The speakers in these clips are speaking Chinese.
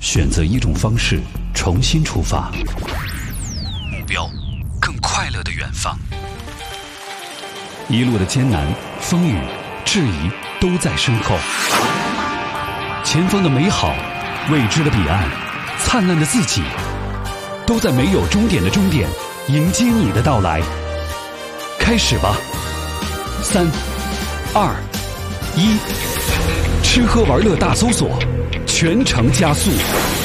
选择一种方式重新出发，目标更快乐的远方。一路的艰难、风雨、质疑都在身后，前方的美好、未知的彼岸、灿烂的自己，都在没有终点的终点迎接你的到来。开始吧，3、2、1，吃喝玩乐大搜索，全程加速。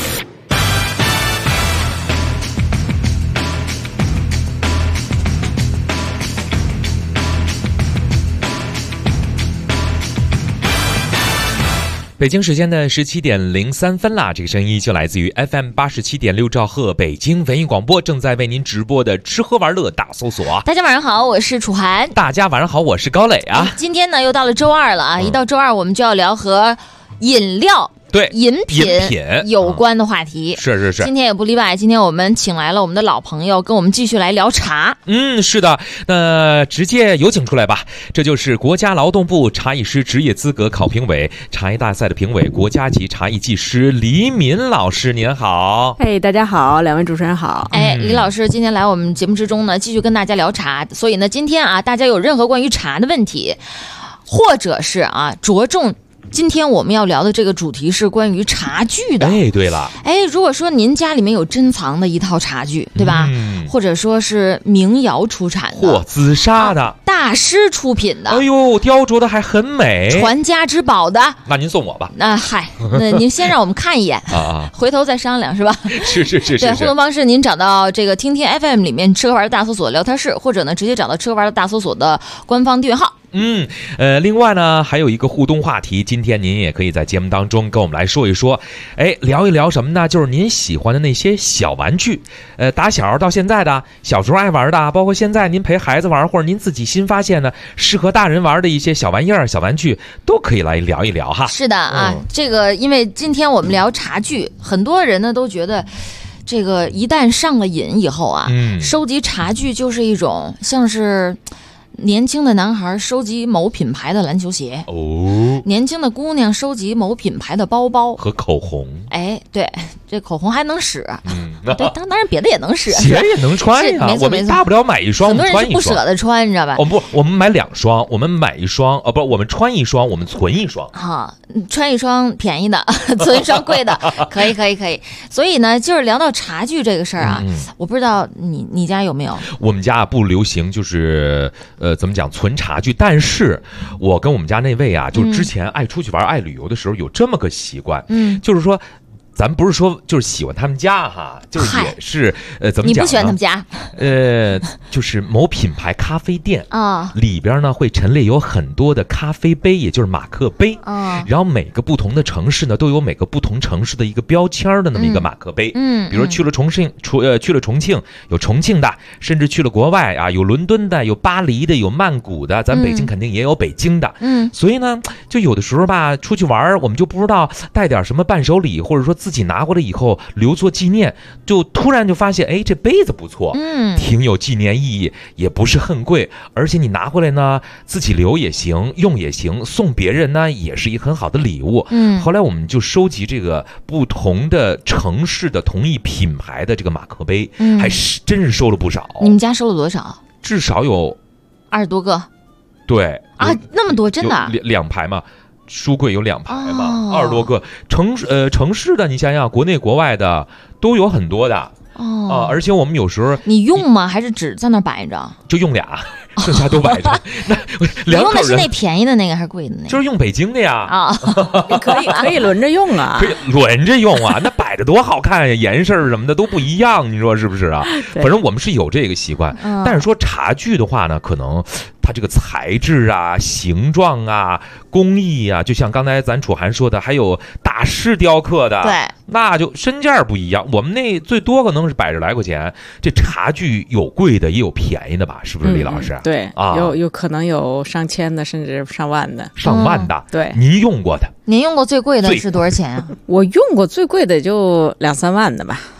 北京时间的17点03分啦，这个声音就来自于 FM 87.6兆赫北京文艺广播，正在为您直播的吃喝玩乐大搜索。 大家晚上好，我是楚涵。 大家晚上好，我是高磊啊。 今天呢又到了周二了啊，一到周二我们就要聊和饮料对饮品有关的话题， 是今天也不例外。今天我们请来了我们的老朋友，跟我们继续来聊茶。 是的，那直接有请出来吧。这就是国家劳动部茶艺师职业资格考评委、茶艺大赛的评委、国家级茶艺技师黎民老师，您好。 大家好，两位主持人好。 李老师今天来我们节目之中呢，继续跟大家聊茶。所以呢，今天啊，大家有任何关于茶的问题，或者是着重。今天我们要聊的这个主题是关于茶具的。 对了， 如果说您家里面有珍藏的一套茶具，对吧？或者说是民窑出产的， 紫砂的， 大师出品的， 雕琢的还很美， 传家之宝的。 那您送我吧。 那您先让我们看一眼回头再商量，是吧？ 是。 对，互动方式您找到这个听听 FM 里面吃喝玩大搜索聊天室，或者呢直接找到吃喝玩大搜索的官方订阅号。 另外呢，还有一个互动话题，今天您也可以在节目当中跟我们来说一说，聊一聊什么呢？就是您喜欢的那些小玩具，打小到现在的，小时候爱玩的，包括现在您陪孩子玩，或者您自己新发现的适合大人玩的一些小玩意儿、小玩具，都可以来聊一聊哈。 是的这个因为今天我们聊茶具，很多人呢都觉得。这个一旦上了瘾以后收集茶具就是一种像是年轻的男孩收集某品牌的篮球鞋年轻的姑娘收集某品牌的包包和口红。 对，这口红还能使对，当然别的也能使， 鞋也能穿呀。我们大不了买一双， 很多人是不舍得穿，你知道吧？ 我们买2双，我们买一双，我们穿一双，我们存一双。 穿一双便宜的，存一双贵的，可以。所以呢，就是聊到茶具这个事儿我不知道你家有没有？我们家不流行，就是怎么讲存茶具，但是我跟我们家那位就之前爱出去玩、爱旅游的时候有这么个习惯，就是说。咱不是说就是喜欢他们家就是也是怎么讲呢？ 你不喜欢他们家？ 就是某品牌咖啡店里边呢会陈列有很多的咖啡杯，也就是马克杯然后每个不同的城市呢都有每个不同城市的一个标签的那么一个马克杯比如去了重庆有重庆的，甚至去了国外有伦敦的，有巴黎的，有曼谷的，咱北京肯定也有北京的所以呢就有的时候吧出去玩我们就不知道带点什么伴手礼，或者说自己拿过来以后留作纪念，就突然就发现这杯子不错挺有纪念意义，也不是很贵，而且你拿回来呢自己留也行，用也行，送别人呢也是一个很好的礼物后来我们就收集这个不同的城市的同一品牌的这个马克杯还是真是收了不少。 你们家收了多少？ 至少有 20多个。 对那么多，真的 2排嘛，书柜有2排嘛，20多个。城市的你想想，国内国外的都有很多的而且我们有时候你用吗？还是只在那摆着？ 就用俩，剩下都摆着。那你用的是那便宜的那个还是贵的那个？ 就是用北京的呀可以轮着用可以轮着用那摆着多好看呀，颜色什么的都不一样，你说是不是反正我们是有这个习惯但是说茶具的话呢，可能它这个材质形状工艺就像刚才咱楚涵说的，还有大师雕刻的， 对， 那就身价不一样。我们那最多可能是100来块钱，这茶具有贵的也有便宜的吧？是不是李老师？ 对有可能有上千的，甚至上万的。 上万的对。 您用过的？ 您用过最贵的是多少钱我用过最贵的就2-3万的吧。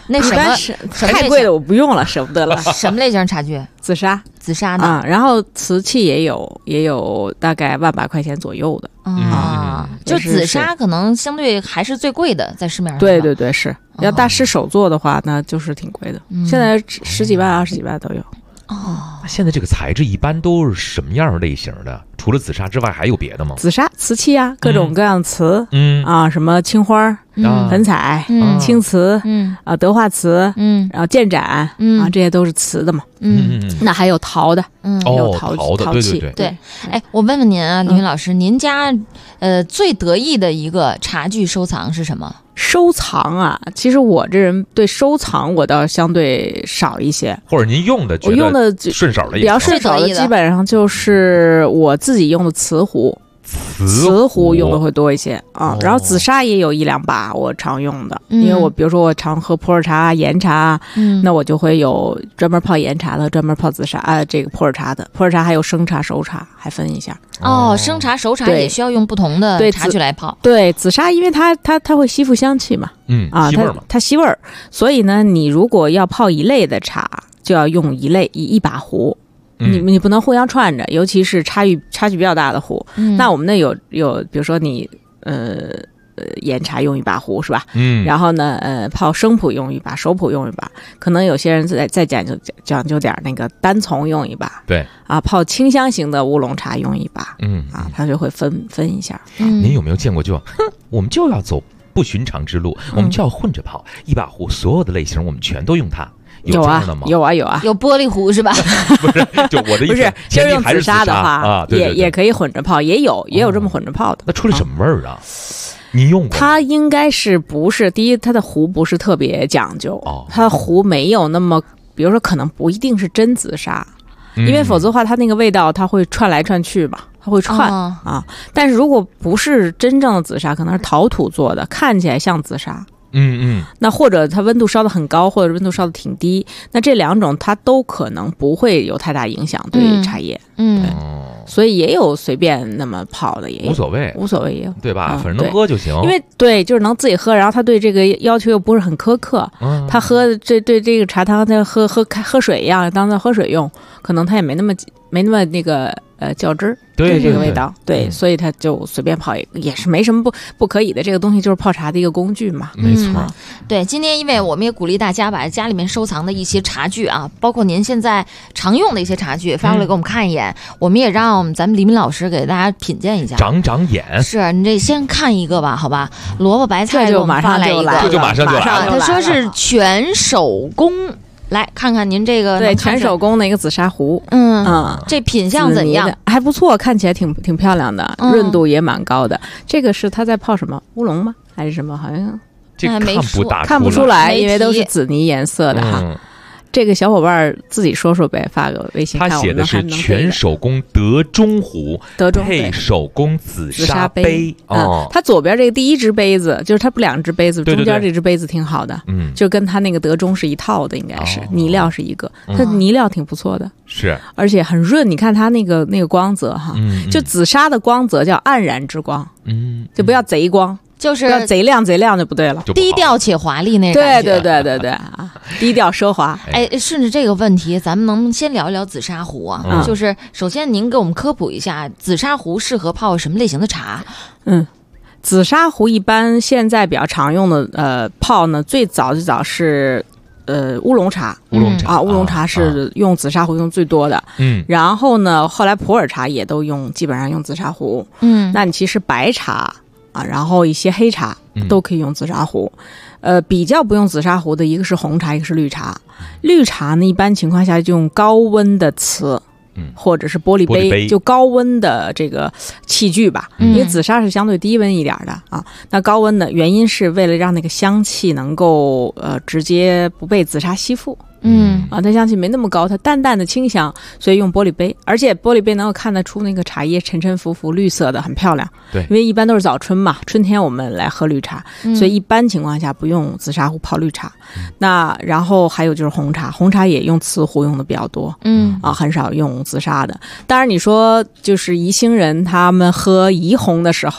那什么太贵的我不用了，舍不得了。 什么类型茶具？ 紫砂的然后瓷器也有大概100,000块钱左右的就紫砂可能相对还是最贵的，在市面上。 对对对，是要大师手做的话，那就是挺贵的，现在10几万、20几万都有。 现在这个材质一般都是什么样类型的？除了紫砂之外，还有别的吗？ 紫砂瓷器啊，各种各样瓷，什么青花、粉彩、青瓷，德化瓷，然后建盏，这些都是瓷的嘛。那还有陶的，有陶器。 对，哎，我问问您啊，李云老师，您家最得意的一个茶具收藏是什么？ 收藏啊，其实我这人对收藏我倒相对少一些， 或者您用的， 我用的顺手的， 比较顺手的，基本上就是我自己用的瓷壶。瓷壶用的会多一些然后紫砂也有1、2把我常用的，因为我比如说我常喝普洱茶、岩茶，那我就会有专门泡岩茶的，专门泡紫砂这个普洱茶的。普洱茶还有生茶、熟茶，还分一下。 生茶、熟茶也需要用不同的茶具来泡。 对，紫砂因为它会吸附香气嘛， 吸味嘛， 它吸味儿，所以呢，你如果要泡一类的茶，就要用一把壶。你不能互相串着，尤其是差距比较大的壶。那我们那有，比如说你岩茶用1把壶是吧？然后呢泡生普用1把，熟普用1把，可能有些人再讲究点那个单丛用1把。 对泡清香型的乌龙茶用1把。它就会分一下。 您有没有见过我们就要走不寻常之路，我们就要混着泡1把壶，所有的类型我们全都用它。 有啊，有玻璃壶是吧？ 不是，就我的意思， 不是，就是用紫砂的话也可以混着泡，也有这么混着泡的。 那出来什么味儿啊？你用过？ 它应该是不是？第一，它的壶不是特别讲究，它的壶没有那么，比如说可能不一定是真紫砂，因为否则的话，它那个味道它会串来串去嘛，它会串但是如果不是真正的紫砂，可能是陶土做的，看起来像紫砂。那或者它温度烧得很高，或者温度烧得挺低，那这2种它都可能不会有太大影响对茶叶。所以也有随便那么泡的，也有无所谓也有， 对吧？反正能喝就行。 因为对，就是能自己喝，然后他对这个要求又不是很苛刻。他喝对这个茶汤，他喝水一样，当做喝水用，可能他也没那么那个较真儿。对这个味道，对，所以他就随便泡也是没什么不可以的。这个东西就是泡茶的一个工具嘛， 没错。 对，今天因为我们也鼓励大家把家里面收藏的一些茶具啊，包括您现在常用的一些茶具发过来给我们看一眼，我们也让咱们李敏老师给大家品鉴一下， 长眼。 是你这先看一个吧，好吧？萝卜白菜就马上就来， 就马上就来了。 他说是全手工。来看看您这个对全手工的一个紫砂壶， 这品相怎样？ 还不错，看起来挺漂亮的，润度也蛮高的。这个是他在泡什么乌龙吗？还是什么？好像这看不出来，因为都是紫泥颜色的哈。这个小伙伴自己说说呗，发个微信。 他写的是全手工德中壶，配手工紫砂杯。 他左边这个第一只杯子，就是他不2只杯子，中间这只杯子挺好的，就跟他那个德中是一套的，应该是泥料是一个，它泥料挺不错的， 是， 而且很润。你看它那个光泽哈，就紫砂的光泽叫黯然之光，就不要贼光。 就是贼亮就不对了， 低调且华丽那感觉。对啊，低调奢华。 哎，顺着这个问题，咱们能先聊一聊紫砂壶啊？就是首先您给我们科普一下，紫砂壶适合泡什么类型的茶？ 紫砂壶一般现在比较常用的泡呢，最早是乌龙茶。乌龙茶是用紫砂壶用最多的。然后呢，后来普洱茶也都基本上用紫砂壶。那你其实白茶。然后一些黑茶都可以用紫砂壶，比较不用紫砂壶的一个是红茶，一个是绿茶。绿茶呢，一般情况下就用高温的瓷，或者是玻璃杯，就高温的这个器具吧，因为紫砂是相对低温一点的啊。那高温的原因是为了让那个香气能够直接不被紫砂吸附。它香气没那么高，它淡淡的清香，所以用玻璃杯，而且玻璃杯能够看得出那个茶叶沉沉浮浮，绿色的，很漂亮。 对， 因为一般都是早春嘛，春天我们来喝绿茶，所以一般情况下不用紫砂壶泡绿茶。那然后还有就是红茶，红茶也用瓷壶用的比较多，很少用紫砂的。当然你说就是宜兴人他们喝宜红的时候，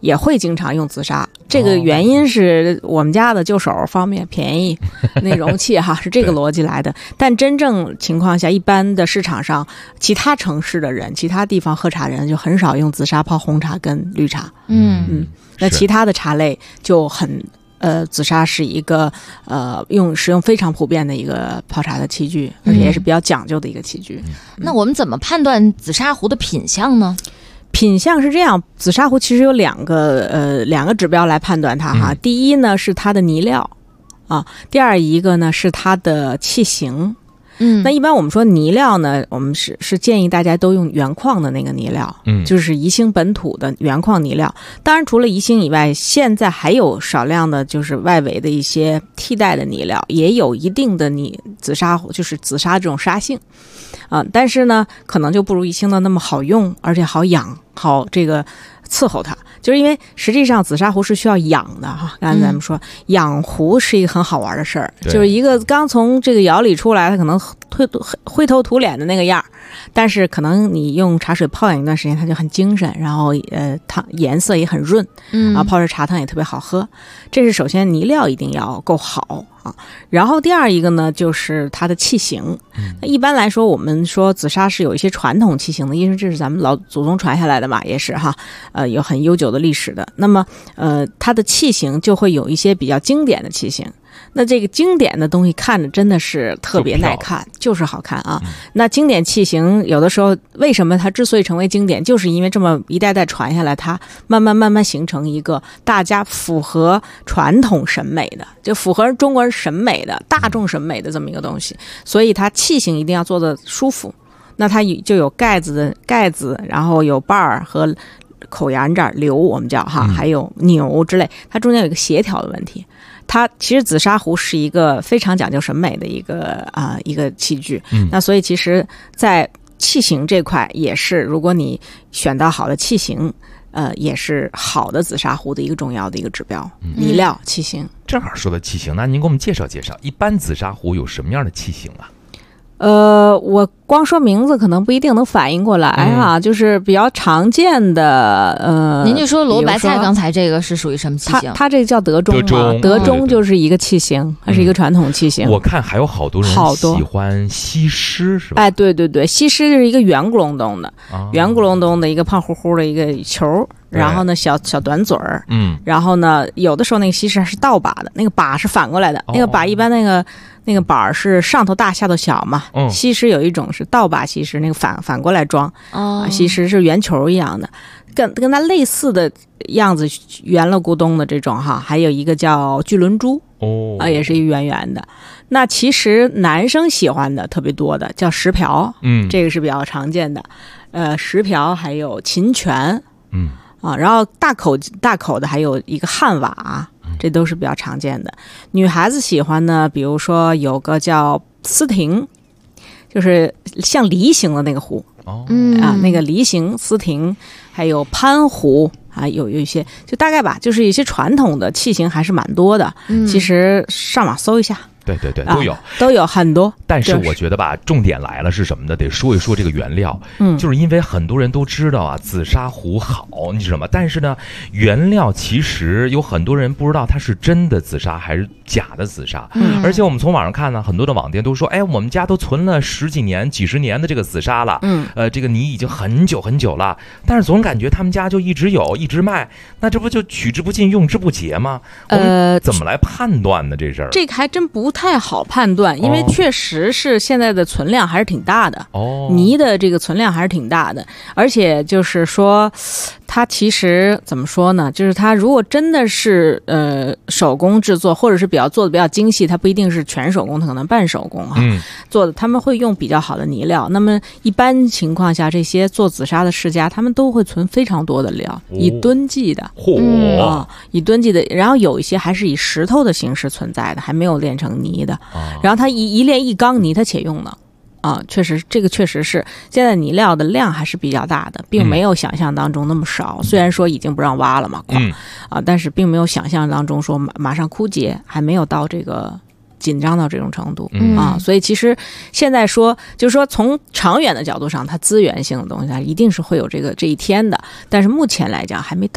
也会经常用紫砂。这个原因是我们家的就手方便便宜，那容器哈是这个逻辑来的。但真正情况下，一般的市场上，其他城市的人、其他地方喝茶人就很少用紫砂泡红茶跟绿茶。那其他的茶类就很。紫砂是一个使用非常普遍的一个泡茶的器具，而且也是比较讲究的一个器具。 那我们怎么判断紫砂壶的品相呢？ 品相是这样，紫砂壶其实有两个指标来判断它哈。第一呢是它的泥料啊，第二一个呢是它的器型。那一般我们说泥料呢，我们是建议大家都用原矿的那个泥料，就是宜兴本土的原矿泥料。当然除了宜兴以外，现在还有少量的就是外围的一些替代的泥料，也有一定的紫砂就是紫砂这种砂性但是呢可能就不如宜兴的那么好用，而且好养，好这个伺候它。就是因为实际上紫砂壶是需要养的哈，刚才咱们说养壶是一个很好玩的事儿，就是一个刚从这个窑里出来，它可能灰头土脸的那个样，但是可能你用茶水泡养一段时间，它就很精神，然后汤颜色也很润，泡着茶汤也特别好喝。这是首先泥料一定要够好啊，然后第二一个呢就是它的器型。那一般来说我们说紫砂是有一些传统器型的，因为这是咱们老祖宗传下来的嘛，也是哈，有很悠久的历史的。那么它的器型就会有一些比较经典的器型。那这个经典的东西看着真的是特别耐看，就是好看啊。那经典器型有的时候为什么它之所以成为经典，就是因为这么一代代传下来，它慢慢形成一个大家符合传统审美的，就符合中国人审美的大众审美的这么一个东西，所以它器型一定要做的舒服。那它就有盖子，然后有把儿和口沿这儿流，我们叫哈，还有钮之类，它中间有一个协调的问题。它其实紫砂壶是一个非常讲究审美的一个器具，那所以其实在器型这块也是，如果你选到好的器型，也是好的紫砂壶的一个重要的一个指标。泥料器型， 正好说的器型，那您给我们介绍介绍，一般紫砂壶有什么样的器型啊？ 我光说名字可能不一定能反应过来哈，就是比较常见的您就说萝卜白菜刚才这个是属于什么器型？ 它这个叫德中嘛，德中就是一个器型，它是一个传统器型。 我看还有好多人喜欢西施是吧？ 哎，对，西施就是一个圆咕隆咚的，圆咕隆咚的一个胖乎乎的一个球。然后呢，小短嘴儿，然后呢，有的时候那个西施还是倒把的，那个把是反过来的，那个把一般那个把是上头大下头小嘛，西施有一种是倒把西施，那个反过来装，西施是圆球一样的，跟它类似的样子，圆了咕咚的这种哈，还有一个叫巨轮珠，也是一圆圆的。那其实男生喜欢的特别多的叫石瓢，这个是比较常见的，石瓢还有秦泉，然后大口的还有一个汉瓦，这都是比较常见的。女孩子喜欢呢，比如说有个叫思婷，就是像梨形的那个壶，那个梨形思婷，还有潘壶，有一些就大概吧，就是一些传统的器型还是蛮多的。其实上网搜一下。 对， 都有很多。 但是我觉得吧，重点来了是什么呢？得说一说这个原料。就是因为很多人都知道啊，紫砂壶好，你知道吗？但是呢，原料其实有很多人不知道它是真的紫砂还是假的紫砂。而且我们从网上看呢，很多的网店都说，哎，我们家都存了十几年、几十年的这个紫砂了。这个泥已经很久很久了，但是总感觉他们家就一直有，一直卖，那这不就取之不尽、用之不竭吗？我们怎么来判断呢？这事儿？ 这个还真不太好判断，因为确实是现在的存量还是挺大的，泥的这个存量还是挺大的，而且就是说它其实怎么说呢，就是它如果真的是手工制作，或者是做的比较精细，它不一定是全手工，它可能半手工做的，他们会用比较好的泥料。那么一般情况下，这些做紫砂的世家他们都会存非常多的料，以吨计的，以吨计的，然后有一些还是以石头的形式存在的，还没有炼成泥的，然后它一炼一缸泥它且用呢。确实，这个确实是现在泥料的量还是比较大的，并没有想象当中那么少。虽然说已经不让挖了嘛，但是并没有想象当中说马上枯竭，还没有到这个紧张到这种程度所以其实现在说，就是说从长远的角度上，它资源性的东西它一定是会有这一天的，但是目前来讲还没到。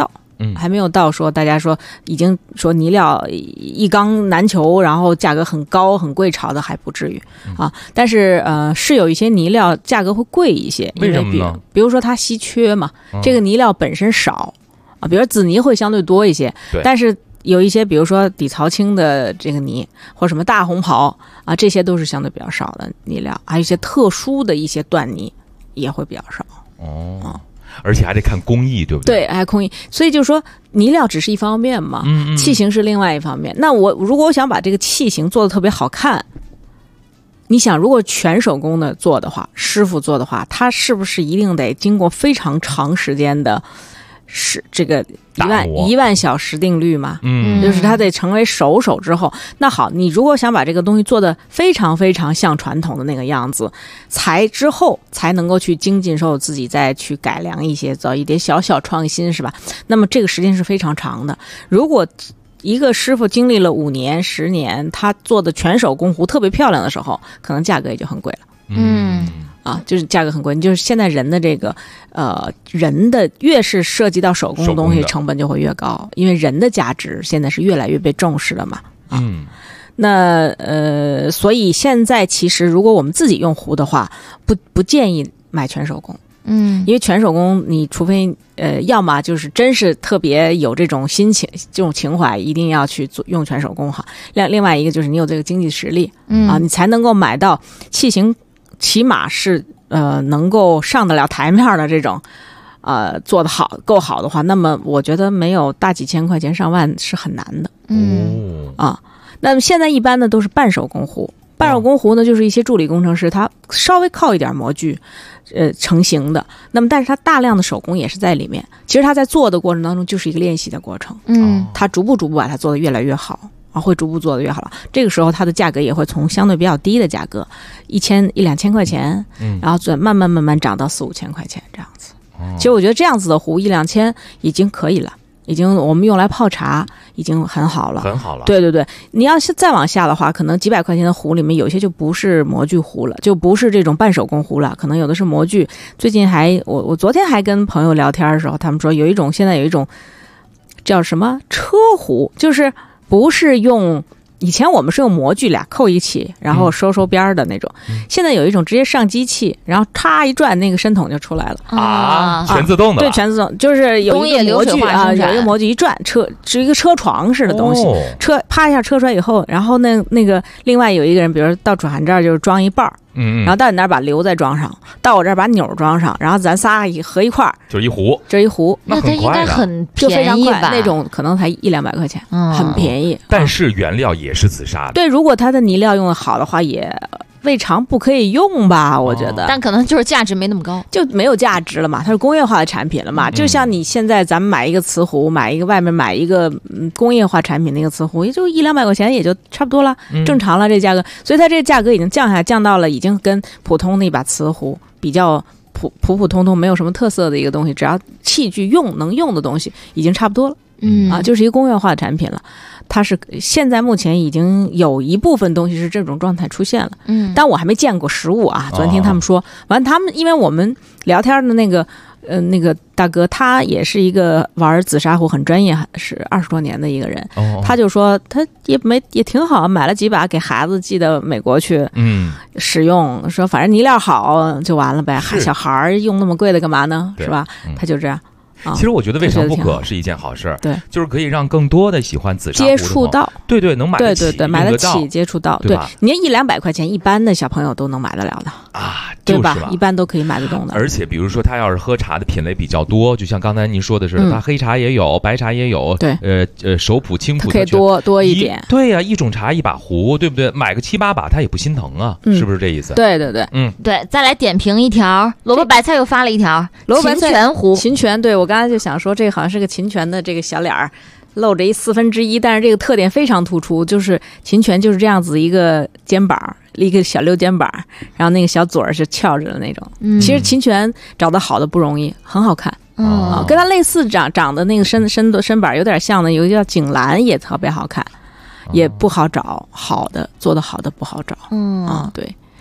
还没有到说大家说已经说泥料一缸难求，然后价格很高很贵炒的还不至于啊。但是是有一些泥料价格会贵一些， 为什么呢？ 比如说它稀缺嘛，这个泥料本身少啊，比如紫泥会相对多一些，但是有一些比如说底槽青的这个泥或什么大红袍啊，这些都是相对比较少的泥料，还有一些特殊的一些锻泥也会比较少而且还得看工艺，对不对？ 对，还工艺，所以就是说泥料只是一方面嘛，器型是另外一方面。那如果我想把这个器型做得特别好看，你想如果全手工的做的话，师傅做的话，他是不是一定得经过非常长时间的这个1万小时定律嘛？就是它得成为手之后，那好，你如果想把这个东西做得非常非常像传统的那个样子，之后才能够去精进手，自己再去改良一些，造一点小小创新，是吧？那么这个时间是非常长的。如果一个师傅经历了5年、10年，他做的全手工壶特别漂亮的时候，可能价格也就很贵了。就是价格很贵，就是现在人的这个人的越是涉及到手工的东西，成本就会越高，因为人的价值现在是越来越被重视的嘛。那所以现在其实如果我们自己用壶的话，不建议买全手工。因为全手工，你除非要么就是真是特别有这种心情、这种情怀，一定要去用全手工哈。另外一个就是你有这个经济实力你才能够买到器型。起码是能够上得了台面的这种做得好够好的话，那么我觉得没有大几千块钱上万是很难的。那么现在一般的都是半手工壶，半手工壶呢就是一些助理工程师他稍微靠一点模具成型的，那么但是他大量的手工也是在里面，其实他在做的过程当中就是一个练习的过程，他逐步把它做得越来越好会逐步做得越好了。这个时候它的价格也会从相对比较低的价格1,000-2,000块钱，然后慢慢涨到4,000-5,000块钱这样子。其实我觉得这样子的壶1,000-2,000已经可以了，已经我们用来泡茶已经很好了， 很好了。 对，你要是再往下的话，可能几百块钱的壶里面有些就不是模具壶了，就不是这种半手工壶了，可能有的是模具。最近我昨天还跟朋友聊天的时候，他们说现在有一种叫什么车壶，就是不是用以前我们是用模具俩扣一起，然后收边的那种，现在有一种直接上机器，然后嚓一转，那个身桶就出来了全自动的。 对，全自动，就是有一个模具有一个模具一转，是一个车床式的东西，车啪一下车出来以后，然后那个另外有一个人，比如到楚涵这儿就是装一半然后到你那儿把流再装上，到我这儿把钮装上，然后咱仨合一块儿就是一壶， 这一壶， 那它应该很便宜吧？ 那种可能才100-200块钱，很便宜。 但是原料也是紫砂的。 对，如果它的泥料用的好的话，也未尝不可以用吧，我觉得。 但可能就是价值没那么高， 就没有价值了嘛，它是工业化的产品了嘛。就像你现在咱们买一个瓷壶，外面买一个工业化产品的一个瓷壶，也就100-200块钱，也就差不多了，正常了这价格。所以它这个价格已经降下来，降到了已经跟普通那把瓷壶比较普通没有什么特色的一个东西，只要器具能用的东西已经差不多了。就是一个工业化的产品了。它是现在目前已经有一部分东西是这种状态出现了，但我还没见过实物啊。昨天听他们说，完他们因为我们聊天的那个大哥，他也是一个玩紫砂壶很专业，是20多年的一个人，他就说他也挺好，买了几把给孩子寄到美国去使用，说反正泥料好就完了呗，小孩用那么贵的干嘛呢，是吧？他就这样。 其实我觉得未尝不可是一件好事， 对， 就是可以让更多的喜欢紫砂壶的接触到， 对，能买得起， 对，买得起，接触到，对，你100-200块钱，一般的小朋友都能买得了的对吧？一般都可以买得动的。 而且比如说他要是喝茶的品类比较多，就像刚才您说的是，他黑茶也有，白茶也有， 对， 熟普、清普可以多一点。 对呀，一种茶一把壶，对不对？买个7-8把他也不心疼啊，是不是这意思？ 对， 对。再来点评一条，萝卜白菜又发了一条，秦泉壶， 秦泉，对，我刚才就想说这个好像是个秦泉的这个小脸儿，露着1/4，但是这个特点非常突出，就是秦泉就是这样子一个肩膀，一个小溜肩膀，然后那个小嘴是翘着的那种。其实秦泉找的好的不容易，很好看。跟它类似长的那个身板有点像的，有一个叫景兰也特别好看，也不好找，好的做的好的不好找。对。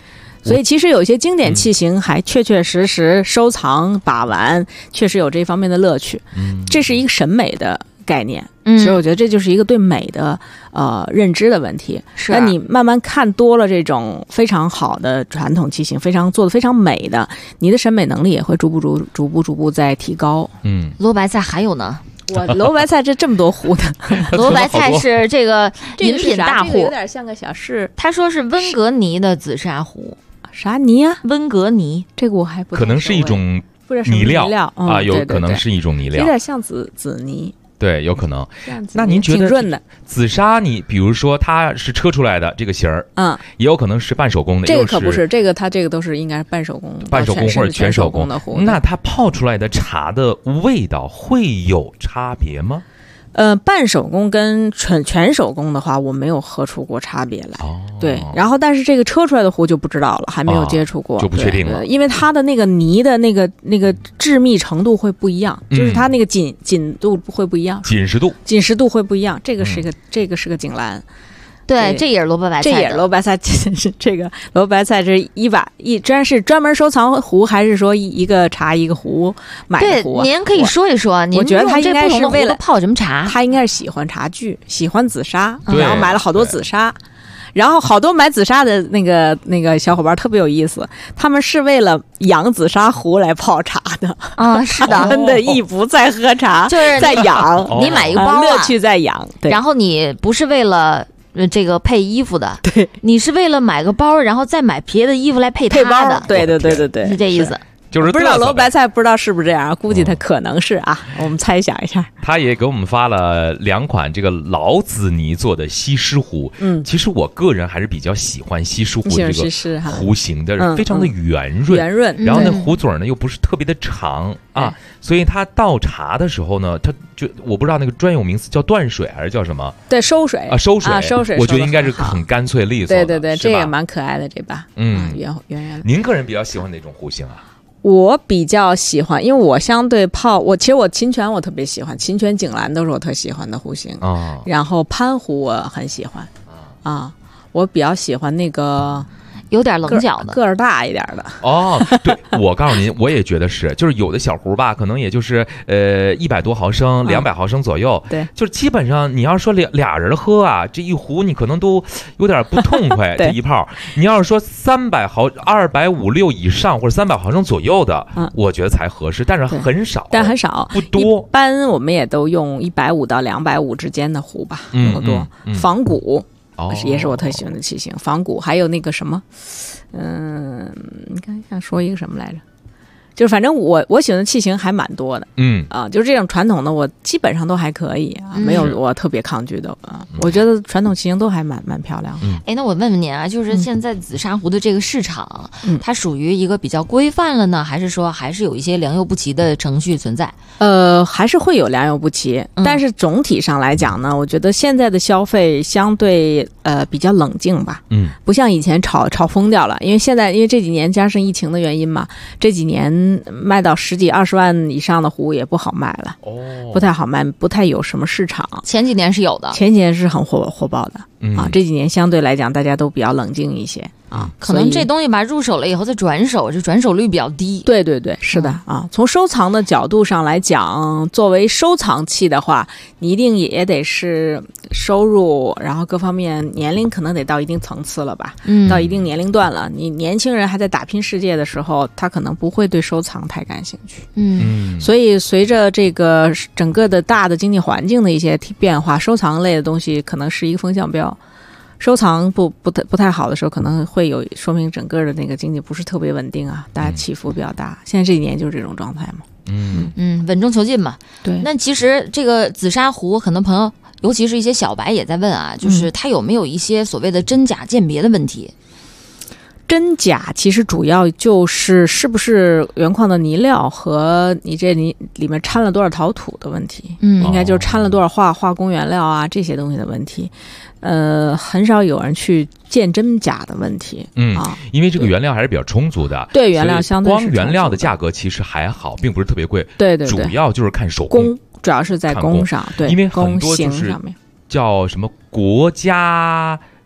所以其实有一些经典器型还确确实实收藏把玩，确实有这方面的乐趣。这是一个审美的概念。所以我觉得这就是一个对美的认知的问题。那你慢慢看多了这种非常好的传统器型，做的非常美的，你的审美能力也会逐步在提高。 萝卜白菜还有呢？ 我萝卜白菜这么多壶的， 萝卜白菜是这个饮品大壶， 有点像个小柿。 他说是温格尼的紫砂壶， 啥泥啊？ 温格尼， 这个我还不可能是一种泥料啊，有可能是一种泥料， 有点像紫泥。 对，有可能。那您觉得挺润的紫砂，你比如说它是车出来的这个型儿，也有可能是半手工的。 这个可不是，它这个都是应该是半手工或者全手工的壶。 那它泡出来的茶的味道会有差别吗？ 半手工跟全手工的话，我没有喝出过差别来。对，然后但是这个车出来的壶就不知道了，还没有接触过， 就不确定了。 因为它的那个泥的那个致密程度会不一样，就是它那个紧度会不一样，紧实度会不一样。这个是个锦兰。 对，这也是萝卜白菜， 这也是萝卜白菜。这个萝卜白菜这是专门收藏壶，还是说一个茶一个壶买的壶？ 对，您可以说一说。 我觉得他应该是为了泡什么茶？ 他应该是喜欢茶具，喜欢紫砂，然后买了好多紫砂。然后好多买紫砂的那个小伙伴特别有意思，他们是为了养紫砂壶来泡茶的是的， 他们的意不在喝茶， 就是在养。 你买一个包， 乐趣在养。对， 然后你不是为了这个配衣服的， 对， 你是为了买个包，然后再买别的衣服来配它的。 对， 是这意思。 就是不知道萝卜白菜不知道是不是这样，估计它可能是啊，我们猜想一下。 他也给我们发了2款这个老紫泥做的西施壶。其实我个人还是比较喜欢西施壶这个壶型的，非常的圆润，然后那壶嘴呢又不是特别的长啊，所以它倒茶的时候呢，它就我不知道那个专有名词叫断水还是叫什么？ 对，收水啊，收水，我觉得应该是很干脆利索的。 对，这也蛮可爱的这把。圆圆的。 您个人比较喜欢哪种壶型啊？ 我比较喜欢，因为我相对其实我秦泉我特别喜欢，秦泉、景兰都是我特喜欢的壶型然后潘壶我很喜欢我比较喜欢那个有点棱角的， 个儿大一点的。 对，我告诉您，我也觉得是，就是有的小壶吧，可能也就是100多毫升、200毫升左右。 对， 就是基本上你要说俩人喝啊，这一壶你可能都有点不痛快。这一泡，你要是说250-260以上或者300毫升左右的，我觉得才合适，但是很少，不多。 一般我们也都用150到250之间的壶吧，不多。仿古。也是我特喜欢的器型，仿古还有那个什么，你刚才想说一个什么来着？就是反正我喜欢的器型还蛮多的，就是这种传统的我基本上都还可以没有我特别抗拒的我觉得传统器型都还蛮漂亮的。那我问问您啊，就是现在紫砂壶的这个市场，它属于一个比较规范了呢，还是说还是有一些良莠不齐的程序存在？ 还是会有良莠不齐，但是总体上来讲呢，我觉得现在的消费相对比较冷静吧，不像以前炒疯掉了，因为这几年加上疫情的原因嘛，这几年卖到10几20万以上的壶也不好卖了，不太好卖，不太有什么市场。 前几年是有的， 前几年是很火爆的这几年相对来讲大家都比较冷静一些可能这东西吧入手了以后再转手，这转手率比较低。 对，是的从收藏的角度上来讲，作为收藏器的话，你一定也得是收入，然后各方面年龄可能得到一定层次了吧，到一定年龄段了，你年轻人还在打拼世界的时候，他可能不会对收藏太感兴趣。所以随着这个整个的大的经济环境的一些变化，收藏类的东西可能是一个风向标。收藏不太好的时候，可能会有说明整个的那个经济不是特别稳定大家起伏比较大。现在这几年就是这种状态嘛。 稳中求进嘛。 对。 那其实这个紫砂壶，很多朋友，尤其是一些小白也在问就是它有没有一些所谓的真假鉴别的问题？ 真假其实主要是不是原矿的泥料和你里面掺了多少陶土的问题。应该就是掺了多少化工原料这些东西的问题。很少有人去鉴真假的问题。 因为这个原料还是比较充足的。 对，原料相对光原料的价格其实还好，并不是特别贵。 对， 主要就是看手工， 主要是在工上。对， 因为很多就是叫什么国家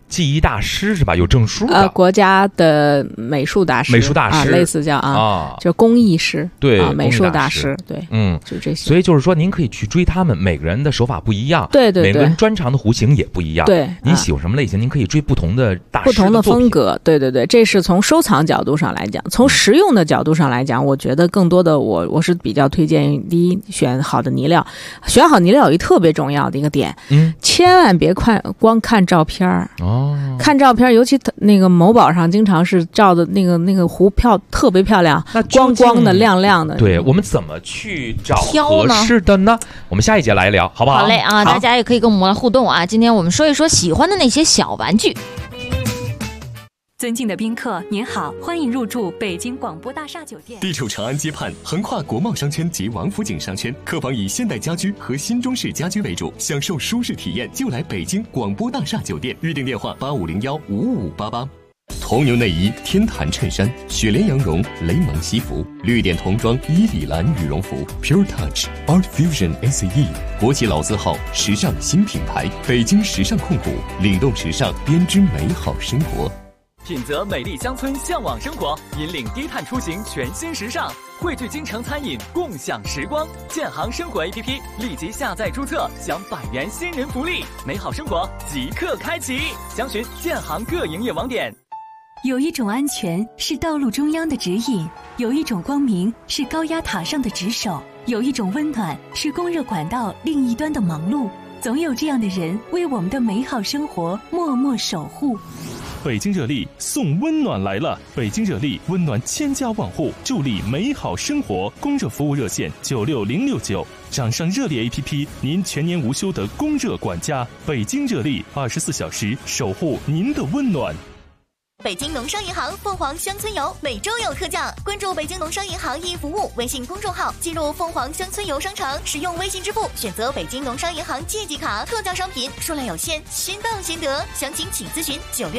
技艺大师是吧？有证书的。 国家的美术大师，类似叫就工艺师， 对， 美术大师，对，就这些。 所以就是说，您可以去追他们，每个人的手法不一样， 对， 每个人专长的弧形也不一样， 对。 您喜欢什么类型，您可以追不同的大师不同的风格，对，这是从收藏角度上来讲，从实用的角度上来讲，我觉得更多的我是比较推荐第一，选好的泥料，选好泥料有一特别重要的一个点，千万别光看照片看照片，尤其那个某宝上经常是照的那个湖特别漂亮，光光的亮亮的。 对，我们怎么去找合适的呢？我们下一节来聊，好不好？ 好嘞啊，大家也可以跟我们互动啊。今天我们说一说喜欢的那些小玩具。 尊敬的宾客，您好，欢迎入住北京广播大厦酒店。 地处长安街畔，横跨国贸商圈及王府井商圈，客房以现代家居和新中式家居为主，享受舒适体验就来北京广播大厦酒店。预订电话8501-55588。铜牛内衣、天坛衬衫、雪莲羊绒、雷蒙西服、绿点童装、伊里兰羽绒服、Pure Touch、Art Fusion ACE， 国际老字号，时尚新品牌，北京时尚控股，领动时尚，编织美好生活。 品择美丽乡村，向往生活，引领低碳出行，全新时尚，汇聚京城餐饮，共享时光。建行生活 APP 立即下载注册，享100元新人福利，美好生活即刻开启。详询建行各营业网点。 有一种安全是道路中央的指引，有一种光明是高压塔上的值守，有一种温暖是供热管道另一端的忙碌。总有这样的人为我们的美好生活默默守护。 北京热力送温暖来了！北京热力温暖千家万户，助力美好生活。供热服务热线96069，掌上热力 APP， 您全年无休的供热管家。北京热力24小时守护您的温暖。 北京农商银行凤凰乡村游每周有特价，关注北京农商银行易服务微信公众号，进入凤凰乡村游商城，使用微信支付，选择北京农商银行借记卡，特价商品数量有限，先到先得，详情请咨询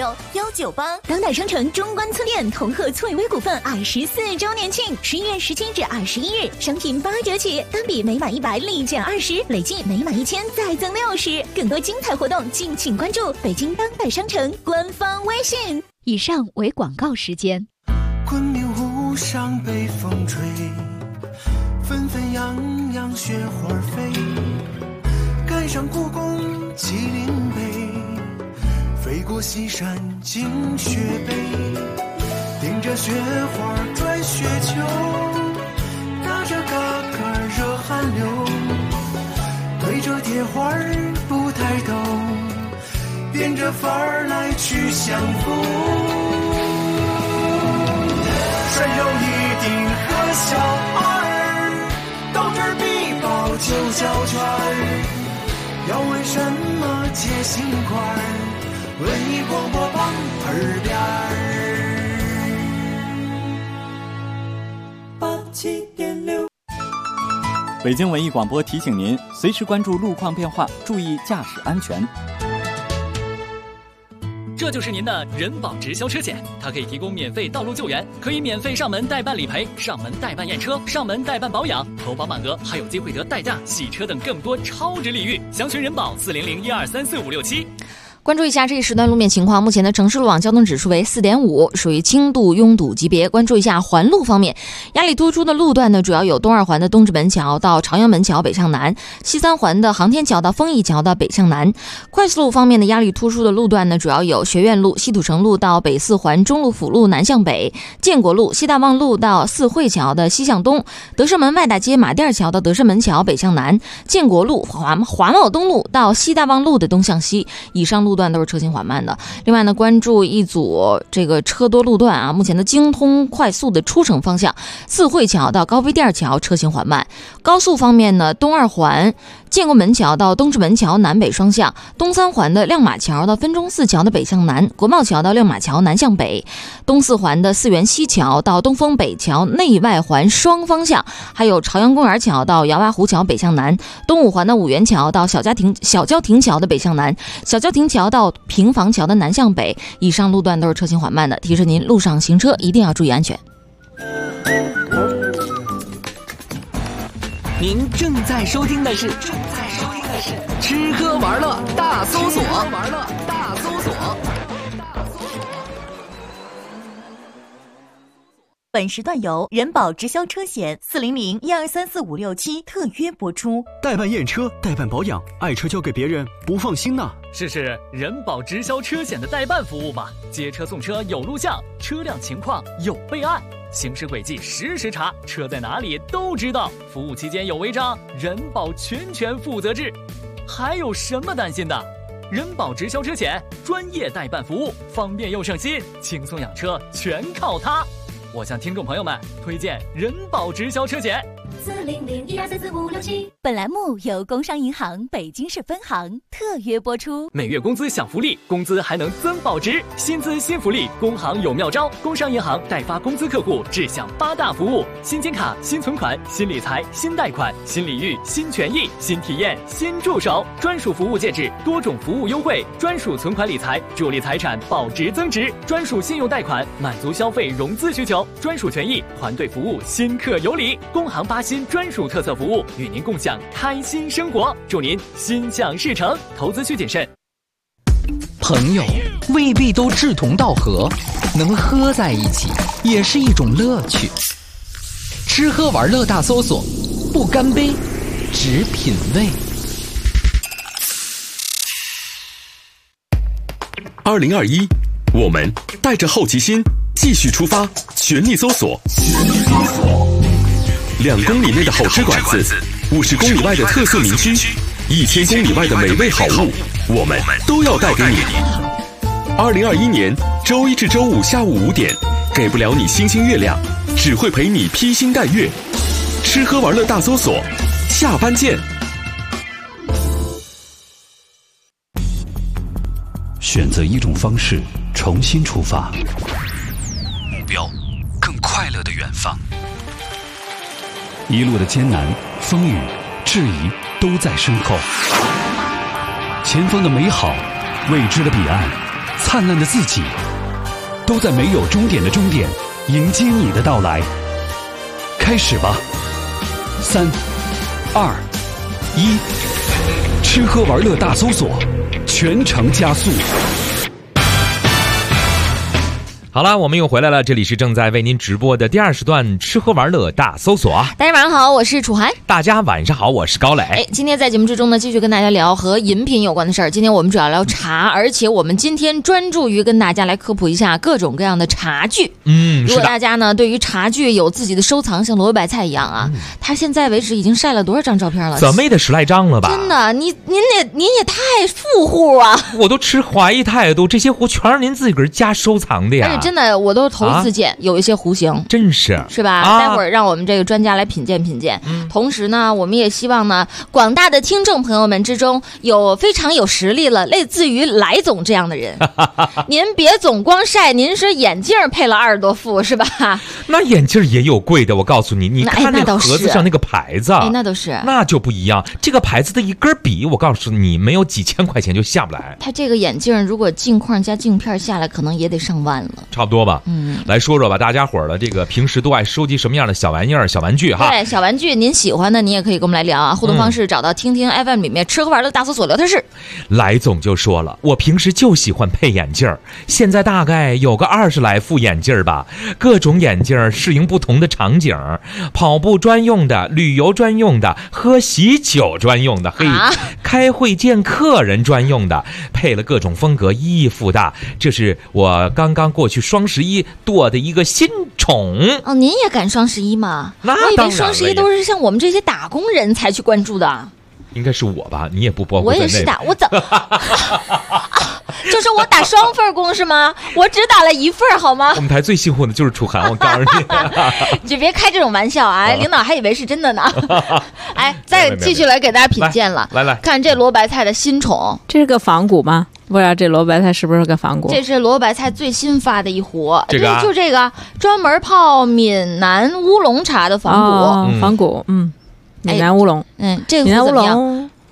96198。 当代商城中关村店同贺翠微股份24周年庆，11月17至21日，商品8折起，单笔每满100立减20，累计每满1000再增60。更多精彩活动，敬请关注北京当代商城官方微信。 以上为广告时间。 昆明湖上北风吹，纷纷扬扬雪花飞，赶上故宫麒麟碑，飞过西山惊雪碑，顶着雪花转雪球，打着嘎嘎热汗流，推着铁环不抬头，变着法儿来去相逢，山有一顶和小二，斗智必报9小圈。要问什么解心宽，问你广播榜耳边87.6。 北京文艺广播提醒您，随时关注路况变化，注意驾驶安全。 这就是您的人保直销车险，它可以提供免费道路救援，可以免费上门代办理赔、上门代办验车、上门代办保养，投保满额还有机会得代驾、洗车等更多超值礼遇。详询人保400-1234567。 关注一下这一时段路面情况，目前的城市路网交通指数为4.5，属于轻度拥堵级别。关注一下环路方面，压力突出的路段呢，主要有东二环的东直门桥到朝阳门桥北向南，西三环的航天桥到丰益桥到北向南。快速路方面的压力突出的路段呢，主要有学院路、西土城路到北四环中路辅路南向北，建国路、西大望路到四惠桥的西向东，德胜门外大街马甸桥到德胜门桥北向南，建国路、华贸东路到西大望路的东向西。以上路段都是车行缓慢的。另外呢，关注一组这个车多路段啊，目前的京通快速的出城方向，四惠桥到高碑店桥车行缓慢。高速方面呢，东二环建国门桥到东直门桥南北双向，东三环的亮马桥到分钟寺桥的北向南，国贸桥到亮马桥南向北，东四环的四元西桥到东风北桥内外环双方向，还有朝阳公园桥到姚洼湖桥北向南，东五环的五元桥到小郊亭桥的北向南，小郊亭桥到平房桥的南向北。以上路段都是车行缓慢的，提示您路上行车一定要注意安全。 您正在收听的是吃喝玩乐大搜索。 本时段由人保直销车险400-1234567特约播出。 代办验车、代办保养，爱车交给别人不放心呐。 试试人保直销车险的代办服务吧，接车送车有录像，车辆情况有备案，行驶轨迹实时查，车在哪里都知道。服务期间有违章，人保全权负责制。还有什么担心的？人保直销车险，专业代办服务，方便又省心，轻松养车全靠它。我向听众朋友们推荐人保直销车险。 400-1234567。本栏目由工商银行北京市分行特约播出。 每月工资享福利，工资还能增保值，薪资新福利，工行有妙招。工商银行代发工资客户只享8大服务：新金卡、新存款、新理财、新贷款、新礼遇、新权益、新体验、新助手，专属服务介质，多种服务优惠，专属存款理财，助力财产保值增值，专属信用贷款，满足消费融资需求，专属权益，团队服务，新客有礼。工行8新专属特色服务，与您共享开心生活，祝您心想事成。投资需谨慎。 朋友未必都志同道合，能喝在一起也是一种乐趣。吃喝玩乐大搜索，不干杯，只品味。 2021，我们带着好奇心继续出发，全力搜索。2公里内的好吃馆子，50公里外的特色民居，1000公里外的美味好物，我们都要带给你。2021年周一至周五下午5点，给不了你星星月亮，只会陪你披星戴月。吃喝玩乐大搜索，下班见。 选择一种方式，重新出发，目标更快乐的远方。一路的艰难、风雨、质疑都在身后，前方的美好、未知的彼岸、灿烂的自己，都在没有终点的终点迎接你的到来。开始吧，3、2、1，吃喝玩乐大搜索，全程加速。 好了，我们又回来了，这里是正在为您直播的第2时段吃喝玩乐大搜索啊！ 大家晚上好，我是楚涵。 大家晚上好，我是高磊。 今天在节目之中呢，继续跟大家聊和饮品有关的事儿。今天我们主要聊茶，而且我们今天专注于跟大家来科普一下各种各样的茶具。如果大家呢对于茶具有自己的收藏，像萝卜白菜一样啊，他现在为止已经晒了多少张照片了？ 怎么也得10来张了吧？ 真的，您也太富户啊！ 我都持怀疑态度，这些壶全是您自个儿家收藏的呀。 而且真的，我都头一次见有一些弧形， 真是吧？待会儿让我们这个专家来品鉴品鉴。同时呢，我们也希望呢，广大的听众朋友们之中有非常有实力了，类似于来总这样的人，您别总光晒，您是眼镜配了20多副是吧？ 那眼镜也有贵的，我告诉你，你看那个盒子上那个牌子， 那都是， 那就不一样。这个牌子的一根笔，我告诉你，没有几千块钱就下不来。 它这个眼镜如果镜框加镜片下来，可能也得上万了， 差不多吧。来说说吧，大家伙儿的这个平时都爱收集什么样的小玩意儿、小玩具哈？ 对，小玩具您喜欢的，你也可以跟我们来聊啊。互动方式找到听听 FM 里面吃喝玩乐大搜索聊天室。 来总就说了，我平时就喜欢配眼镜儿，现在大概有个20来副眼镜儿吧，各种眼镜儿适应不同的场景，跑步专用的、旅游专用的、喝喜酒专用的、开会见客人专用的，配了各种风格衣服的。这是我刚刚过去双11剁的一个新宠哦。您也赶双11吗？ 那我以为双11都是像我们这些打工人才去关注的。 应该是我吧，你也不包括在内。 我也是打，我怎就是我打双份工是吗？我只打了1份好吗？ 我们台最幸福的就是楚涵，我告诉你， 你就别开这种玩笑啊！领导还以为是真的呢。再继续来给大家品鉴了。 来， 看这萝卜白菜的新宠， 这是个仿古吗？不知道这萝卜白菜是不是个仿古？ 这是萝卜白菜最新发的一壶， 这个就这个专门泡闽南乌龙茶的仿古， 仿古，闽南乌龙， 这个闽南乌龙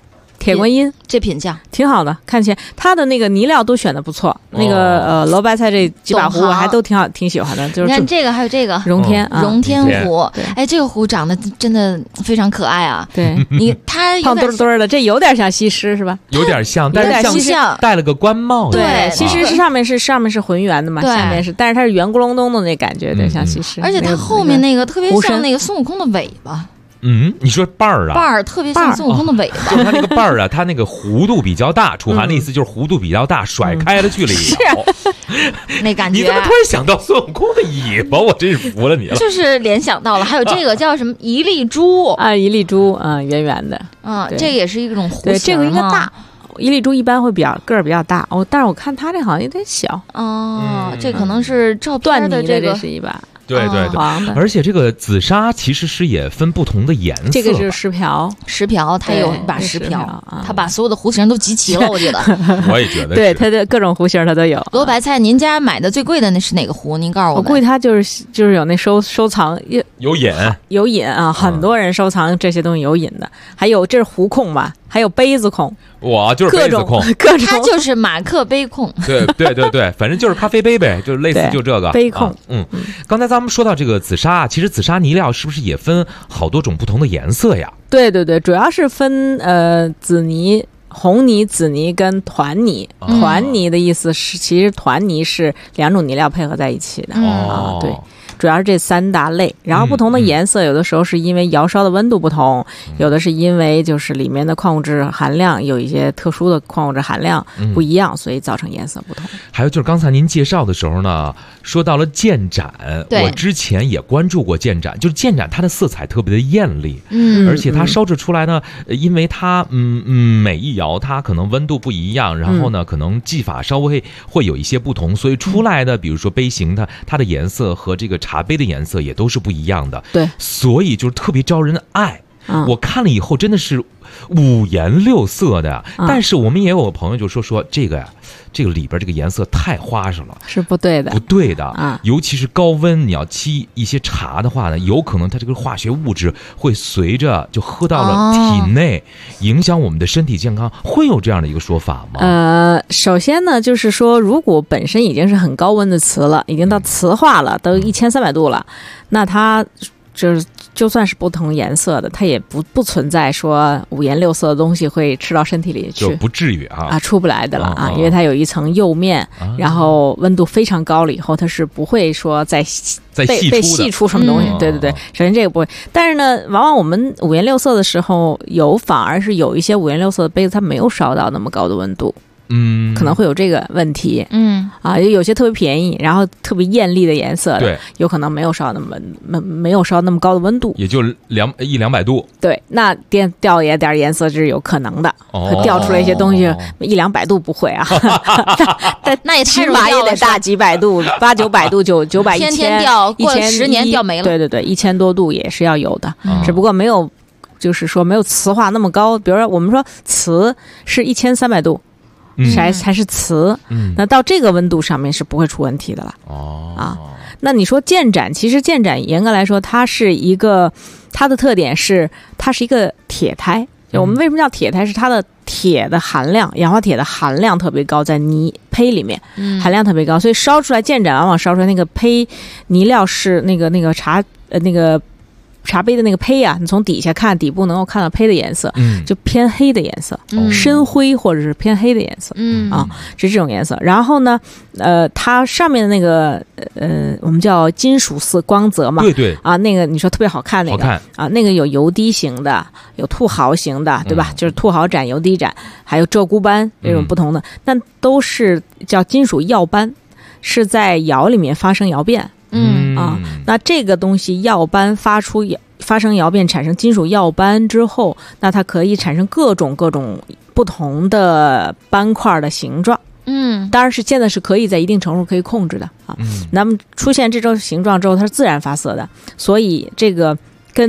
铁观音这品相挺好的，看起来它的那个泥料都选的不错。那个萝卜白菜这几把壶我还都挺好，挺喜欢的。就是你看这个还有这个荣天荣天壶，哎，这个壶长得真的非常可爱啊。 对， 它胖墩墩的，这有点像西施是吧？ 有点像，但是像戴了个官帽。 对，西施上面是浑圆的嘛，下面是，但是它是圆咕隆咚的那感觉，有点像西施。 而且它后面那个特别像那个孙悟空的尾巴。 你说瓣儿啊？ 瓣儿特别像孙悟空的尾巴， 就是它那个瓣儿啊，它那个弧度比较大。楚涵的意思就是弧度比较大，甩开了去了一咬， 那感觉。 你怎么突然想到孙悟空的尾巴？我真是服了你了。 就是联想到了，还有这个叫什么一粒珠啊，一粒珠啊，圆圆的这个也是一种弧形。 对，这个应该大。一粒珠一般会个儿比较大但是我看它这好像有点小这可能是照片的这个是一把。 对对对，而且这个紫砂其实是也分不同的颜色。 这个就是石瓢， 它有一把石瓢，它把所有的壶型都集齐了，我觉得。 我也觉得。 对，它的各种壶型它都有。 萝卜白菜，您家买的最贵的那是哪个壶？您告诉我。 我估计它就是有那收藏有瘾啊，很多人收藏这些东西有瘾的。还有这是壶控吧？还有杯子控。 我就是杯子控， 各种它就是马克杯控。 对对对对，反正就是咖啡杯呗，就是类似就这个杯控。 刚才咱们说到这个紫砂，其实紫砂泥料是不是也分好多种不同的颜色呀？ 对对对，主要是分紫泥、红泥、紫泥跟团泥。团泥的意思是，其实团泥是两种泥料配合在一起的对。主要是这3大类，然后不同的颜色，有的时候是因为窑烧的温度不同，有的是因为就是里面的矿物质含量有一些特殊的矿物质含量不一样，所以造成颜色不同。 还有就是刚才您介绍的时候呢，说到了建盏，我之前也关注过建盏，就是建盏它的色彩特别的艳丽，而且它烧制出来呢，因为它每一窑它可能温度不一样，然后呢可能技法稍微会有一些不同，所以出来的比如说杯型它的颜色和这个茶杯的颜色也都是不一样的， 对， 所以就是特别招人爱。我看了以后真的是五颜六色的，但是我们也有朋友就说这个呀，这个里边这个颜色太花哨了， 是不对的， 不对的尤其是高温你要沏一些茶的话呢，有可能它这个化学物质会随着就喝到了体内，影响我们的身体健康，会有这样的一个说法吗？ 首先呢，就是说如果本身已经是很高温的瓷了，已经到瓷化了，都1300度了，那它就算是不同颜色的，它也不存在说五颜六色的东西会吃到身体里去， 就不至于出不来的了因为它有一层釉面，然后温度非常高了以后，它是不会说被析出什么东西。对对对，首先这个不会。但是呢，往往我们五颜六色的时候，反而是有一些五颜六色的杯子，它没有烧到那么高的温度。可能会有这个问题。有些特别便宜，然后特别艳丽的颜色的，有可能没有烧那么高的温度， 也就100-200度。 对，那掉一点颜色是有可能的，掉出来一些东西100-200度不会但那也起码也得大几百度，800-900度，900、1000， 天天掉，过了10年掉没了。 对对对，1000多度也是要有的，只不过没有，就是说没有瓷化那么高。比如说我们说瓷是1300度。才是瓷，那到这个温度上面是不会出问题的了。那你说建盏，其实建盏严格来说，它的特点是它是一个铁胎。我们为什么叫铁胎？是它的铁的含量，氧化铁的含量特别高，在泥胚里面含量特别高，所以烧出来建盏往往烧出来那个胚泥料是那个茶杯的那个胚啊，你从底下看，底部能够看到胚的颜色，就偏黑的颜色，深灰或者是偏黑的颜色，是这种颜色。然后呢，它上面的那个我们叫金属丝光泽嘛， 对对那个你说特别好看那个那个有油滴型的，有兔毫型的，对吧？就是兔毫盏、油滴盏，还有鹧鸪斑这种不同的，但都是叫金属耀斑，是在窑里面发生窑变。那这个东西耀斑发生窑变，产生金属耀斑之后，那它可以产生各种不同的斑块的形状。当然是现在是可以在一定程度可以控制的那么出现这种形状之后，它是自然发色的，所以这个跟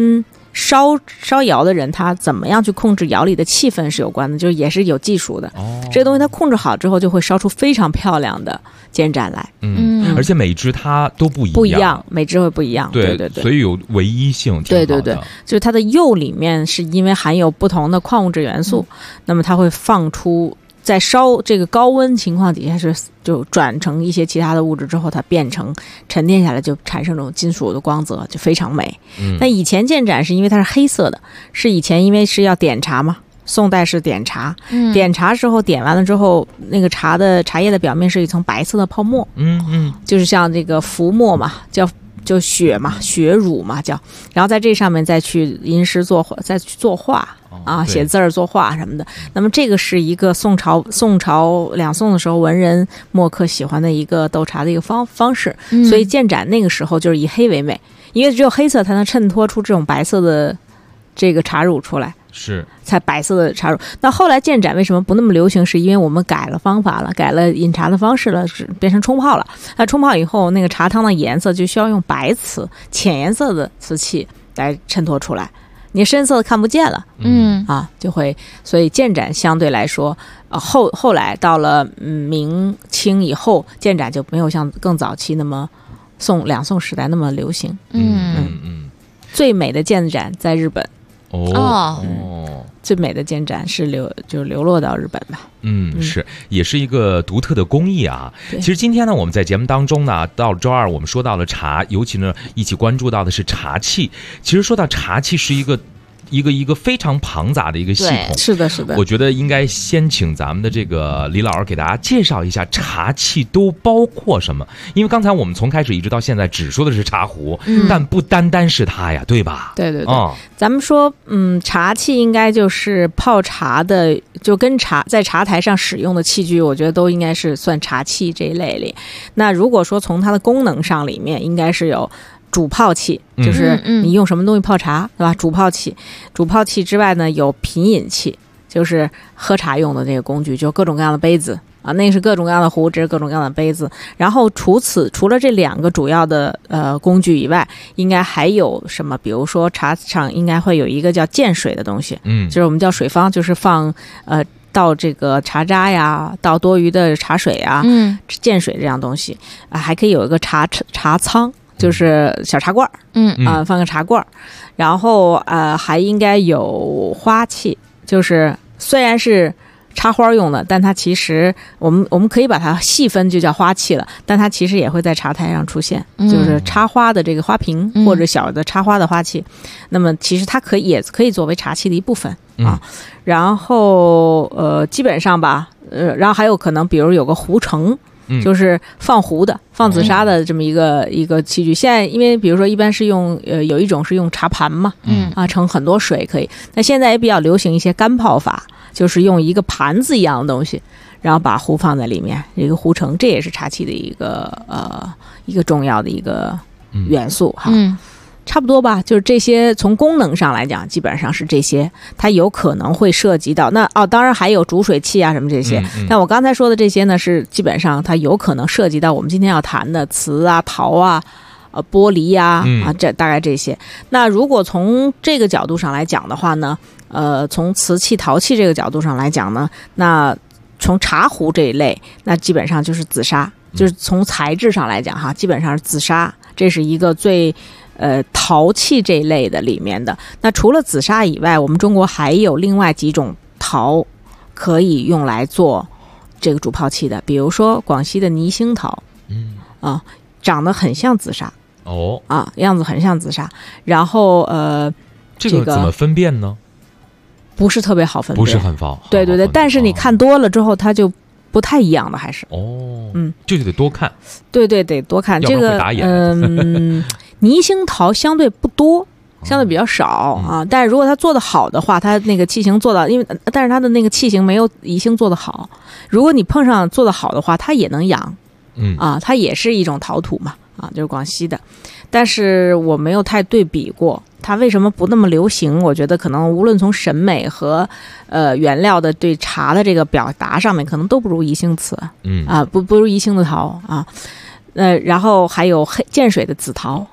烧窑的人他怎么样去控制窑里的气氛是有关的，就是也是有技术的。这个东西它控制好之后，就会烧出非常漂亮的建盏来。 而且每支它都不一样， 每支会不一样。对， 所以有唯一性。 对，就是它的釉里面是因为含有不同的矿物质元素，那么它会放出。在烧这个高温情况底下就转成一些其他的物质之后，它变成沉淀下来，就产生这种金属的光泽，就非常美。那以前建盏是因为它是黑色的，是以前因为是要点茶嘛，宋代是点茶，点茶时候点完了之后，那个茶叶的表面是一层白色的泡沫，就是像这个浮沫嘛，就血嘛，血乳嘛叫，然后在这上面再去吟诗再去作画。写字儿作画什么的，那么这个是一个宋朝两宋的时候文人墨客喜欢的一个斗茶的一个方式，所以建盏那个时候就是以黑为美，因为只有黑色才能衬托出这种白色的这个茶乳出来， 是才白色的茶乳。那后来建盏为什么不那么流行？是因为我们改了方法了，改了饮茶的方式了，是变成冲泡了。那冲泡以后，那个茶汤的颜色就需要用白瓷、浅颜色的瓷器来衬托出来。你深色看不见了，就会，所以建盏相对来说，后来到了明清以后，建盏就没有像更早期那么两宋时代那么流行。最美的建盏在日本。最美的建盏是流落到日本吧。 是，也是一个独特的工艺啊。其实今天呢，我们在节目当中呢，到了周二，我们说到了茶，尤其呢，一起关注到的是茶器。其实说到茶器，是一个非常庞杂的一个系统。 是的。 我觉得应该先请咱们的这个李老师给大家介绍一下茶器都包括什么。因为刚才我们从开始一直到现在只说的是茶壶，但不单单是它呀，对吧？ 对。咱们说，茶器应该就是泡茶的，就跟在茶台上使用的器具，我觉得都应该是算茶器这一类里。那如果说从它的功能上里面，应该是有。煮泡器就是你用什么东西泡茶，对吧？煮泡器之外呢，有品饮器，就是喝茶用的这个工具，就各种各样的杯子啊，那是各种各样的壶，这是各种各样的杯子。然后除了这两个主要的工具以外，应该还有什么？比如说茶厂应该会有一个叫溅水的东西，就是我们叫水方，就是放倒这个茶渣呀，倒多余的茶水啊，溅水这样东西啊，还可以有一个茶仓。就是小茶罐，放个茶罐，然后还应该有花器，就是虽然是插花用的，但它其实我们可以把它细分就叫花器了，但它其实也会在茶台上出现，就是插花的这个花瓶或者小的插花的花器，那么其实它也可以作为茶器的一部分啊。然后基本上吧，然后还有可能比如有个壶盛。就是放壶的、放紫砂的这么一个器具。现在因为比如说一般是用有一种是用茶盘嘛，盛很多水可以。那现在也比较流行一些干泡法，就是用一个盘子一样的东西，然后把壶放在里面，一个壶盛，这也是茶器的一个重要的一个元素哈。差不多吧，就是这些。从功能上来讲，基本上是这些。它有可能会涉及到当然还有煮水器啊什么这些。但我刚才说的这些呢，是基本上它有可能涉及到我们今天要谈的瓷啊、陶啊、玻璃呀这大概这些。那如果从这个角度上来讲的话呢，从瓷器、陶器这个角度上来讲呢，那从茶壶这一类，那基本上就是紫砂，就是从材质上来讲哈，基本上是紫砂，这是一个最。陶器这一类的里面的，那除了紫砂以外，我们中国还有另外几种陶可以用来做这个煮泡器的，比如说广西的泥兴陶，长得很像紫砂样子很像紫砂。然后这个怎么分辨呢？ 不是特别好分辨， 不是很好。 对，但是你看多了之后，它就不太一样的，还是就得多看。 对，得多看。这个泥兴陶相对不多，相对比较少啊。但是如果它做得好的话，它那个器型做到，但是它的那个器型没有宜兴做得好。如果你碰上做得好的话，它也能养，它也是一种陶土嘛，就是广西的。但是我没有太对比过，它为什么不那么流行？我觉得可能无论从审美和原料的对茶的这个表达上面，可能都不如宜兴瓷，不如宜兴的陶啊。然后还有溅水的紫陶。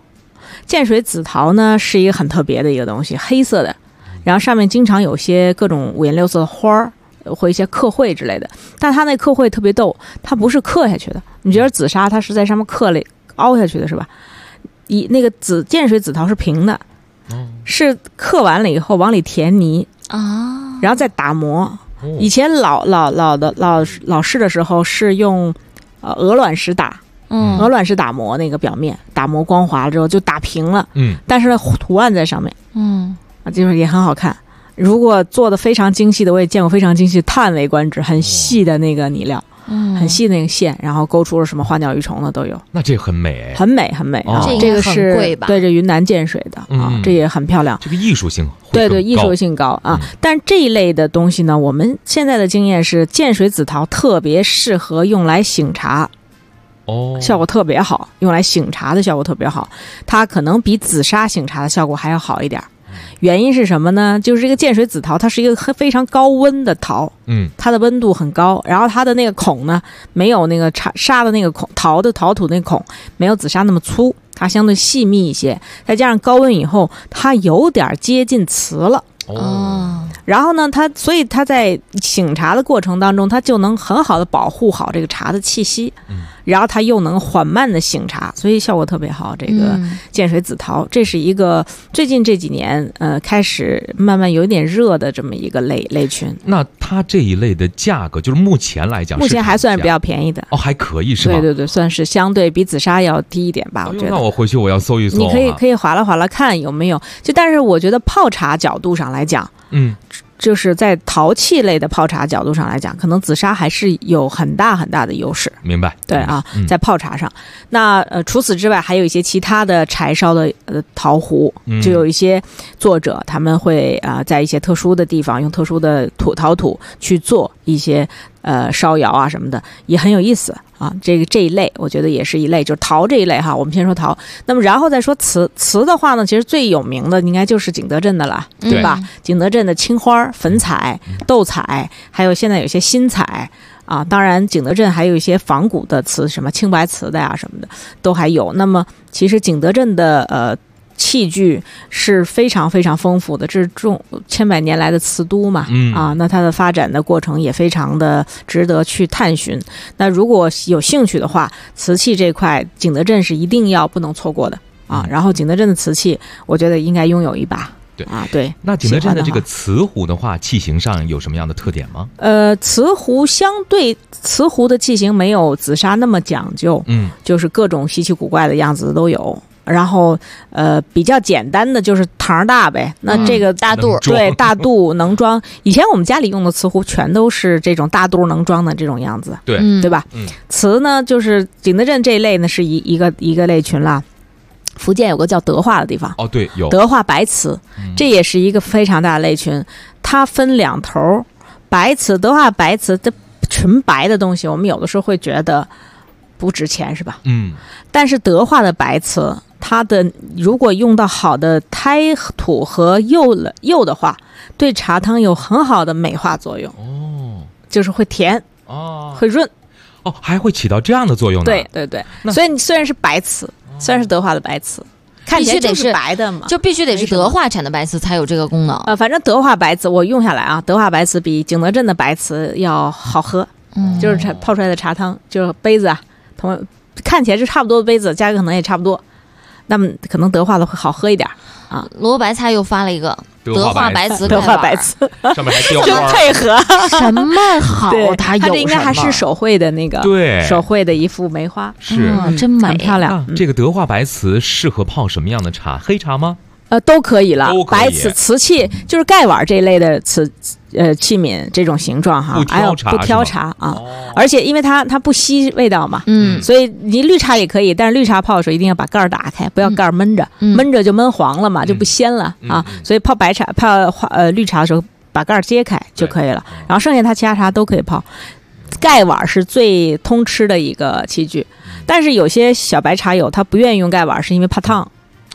建水紫桃呢是一个很特别的一个东西，黑色的，然后上面经常有些各种五颜六色的花儿或一些刻绘之类的，但它那刻绘特别逗，它不是刻下去的。你觉得紫砂它是在上面刻了凹下去的是吧？那个建水紫桃是平的，是刻完了以后往里填泥啊，然后再打磨。以前老式的时候是用鹅卵石打。鹅卵石打磨那个表面，打磨光滑了之后就打平了，但是图案在上面，就是也很好看。如果做的非常精细的，我也见过非常精细，叹为观止，很细的那个泥料，很细的那个线，然后勾出了什么花鸟鱼虫的都有。 那这很美， 很美，很美啊！这个是对着云南建水的啊，这也很漂亮。 这个艺术性对，艺术性高啊！但这一类的东西呢，我们现在的经验是，建水紫桃特别适合用来醒茶。效果特别好，用来醒茶的效果特别好，它可能比紫砂醒茶的效果还要好一点。原因是什么呢？就是这个建水紫桃它是一个非常高温的桃，它的温度很高，然后它的那个孔呢没有那个砂的那个孔，陶土那个孔没有紫砂那么粗，它相对细密一些，再加上高温以后它有点接近瓷了。然后呢，所以它在醒茶的过程当中，它就能很好的保护好这个茶的气息，然后它又能缓慢的醒茶，所以效果特别好。这个建水紫桃，这是一个最近这几年开始慢慢有一点热的这么一个类群。 那它这一类的价格，就是目前来讲， 目前还算是比较便宜的还可以是吧？ 对，算是相对比紫砂要低一点吧，我觉得。 那我回去我要搜一搜， 你可以划拉看有没有。但是我觉得泡茶角度上来讲，就是在陶器类的泡茶角度上来讲，可能紫砂还是有很大很大的优势。 明白？ 对啊，在泡茶上，那除此之外，还有一些其他的柴烧的陶壶，就有一些作者他们会在一些特殊的地方用特殊的陶土去做一些烧窑啊什么的，也很有意思啊。这一类，我觉得也是一类，就是陶这一类哈。我们先说陶，那么然后再说瓷的话呢，其实最有名的应该就是景德镇的了，对吧？景德镇的青花、粉彩、斗彩，还有现在有些新彩啊。当然，景德镇还有一些仿古的瓷，什么青白瓷的呀什么的都还有。那么其实景德镇的器具是非常非常丰富的，这是千百年来的瓷都嘛，那它的发展的过程也非常的值得去探寻。那如果有兴趣的话，瓷器这块景德镇是一定不能错过的啊。然后景德镇的瓷器，我觉得应该拥有一把。对。 那景德镇的这个瓷壶的话，器型上有什么样的特点吗？ 瓷壶瓷壶的器型没有紫砂那么讲究，就是各种稀奇古怪的样子都有。然后比较简单的就是堂大呗，那这个大肚， 对，大肚能装。以前我们家里用的瓷壶全都是这种大肚能装的这种样子，对吧？瓷呢，就是景德镇这一类呢是一个类群啦。福建有个叫德化的地方， 对，有德化白瓷，这也是一个非常大的类群。它分两头，白瓷、德化白瓷，这纯白的东西，我们有的时候会觉得不值钱，是吧？但是德化的白瓷，它的如果用到好的胎土和釉的话，对茶汤有很好的美化作用。就是会甜，会润， 还会起到这样的作用呢？ 对。所以你虽然是白瓷，虽然是德化的白瓷，看起来就是白的嘛， 就必须得是德化产的白瓷才有这个功能。 反正德化白瓷我用下来啊，德化白瓷比景德镇的白瓷要好喝，就是泡出来的茶汤，就是杯子啊，看起来是差不多的杯子，价格可能也差不多，那么可能德化的会好喝一点啊。 罗白菜又发了一个德化白瓷， 德化白瓷上面还雕真配合， 什么好？它这应该还是手绘的那个， 对， 手绘的一幅梅花， 是真美， 很漂亮。 这个德化白瓷适合泡什么样的茶？黑茶吗？ 都可以了。白瓷器就是盖碗这一类的器皿，这种形状哈，不挑茶啊。而且因为它不吸味道嘛，所以你绿茶也可以，但是绿茶泡的时候一定要把盖儿打开，不要盖儿闷着，闷着就闷黄了嘛，就不鲜了啊。所以泡白茶、绿茶的时候，把盖儿揭开就可以了。然后剩下它其他茶都可以泡。盖碗是最通吃的一个器具，但是有些小白茶友他不愿意用盖碗，是因为怕烫。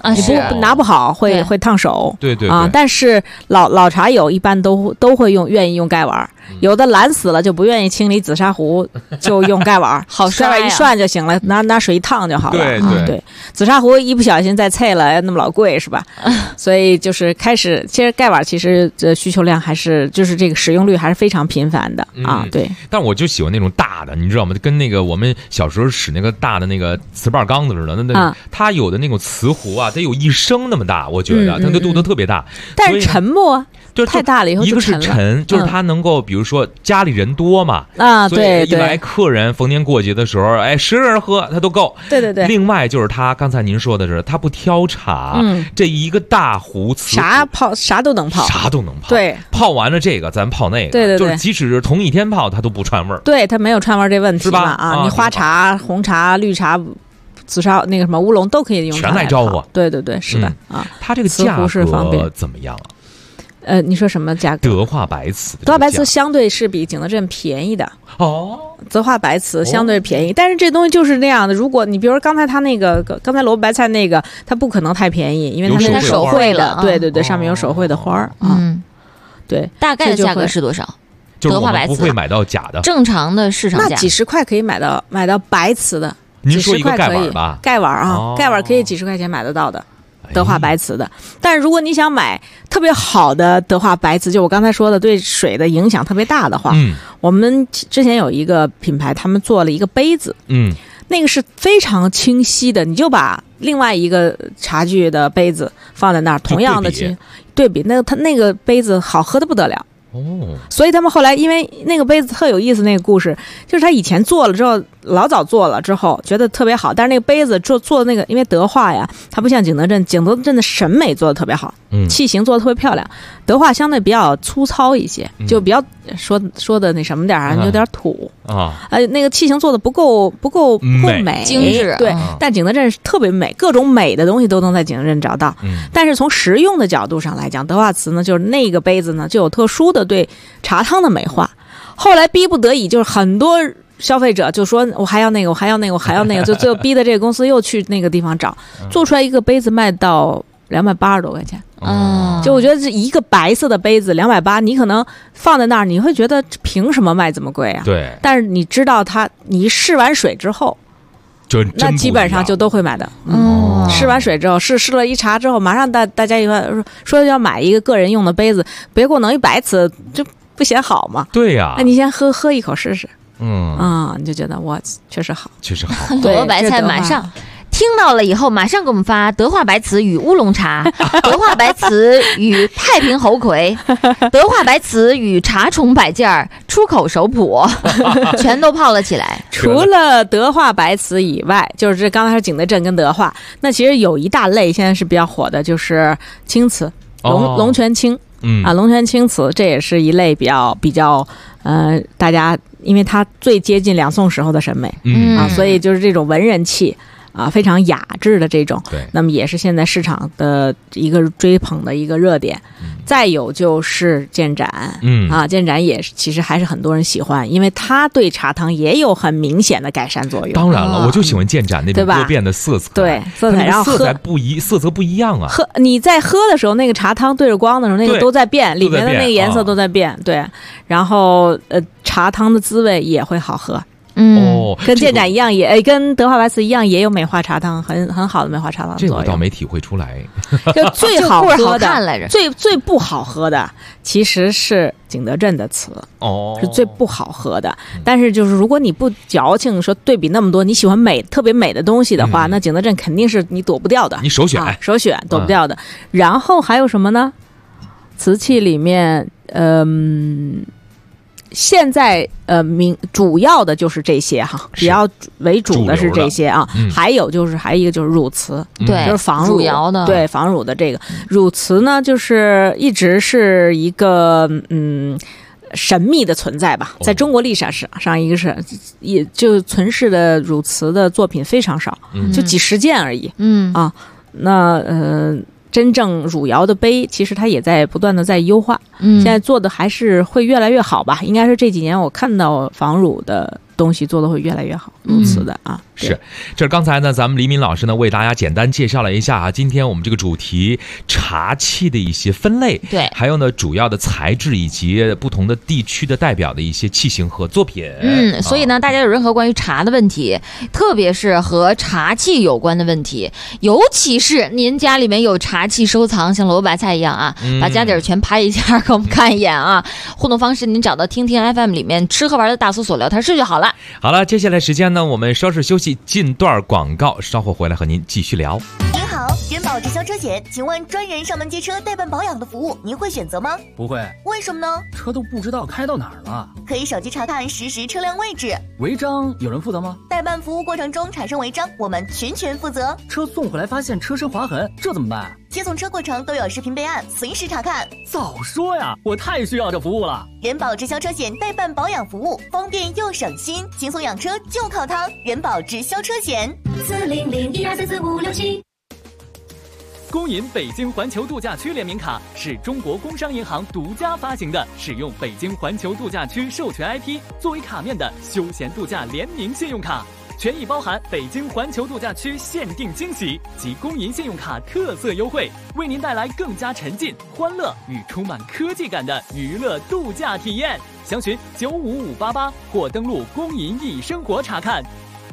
你拿不好会烫手。 对对啊，但是老茶友一般都会愿意用盖碗，有的懒死了就不愿意清理紫砂壶，就用盖碗， 好刷盖碗一涮就行了，拿水一烫就好了。 对， 紫砂壶一不小心再碎了，那么老贵是吧？所以就是其实盖碗其实需求量还是就是这个使用率还是非常频繁的啊。对， 但我就喜欢那种大的，你知道吗？跟那个我们小时候使那个大的那个瓷瓣缸子似的，那它有的那种瓷壶啊，得有1升那么大，我觉得它的肚子特别大， 但是沉没啊。 就是太大了以后一个是沉，就是它能够，比如说家里人多嘛， 对， 一来客人逢年过节的时候，10个人喝它都够。 对。 另外就是它刚才您说的是，它不挑茶，这一个大壶瓷啥都能泡，对， 泡完了这个咱泡那个， 对， 就是即使是同一天泡，它都不串味儿。 对，它没有串味儿这问题嘛啊，你花茶、红茶、绿茶。紫砂那个什么乌龙都可以用， 全来招呼。 对，是的啊。 它这个价格怎么样啊？你说什么价格？ 德化白瓷相对是比景德镇便宜的哦。 德化白瓷相对便宜，但是这东西就是那样的。如果你比如说刚才萝卜白菜那个，它不可能太便宜，因为它那是手绘的，对，上面有手绘的花儿啊。对， 大概的价格是多少？ 德化白瓷不会买到假的， 正常的市场价那几十块可以买到白瓷的。 您说一个盖碗吧， 盖碗啊，盖碗可以几十块钱买得到的，德化白瓷的。但是如果你想买特别好的德化白瓷，就我刚才说的对水的影响特别大的话，我们之前有一个品牌，他们做了一个杯子，那个是非常清晰的，你就把另外一个茶具的杯子放在那儿，同样的对比，它那个杯子好喝的不得了。所以他们后来因为那个杯子特有意思，那个故事就是他以前做了之后，老早做了之后觉得特别好，但是那个杯子做那个，因为德化呀，它不像景德镇的审美做的特别好，器型做的特别漂亮，德化相对比较粗糙一些，就比较说的那什么点啊，有点土啊，那个器型做的不够美精致， 对，但景德镇是特别美，各种美的东西都能在景德镇找到，但是从实用的角度上来讲，德化瓷呢，就是那个杯子呢就有特殊的对茶汤的美化，后来逼不得已，就是很多消费者就说我还要那个，我还要那个，我还要那个，就最后逼的这个公司又去那个地方找，做出来一个杯子卖到280多块钱。就我觉得这一个白色的杯子280，你可能放在那儿，你会觉得凭什么卖这么贵啊？ 对。 但是你知道你试完水之后，那基本上就都会买的。试完水之后，试了一茶之后，马上大家一说要买一个个人用的杯子，别给我弄一白瓷，就不显好嘛？ 对呀。 那你先喝一口试试。你就觉得哇，确实好， 萝卜白菜马上听到了以后，马上给我们发德化白瓷与乌龙茶，德化白瓷与太平猴魁，德化白瓷与茶虫摆件出口手谱，全都泡了起来。 除了德化白瓷以外，就是这刚才说景德镇跟德化，那其实有一大类现在是比较火的，就是青瓷，龙泉青。龙泉青瓷这也是一类比较大家因为它最接近两宋时候的审美，所以就是这种文人气非常雅致的这种，那么也是现在市场的一个追捧的一个热点。再有就是建盏，建盏也是其实还是很多人喜欢，因为它对茶汤也有很明显的改善作用。 当然了，我就喜欢建盏那种多变的色彩， 对色彩，然后色彩色泽不一样啊。 你在喝的时候，那个茶汤对着光的时候，那个都在变，里面的那个颜色都在变，对。然后茶汤的滋味也会好喝。跟建盏一样，跟德化白瓷一样，也有美化茶汤很好的美化茶汤的作用。 这我倒没体会出来。 就最好喝的，最不好喝的其实是景德镇的瓷，是最不好喝的。但是就是如果你不矫情，说对比那么多，你喜欢特别美的东西的话，那景德镇肯定是你躲不掉的， 你首选躲不掉的。然后还有什么呢？瓷器里面，现在主要的就是这些哈，比较为主的是这些啊。还有一个就是乳瓷， 对， 就是仿乳的， 对，仿乳的这个乳瓷呢，就是一直是一个神秘的存在吧，在中国历史上一个是也就存世的乳瓷的作品非常少，就几十件而已。那真正汝窑的杯，其实它也在不断的在优化，现在做的还是会越来越好吧。应该是这几年我看到仿乳的东西做得会越来越好，如此的啊。 是，这刚才呢，咱们黎明老师呢为大家简单介绍了一下今天我们这个主题茶器的一些分类， 对， 还有呢主要的材质以及不同的地区的代表的一些器型和作品。 所以呢，大家有任何关于茶的问题，特别是和茶器有关的问题，尤其是您家里面有茶器收藏，像萝卜白菜一样啊，把家底儿全拍一下给我们看一眼啊。互动方式您找到听听 FM 里面吃喝玩的大搜索聊天室就好了。 好了，接下来时间呢，我们稍事休息，进段广告，稍后回来和您继续聊。 您好，人保直销车险，请问专人上门接车代办保养的服务，您会选择吗？ 不会。 为什么呢？ 车都不知道开到哪儿了。 可以手机查看实时车辆位置。 违章有人负责吗？ 代办服务过程中产生违章，我们全权负责。 车送回来发现车身划痕，这怎么办？ 接送车过程都有视频备案，随时查看。 早说呀，我太需要这服务了。 人保直销车险代办保养服务，方便又省心，轻松养车就靠它。人保直销车险 40012344567。 工银北京环球度假区联名卡是中国工商银行独家发行的，使用北京环球度假区授权 IP 作为卡面的休闲度假联名信用卡，权益包含北京环球度假区限定惊喜及工银信用卡特色优惠，为您带来更加沉浸、欢乐与充满科技感的娱乐度假体验。详询95588或登录工银易生活查看。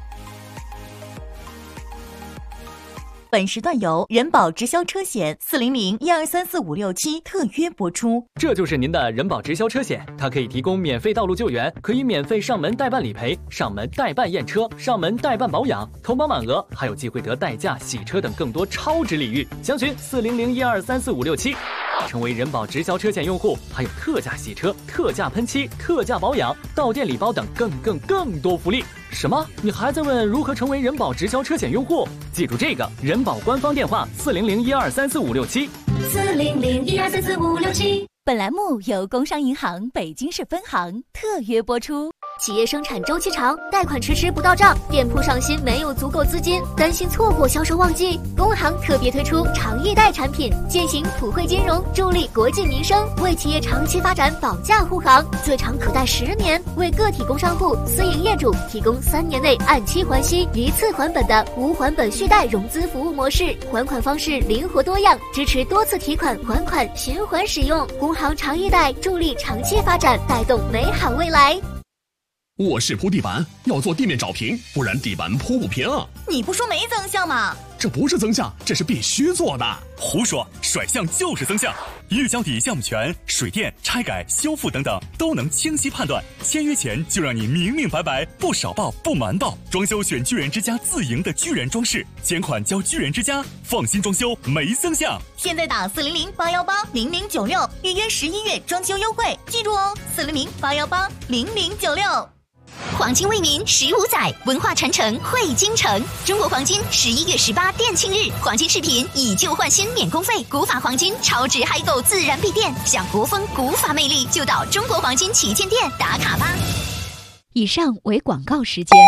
本时段由人保直销车险40012345567特约播出。 这就是您的人保直销车险，它可以提供免费道路救援，可以免费上门代办理赔、上门代办验车、上门代办保养、投保满额，还有机会得代驾洗车等更多超值礼遇。详询40012345567。成为人保直销车险用户，还有特价洗车、特价喷漆、特价保养、到店礼包等更多福利。什么？你还在问如何成为人保直销车险用户？记住这个人保官方电话40012345567。 40012345567。 本栏目由工商银行北京市分行特约播出。 企业生产周期长，贷款迟迟不到账，店铺上新没有足够资金，担心错过销售旺季。工行特别推出长易贷产品，践行普惠金融，助力国计民生，为企业长期发展保驾护航，最长可贷10年，为个体工商户、私营业主提供3年内按期还息、一次还本的无还本续贷融资服务模式，还款方式灵活多样，支持多次提款还款循环使用。工行长易贷助力长期发展，带动美好未来。 我是铺地板，要做地面找平，不然地板铺不平。 你不说没增项吗？ 这不是增项，这是必须做的。 胡说，甩项就是增项。一日交底项目权、水电、拆改、修复等等都能清晰判断，签约前就让你明明白白，不少报不瞒报。装修选巨人之家自营的巨人装饰，钱款交巨人之家，放心装修没增项。 现在打400-818-0096预约11月装修优惠，记住哦，400-818-0096。 黄金为民15载，文化传承汇京城。中国黄金11月18店庆日，黄金饰品以旧换新免工费，古法黄金超值嗨购自然必店，享国风古法魅力，就到中国黄金旗舰店打卡吧。 以上为广告时间。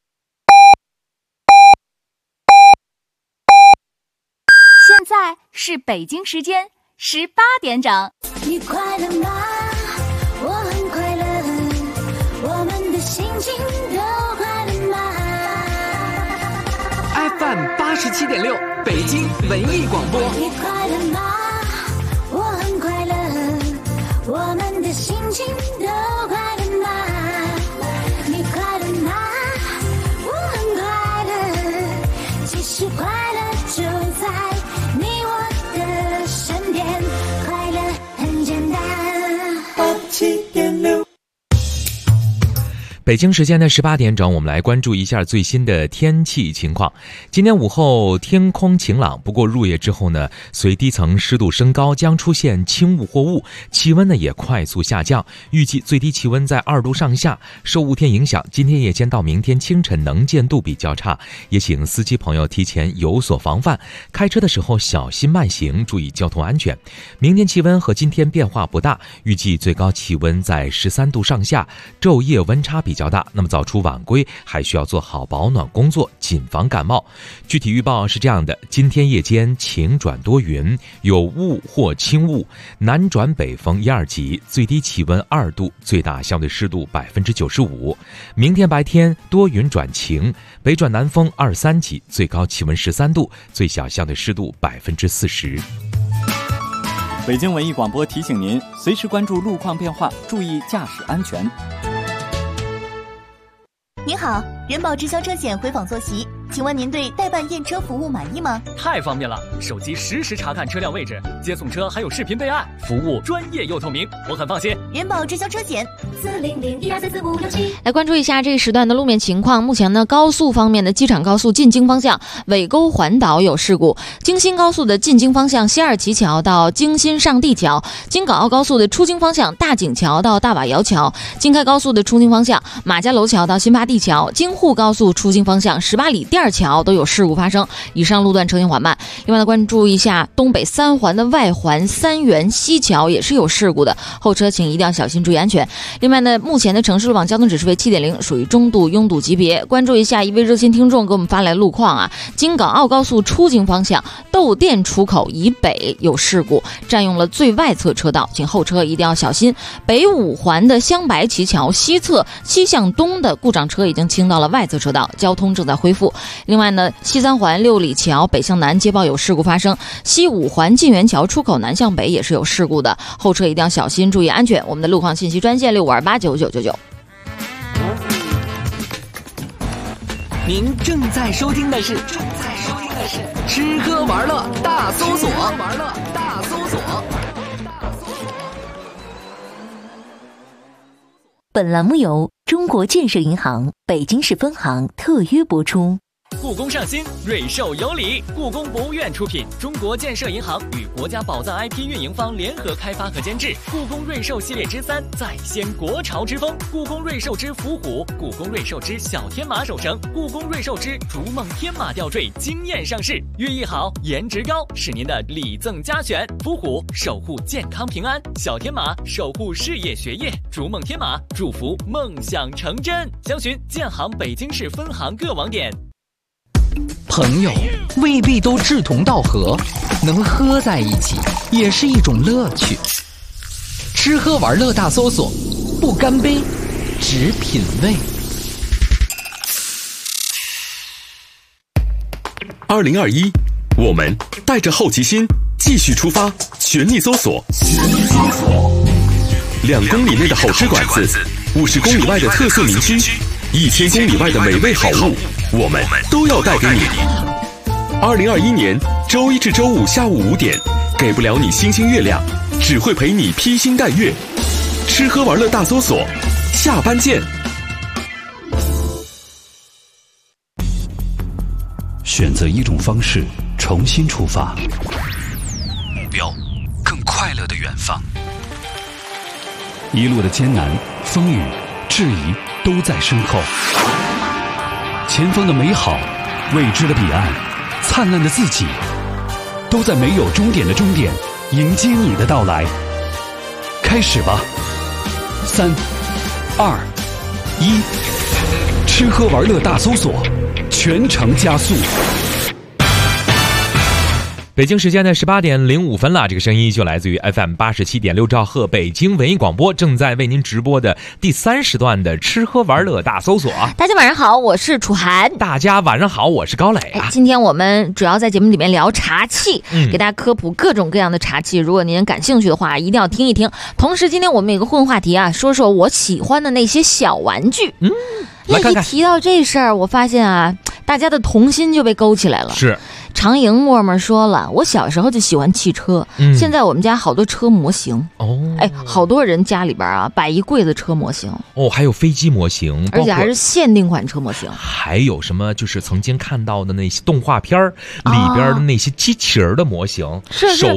现在是北京时间18点整。 你快乐吗？我很快乐，我们的心情都快乐吗 ？FM 87.6，北京文艺广播。 你快乐吗？我很快乐，我们的心情都快乐吗？你快乐吗？我很快乐，其实快乐就在你我的身边，快乐很简单。87.6。 北京时间的18点整，我们来关注一下最新的天气情况。今天午后天空晴朗，不过入夜之后呢，随低层湿度升高，将出现轻雾或雾，气温呢也快速下降，预计最低气温在2度上下。受雾天影响，今天夜间到明天清晨能见度比较差，也请司机朋友提前有所防范，开车的时候小心慢行，注意交通安全。明天气温和今天变化不大，预计最高气温在13度上下，昼夜温差比较大，那么早出晚归还需要做好保暖工作，谨防感冒。具体预报是这样的：今天夜间晴转多云，有雾或轻雾，南转北风1、2级，最低气温2度，最大相对湿度95%。明天白天多云转晴，北转南风2、3级，最高气温13度，最小相对湿度40%。 北京文艺广播提醒您，随时关注路况变化，注意驾驶安全。 您好，人保直销车险回访坐席，请问您对代办验车服务满意吗？ 太方便了，手机实时查看车辆位置，接送车还有视频备案，服务专业又透明，我很放心。 人保直销车险 40012344567。 来关注一下这个时段的路面情况。目前呢，高速方面的机场高速进京方向尾沟环岛有事故，京新高速的进京方向西二旗桥到京新上地桥，京港澳高速的出京方向大井桥到大瓦窑桥，京开高速的出京方向马家楼桥到新八地桥，京沪高速出京方向18里店桥都有事故发生，以上路段车行缓慢。另外呢，关注一下东北3环的外环三元西桥也是有事故的，后车请一定要小心注意安全。另外呢，目前的城市路网交通指示为7.0，属于中度拥堵级别。关注一下一位热心听众给我们发来路况啊，京港澳高速出京方向窦店出口以北有事故，占用了最外侧车道，请后车一定要小心。北5环的香白旗桥西侧西向东的故障车已经清到了外侧车道，交通正在恢复。另外呢，西3环6里桥北向南接报有事故发生，西5环晋源桥出口南向北也是有事故的，后车一定要小心注意安全。我们的路况信息专线6528999999。 您正在收听的是吃喝玩乐大搜索。 本栏目由中国建设银行北京市分行特约播出。 故宫上新，瑞兽有礼。故宫博物院出品，中国建设银行与国家宝藏 IP 运营方联合开发和监制。故宫瑞兽系列之3再现国潮之风，故宫瑞兽之伏虎，故宫瑞兽之小天马手绳，故宫瑞兽之逐梦天马吊坠惊艳上市，寓意好，颜值高，是您的礼赠佳选。伏虎守护健康平安，小天马守护事业学业，逐梦天马祝福梦想成真。详询建行北京市分行各网点。 朋友未必都志同道合，能喝在一起也是一种乐趣。吃喝玩乐大搜索，不干杯，只品味。 2021，我们带着好奇心继续出发，全力搜索。2公里内的好吃馆子，50公里外的特色名区，1000公里外的美味好物，我们都要带给你。2021年周一至周五下午5点，给不了你星星月亮，只会陪你披星戴月。吃喝玩乐大搜索，下班见。 选择一种方式，重新出发，目标更快乐的远方。一路的艰难、风雨、质疑都在身后，前方的美好、未知的彼岸、灿烂的自己，都在没有终点的终点迎接你的到来。开始吧，3、2、1，吃喝玩乐大搜索，全程加速。 北京时间的18点05分了，这个声音就来自于 FM 87.6兆赫北京文艺广播，正在为您直播的第3时段的吃喝玩乐大搜索。 大家晚上好，我是楚涵。 大家晚上好，我是高磊啊。 今天我们主要在节目里面聊茶器，给大家科普各种各样的茶器，如果您感兴趣的话，一定要听一听。同时今天我们有个混话题啊，说说我喜欢的那些小玩具。 来看看。 一提到这事儿，我发现啊，大家的童心就被勾起来了。 是。 长营默默说了，我小时候就喜欢汽车，现在我们家好多车模型哦，好多人家里边啊摆一柜子车模型哦，还有飞机模型， 而且还是限定款车模型， 还有什么就是曾经看到的那些动画片里边的那些机器人的模型，手办。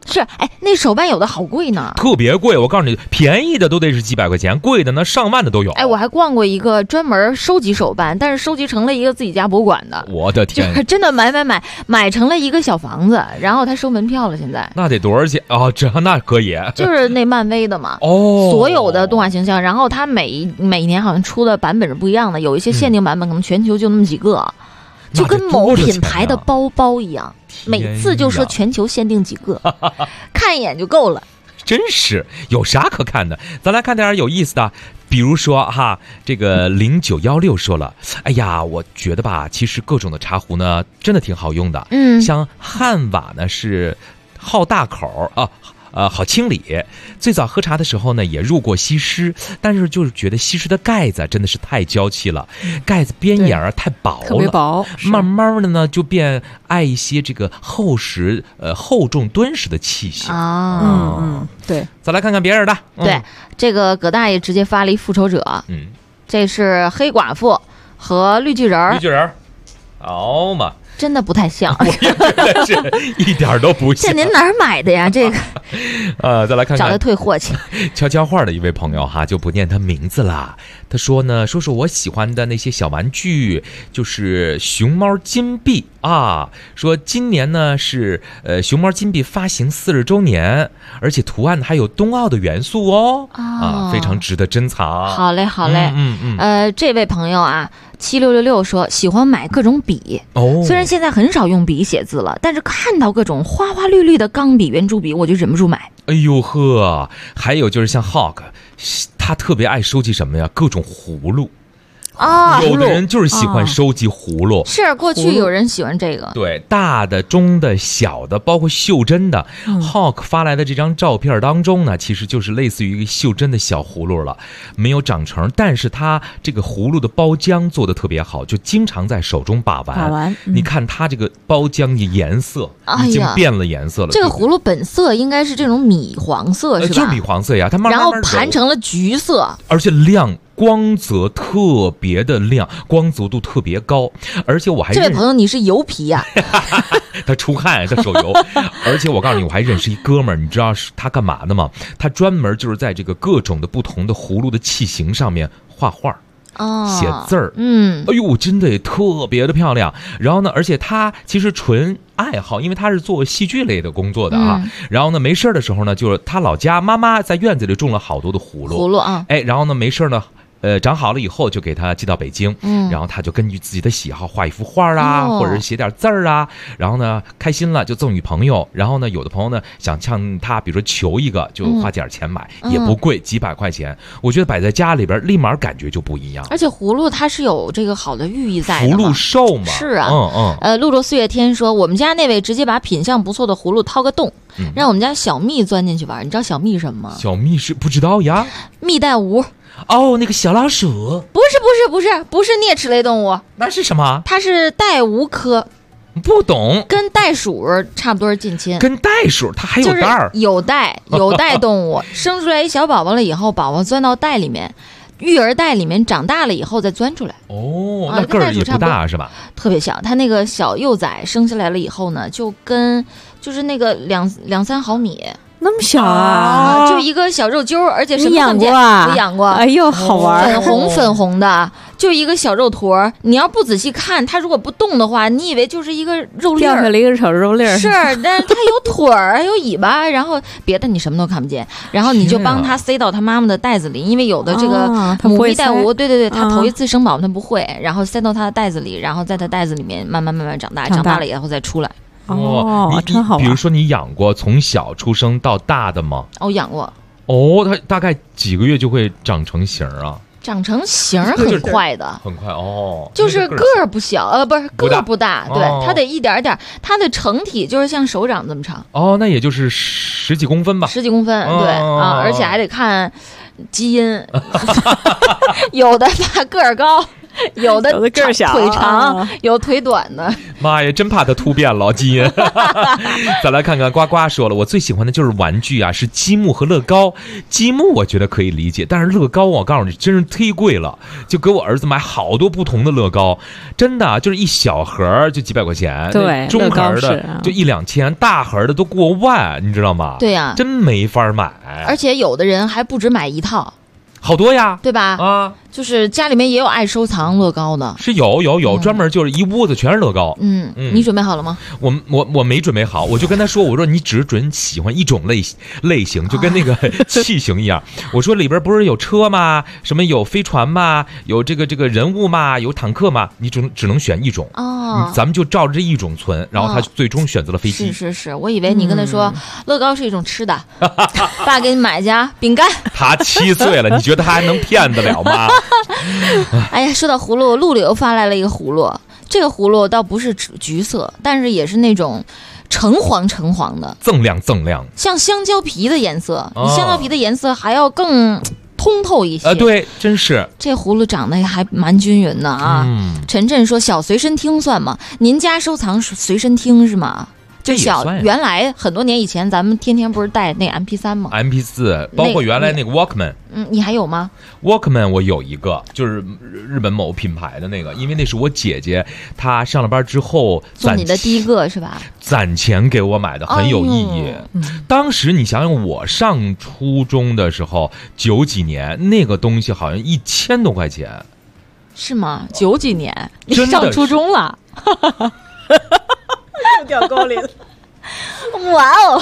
是，哎，那手办有的好贵呢， 特别贵。我告诉你，便宜的都得是几百块钱，贵的呢上万的都有。 哎，我还逛过一个专门收集手办，但是收集成了一个自己家博物馆的。 我的天， 就是真的买成了一个小房子，然后他收门票了。现在那得多少钱啊？那可以， 就是那漫威的嘛。 哦， 所有的动画形象，然后他每年好像出的版本是不一样的，有一些限定版本可能全球就那么几个。就跟某品牌的包包一样，每次就说全球限定几个，看一眼就够了。 真是有啥可看的？咱来看点有意思的，比如说哈，这个0916说了，哎呀，我觉得吧，其实各种的茶壶呢，真的挺好用的。像汉瓦呢是好大口啊。好清理。最早喝茶的时候呢，也入过西施，但是就是觉得西施的盖子真的是太娇气了，盖子边沿太薄了， 特别薄。 慢慢的呢，就变爱一些这个厚实、厚重、敦实的气息啊。 对。 再来看看别人的， 对，这个葛大爷直接发了一复仇者，这是黑寡妇和绿巨人。 绿巨人，好嘛。 真的不太像， 我也觉得是一点都不像。 这您哪儿买的呀？这个， 再来看看， 找他退货去。 悄悄话的一位朋友哈，就不念他名字啦。他说呢，说我喜欢的那些小玩具，就是熊猫金币啊。说今年呢是熊猫金币发行40周年，而且图案还有冬奥的元素哦。非常值得珍藏。 好嘞，好嘞。这位朋友啊。7666说喜欢买各种笔虽然现在很少用笔写字了，但是看到各种花花绿绿的钢笔、圆珠笔，我就忍不住买。 哎呦呵，还有就是像 Hawk， 他特别爱收集什么呀？各种葫芦。有的人就是喜欢收集葫芦， 是过去有人喜欢这个， 对，大的、中的、小的，包括袖珍的。Hawk 发来的这张照片当中呢，其实就是类似于一个袖珍的小葫芦了，没有长成，但是它这个葫芦的包浆做得特别好，就经常在手中把玩。你看它这个包浆的颜色已经变了颜色了。 这个葫芦本色应该是这种米黄色，是吧？ 就是米黄色呀，它慢慢然后盘成了橘色， 而且亮。光泽特别的亮，光泽度特别高，而且我还这位朋友你是油皮呀、 他出汗，他手油，而且我告诉你，我还认识一哥们儿，你知道是他干嘛的吗？他专门就是在这个各种的不同的葫芦的器型上面画画。写字儿，哎呦，真的也特别的漂亮。然后呢，而且他其实纯爱好，因为他是做戏剧类的工作的啊。然后呢，没事的时候呢，就是他老家妈妈在院子里种了好多的葫芦啊。 哎，然后呢，没事呢。长好了以后就给他寄到北京，然后他就根据自己的喜好画一幅画啊，或者是写点字儿啊，然后呢开心了就赠与朋友，然后呢有的朋友呢想向他比如说求一个，就花点钱买，也不贵，几百块钱，我觉得摆在家里边立马感觉就不一样。 而且葫芦它是有这个好的寓意在的， 葫芦寿嘛， 是啊，露露四月天说我们家那位直接把品相不错的葫芦掏个洞，让我们家小蜜钻进去玩。你知道小蜜什么吗？ 小蜜是不知道呀， 蜜袋鼯。 哦，那个小老鼠？ 不是啮齿类动物， 那是什么？ 它是袋鼯科。 不懂， 跟袋鼠差不多近亲。 跟袋鼠它还有袋儿？ 有袋动物生出来一小宝宝了以后，宝宝钻到袋里面，育儿袋里面长大了以后再钻出来。 那个儿也不大是吧？ 特别小，它那个小幼崽生下来了以后呢，就是那个2-3毫米。 那么小啊， 就一个小肉揪，而且什么养过啊？ 我养过。 哎呦，好玩！ 粉红的，就一个小肉坨。你要不仔细看，它如果不动的话，你以为就是一个肉粒儿， 掉下来一个小肉粒儿。 是，但是它有腿儿，还有尾巴，然后别的你什么都看不见。然后你就帮它塞到它妈妈的袋子里，因为有的这个母蜜袋鼯，对，它头一次生宝宝它不会，然后塞到它的袋子里，然后在它袋子里面慢慢长大，长大了以后再出来。 真好玩。 比如说你养过从小出生到大的吗？ 养过。 它大概几个月就会长成型啊？ 长成型很快的， 很快就是个儿不小，不是个儿不大，对，它得一点点，它的成体就是像手掌这么长。 那也就是10几公分吧。 10几公分，对啊，而且还得看基因，有的吧个儿高。 有的个儿小， 腿长，有腿短的。 妈呀，真怕它突变了基因。再来看看呱呱说了，我最喜欢的就是玩具啊，是积木和乐高。积木我觉得可以理解，但是乐高我告诉你真是忒贵了，就给我儿子买好多不同的乐高，真的就是一小盒就几百块钱， 对， 中盒的就1-2千，大盒的都过万，你知道吗？ 对呀， 真没法买。 而且有的人还不止买一套。 好多呀， 对吧？ 啊， 就是家里面也有爱收藏乐高的， 是有，专门就是一屋子全是乐高。 你准备好了吗？ 我没准备好，我就跟他说，我说你只准喜欢一种类型，就跟那个器型一样。我说里边不是有车吗？什么有飞船吗？有这个人物吗？有坦克吗？你只能选一种哦。咱们就照着这一种存，然后他最终选择了飞机。 是，我以为你跟他说乐高是一种吃的，爸给你买家饼干。 他7岁了，你觉得他还能骗得了吗？ 哎呀，说到葫芦，陆里又发来了一个葫芦，这个葫芦倒不是橘色，但是也是那种橙黄的， 锃亮， 像香蕉皮的颜色，比香蕉皮的颜色还要更通透一些。 对，真是这葫芦长得还蛮均匀的啊。晨晨说小随身听算吗？您家收藏随身听是吗？就原来很多年以前，咱们天天不是带那 MP3 吗 ？MP4，包括原来那个 Walkman。 你还有吗 ？Walkman 我有一个，就是日本某品牌的那个，因为那是我姐姐她上了班之后送你的第一个是吧？ 攒钱给我买的，很有意义。当时你想想，我上初中的时候，90几年那个东西好像1000多块钱， 是吗？90几年，你上初中了。 又掉沟里了！ 哇哦！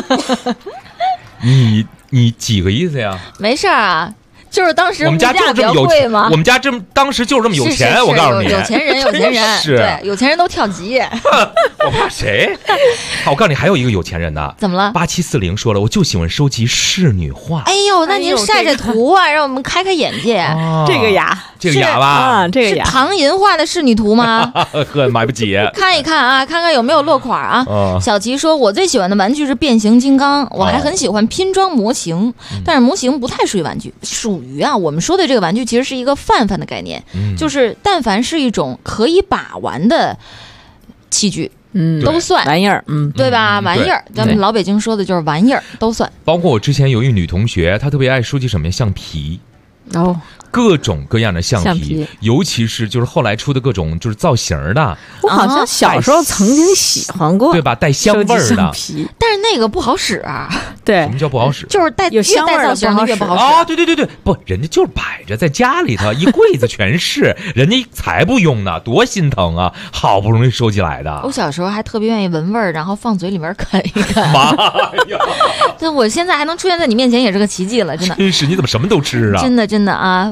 你几个意思呀？ 没事啊，就是当时我们家就是这么有钱吗？ 我们家当时就是这么有钱，我告诉你， 有钱人， 是， 对，有钱人都跳级。 我怕谁？我告诉你，还有一个有钱人呢。 怎么了 ？8740说了，我就喜欢收集仕女画。 哎呦，那您晒图啊，让我们开眼界。 这个雅吧， 这个雅是唐寅画的仕女图吗？ 呵，买不起。 看一看啊，看看有没有落款啊。小吉说，我最喜欢的玩具是变形金刚，我还很喜欢拼装模型，但是模型不太属于玩具，属于啊，我们说的这个玩具其实是一个泛的概念，就是但凡是一种可以把玩的器具。都算玩意儿， 对吧？玩意儿，咱们老北京说的就是玩意儿，都算。 包括我之前有一女同学，她特别爱收集什么橡皮，各种各样的橡皮，尤其是就是后来出的各种就是造型的。 我好像小时候曾经喜欢过， 对吧？带香味儿的， 但是那个不好使啊。 对， 什么叫不好使？ 就是带有香味儿的越不好使啊！对，不，人家就是摆着在家里头，一柜子全是，人家才不用呢，多心疼啊！好不容易收集来的。 我小时候还特别愿意闻味儿，然后放嘴里面啃一啃。 妈呀！ 对，我现在还能出现在你面前，也是个奇迹了，真的。 真是，你怎么什么都吃啊？ 真的啊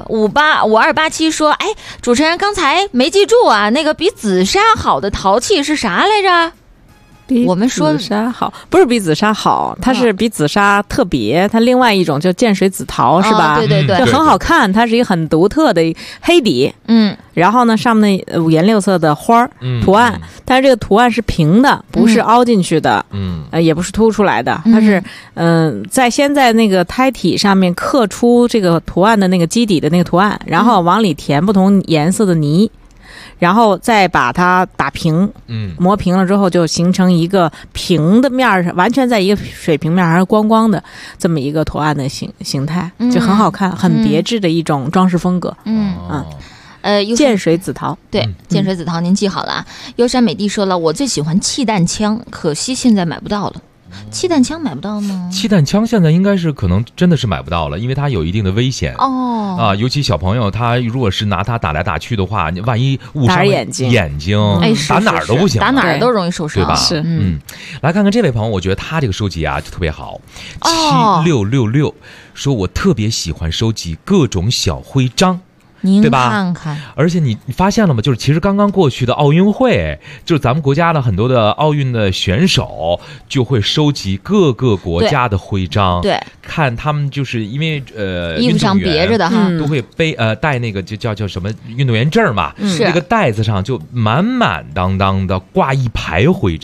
！5287说，哎，主持人刚才没记住啊，那个比紫砂好的陶器是啥来着？我们说紫砂好，不是比紫砂好，它是比紫砂特别，它另外一种叫建水紫陶，是吧？ 对， 就很好看，它是一个很独特的黑底，然后呢上面5颜6色的花图案，但是这个图案是平的，不是凹进去的，也不是凸出来的，它是先在那个胎体上面刻出这个图案的那个基底的那个图案，然后往里填不同颜色的泥。然后再把它打平，磨平了之后就形成一个平的面上，完全在一个水平面还是光光的这么一个图案的形态，就很好看，很别致的一种装饰风格。建水紫陶， 对，建水紫陶您记好了啊。优山美地说了，我最喜欢气弹枪，可惜现在买不到了。气弹枪买不到吗？ 气弹枪现在应该是可能真的是买不到了，因为它有一定的危险尤其小朋友他如果是拿它打来打去的话，你万一误伤眼睛打哪儿都不行， 打哪儿都容易受伤， 对吧？ 是， 来看看这位朋友，我觉得他这个收集啊就特别好。7666说，我特别喜欢收集各种小徽章。 您看看， 而且你发现了吗？就是其实刚刚过去的奥运会，就是咱们国家的很多的奥运的选手就会收集各个国家的徽章， 对， 看他们就是因为衣服上别着的哈， 都会带那个就叫什么运动员证嘛，那个袋子上就满满当当的挂一排徽章。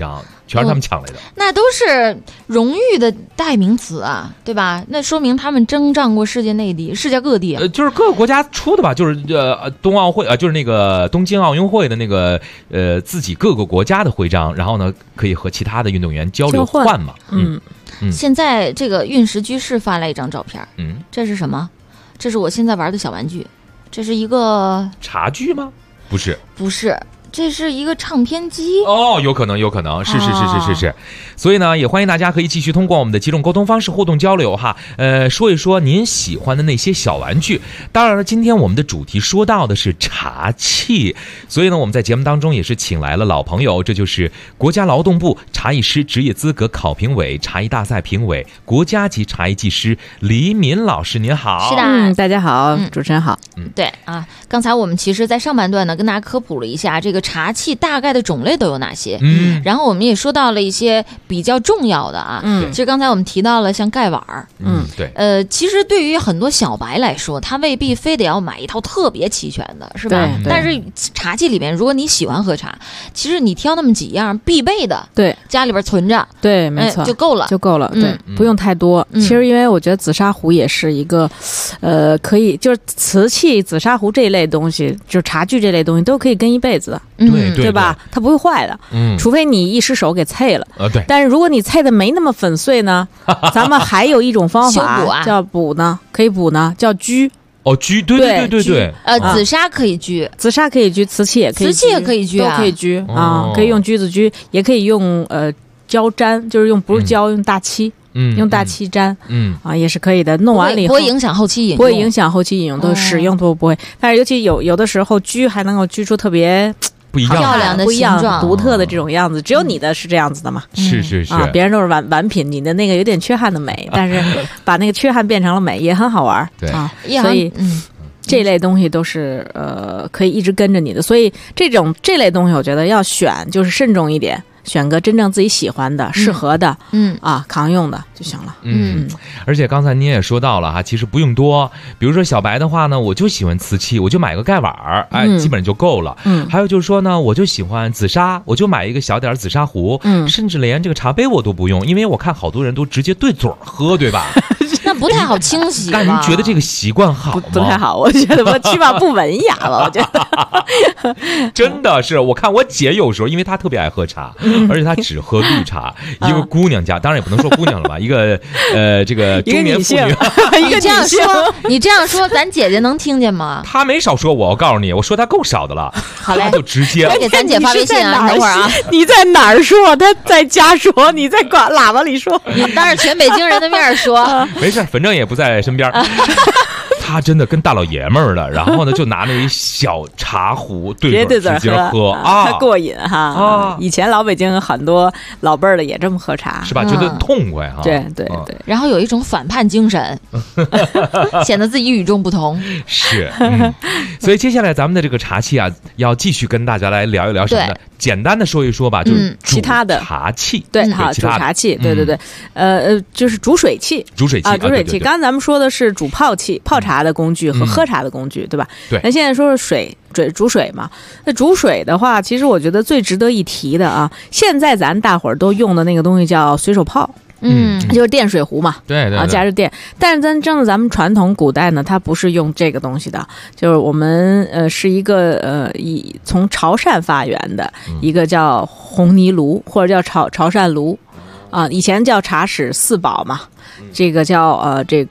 全是他们抢来的。 那都是荣誉的代名词啊，对吧？那说明他们征战过世界各地啊。 就是各个国家出的吧，就是冬奥会就是那个东京奥运会的那个自己各个国家的徽章，然后呢可以和其他的运动员交流换嘛。 现在这个运石居士发来一张照片，这是什么？这是我现在玩的小玩具，这是一个茶具吗？不是。 这是一个唱片机哦，有可能，是，所以呢，也欢迎大家可以继续通过我们的几种沟通方式互动交流哈，说一说您喜欢的那些小玩具。当然了，今天我们的主题说到的是茶器，所以呢，我们在节目当中也是请来了老朋友，这就是国家劳动部茶艺师职业资格考评委、茶艺大赛评委、国家级茶艺技师黎敏老师，您好。 是的， 大家好，主持人好。 对啊，刚才我们其实在上半段呢，跟大家科普了一下这个茶器大概的种类都有哪些，然后我们也说到了一些比较重要的啊，其实刚才我们提到了像盖碗， 对， 其实对于很多小白来说，他未必非得要买一套特别齐全的，是吧？但是茶器里面，如果你喜欢喝茶，其实你挑那么几样必备的， 对， 家里边存着， 对，没错， 就够了， 对，不用太多。其实因为我觉得紫砂壶也是一个，可以就是瓷器、紫砂壶这一类东西，就是茶具这类东西都可以跟一辈子的。对吧？它不会坏的，除非你一失手给碎了。 对。 但是如果你碎的没那么粉碎呢，咱们还有一种方法叫补呢，可以补呢，叫居。 居，对。 紫砂可以居， 紫砂可以居，瓷器也可以居， 瓷器也可以居， 都可以居啊，可以用居子居，也可以用胶粘，就是用不是胶，用大漆。用大漆粘，也是可以的。弄完了以后不会影响后期饮用， 不会影响后期饮用，都使用都不会。但是尤其有的时候居还能够居出特别不一样、 漂亮的不一样、 形状独特的这种样子，只有你的是这样子的嘛？ 是别人都是完品，你的那个有点缺憾的美，但是把那个缺憾变成了美，也很好玩。 对啊，所以这类东西都是可以一直跟着你的。所以这类东西，我觉得要选就是慎重一点。选个真正自己喜欢的、适合的，抗用的就行了。 而且刚才您也说到了哈，其实不用多。比如说小白的话呢，我就喜欢瓷器，我就买个盖碗基本上就够了。还有就是说呢，我就喜欢紫砂，我就买一个小点紫砂壶，甚至连这个茶杯我都不用，因为我看好多人都直接对嘴喝，对吧？ 那不太好清洗。 但您觉得这个习惯好吗？ 不太好，我觉得起码不文雅吧，我觉得。 真的是，我看我姐有时候，因为她特别爱喝茶，而且她只喝绿茶。一个姑娘家，当然也不能说姑娘了吧，一个这个中年妇女。 你这样说，咱姐姐能听见吗？ 她没少说我告诉你，我说她够少的了。 好嘞， 她就直接给咱姐发微信啊，等会儿啊。 你在哪儿说？她在家说，你在喇叭里说， 你当着全北京人的面说。 没事，反正也不在身边。他真的跟大老爷们儿的，然后呢就拿那一小茶壶对嘴直接喝啊， 过瘾哈！以前老北京很多老辈儿的也这么喝茶， 是吧？觉得痛快哈。 对， 然后有一种反叛精神，显得自己与众不同。 是，所以接下来咱们的这个茶器啊，要继续跟大家来聊一聊什么呢？简单的说一说吧，就是其他的茶器。 对，好，煮茶器，对，就是煮水器， 煮水器。 刚才咱们说的是煮泡器，泡茶的工具和喝茶的工具，对吧？ 对。 那现在说是煮水嘛？那煮水的话，其实我觉得最值得一提的啊，现在咱大伙儿都用的那个东西叫随手泡。就是电水壶嘛， 对， 加热电。但是咱们传统古代呢，它不是用这个东西的，就是我们是一个从潮汕发源的一个叫红泥炉，或者叫潮汕炉啊，以前叫茶室四宝嘛，这个叫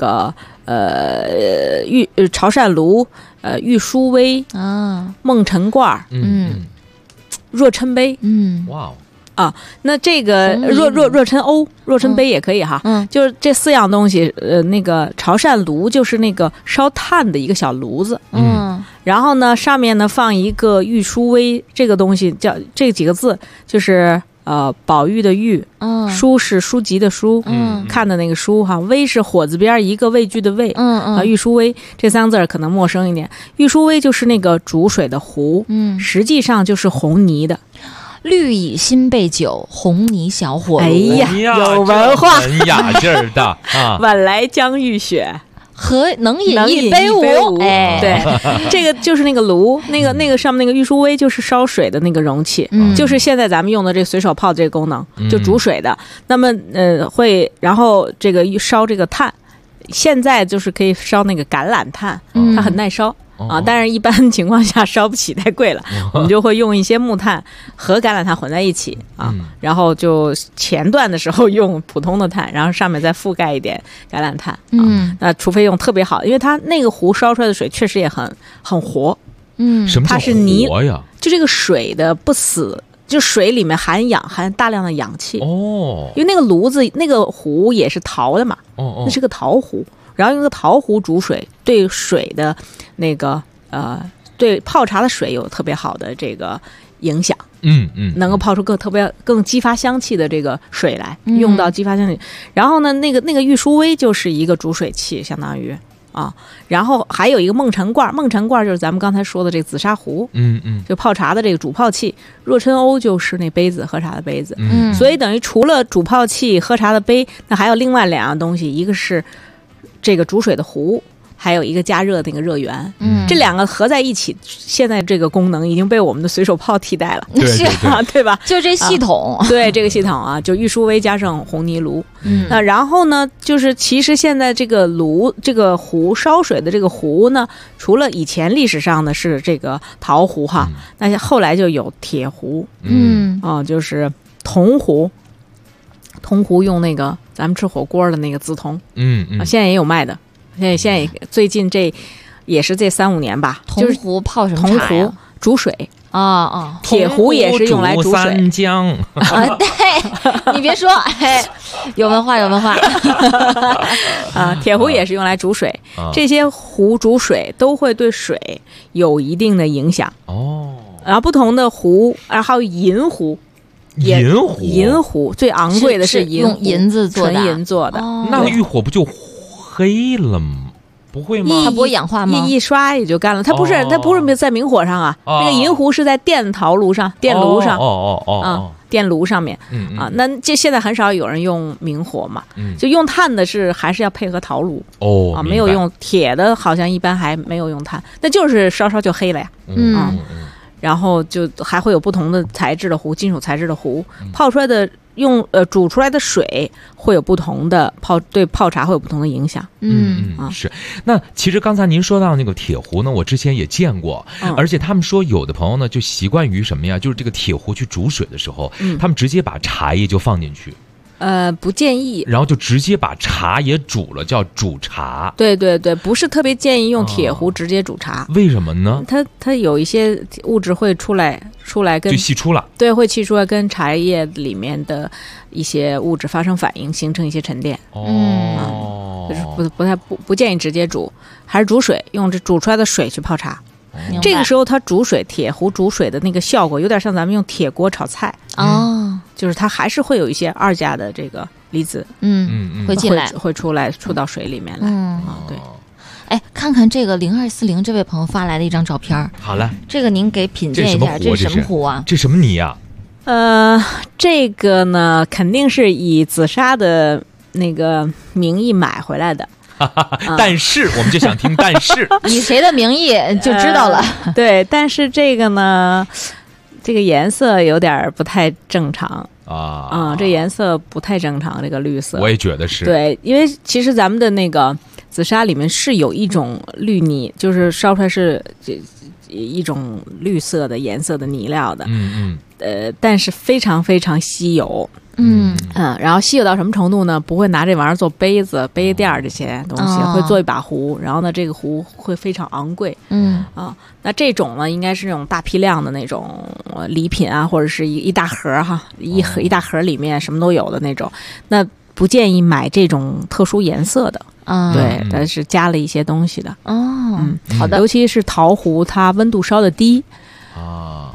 潮汕炉，玉书煨啊，孟辰罐，若琛杯， 哇。 那这个若琛瓯、若琛杯也可以哈，就是这4样东西。那个潮汕炉就是那个烧炭的一个小炉子，然后呢上面呢放一个玉书煨，这个东西叫这几个字就是宝玉的玉，书是书籍的书，看的那个书哈，煨是火字边一个畏惧的畏，玉书煨这3个字可能陌生一点。玉书煨就是那个煮水的壶，实际上就是红泥的。 绿蚁新备酒，红泥小火炉。 哎呀，有文化， 文雅劲儿的啊！ 晚来江浴雪， 和能饮一杯无。哎， 对，这个就是那个炉，那个上面那个玉书煨就是烧水的那个容器，就是现在咱们用的这个随手泡这个功能，就煮水的。那么会，然后这个烧这个炭，现在就是可以烧那个橄榄炭，它很耐烧。但是一般情况下烧不起，太贵了，我们就会用一些木炭和橄榄炭混在一起然后就前段的时候用普通的炭，然后上面再覆盖一点橄榄炭那除非用特别好，因为它那个壶烧出来的水确实也很活， 什么叫活呀？ 就这个水的不死，就水里面含大量的氧气因为那个炉子那个壶也是陶的嘛那是个陶壶，然后用个陶壶煮水，对水的那个对泡茶的水有特别好的这个影响，能够泡出更激发香气的这个水来，用到激发香气。然后呢，那个玉书煨就是一个煮水器，相当于然后还有一个孟辰罐，孟辰罐就是咱们刚才说的这个紫砂壶，就泡茶的这个煮泡器。若春瓯就是那杯子，喝茶的杯子，所以等于除了煮泡器、喝茶的杯，那还有另外2样东西，一个是这个煮水的壶，还有一个加热那个热源，这2个合在一起，现在这个功能已经被我们的随手泡替代了， 是啊，对吧？ 就这系统， 对这个系统就玉书煨加上红泥炉，那然后呢，就是其实现在这个炉，这个壶烧水的这个壶呢，除了以前历史上的是这个陶壶那后来就有铁壶，就是铜壶。铜壶用那个咱们吃火锅的那个紫铜，现在也有卖的。现在也最近这也是这3-5年吧。 铜壶泡什么茶呀？ 铜壶煮水铁壶也是用来煮水。 三江对，你别说，有文化。 铁壶也是用来煮水，这些壶煮水都会对水有一定的影响然后不同的壶，还有银壶。银壶最昂贵的是用银子做的， 纯银做的。 那个玉火不就黑了吗？不会吗？ 它不会氧化吗？ 一刷也就干了。它不是在明火上那个银壶是在电炉上，电炉上面那这现在很少有人用明火嘛，就用炭的还是要配合陶炉没有用铁的，好像一般还没有用炭，那就是稍稍就黑了呀。然后就还会有不同的材质的壶，金属材质的壶，泡出来的煮出来的水会有不同的对泡茶会有不同的影响。 是。那其实刚才您说到那个铁壶呢，我之前也见过，而且他们说有的朋友呢就习惯于什么呀？就是这个铁壶去煮水的时候，他们直接把茶叶就放进去。 不建议， 然后就直接把茶也煮了，叫煮茶。 对，不是特别建议用铁壶直接煮茶。 为什么呢？ 它有一些物质会出来跟就析出了， 对，会析出来跟茶叶里面的一些物质发生反应，形成一些沉淀。就是不建议直接煮，还是煮水，用这煮出来的水去泡茶。这个时候它煮水，铁壶煮水的那个效果有点像咱们用铁锅炒菜就是它还是会有一些2价的这个离子会进来， 会出到水里面来对。 看看这个0240这位朋友发来的一张照片。 好了， 这个您给品鉴一下，这是什么壶啊？ 这什么泥呀？ 这个呢肯定是以紫砂的那个名义买回来的。 但是我们就想听但是以谁的名义就知道了。 对，但是这个呢这个颜色有点不太正常这颜色不太正常，这个绿色我也觉得是。 对，因为其实咱们的那个紫砂里面是有一种绿泥，就是烧出来是一种绿色的颜色的泥料的但是非常非常稀有然后稀有到什么程度呢？不会拿这玩意儿做杯子、杯垫这些东西，会做一把壶，然后呢，这个壶会非常昂贵。那这种呢，应该是那种大批量的那种礼品啊，或者是一大盒一大盒里面什么都有的那种。那不建议买这种特殊颜色的对，但是加了一些东西的好的， 尤其是陶壶，它温度烧的低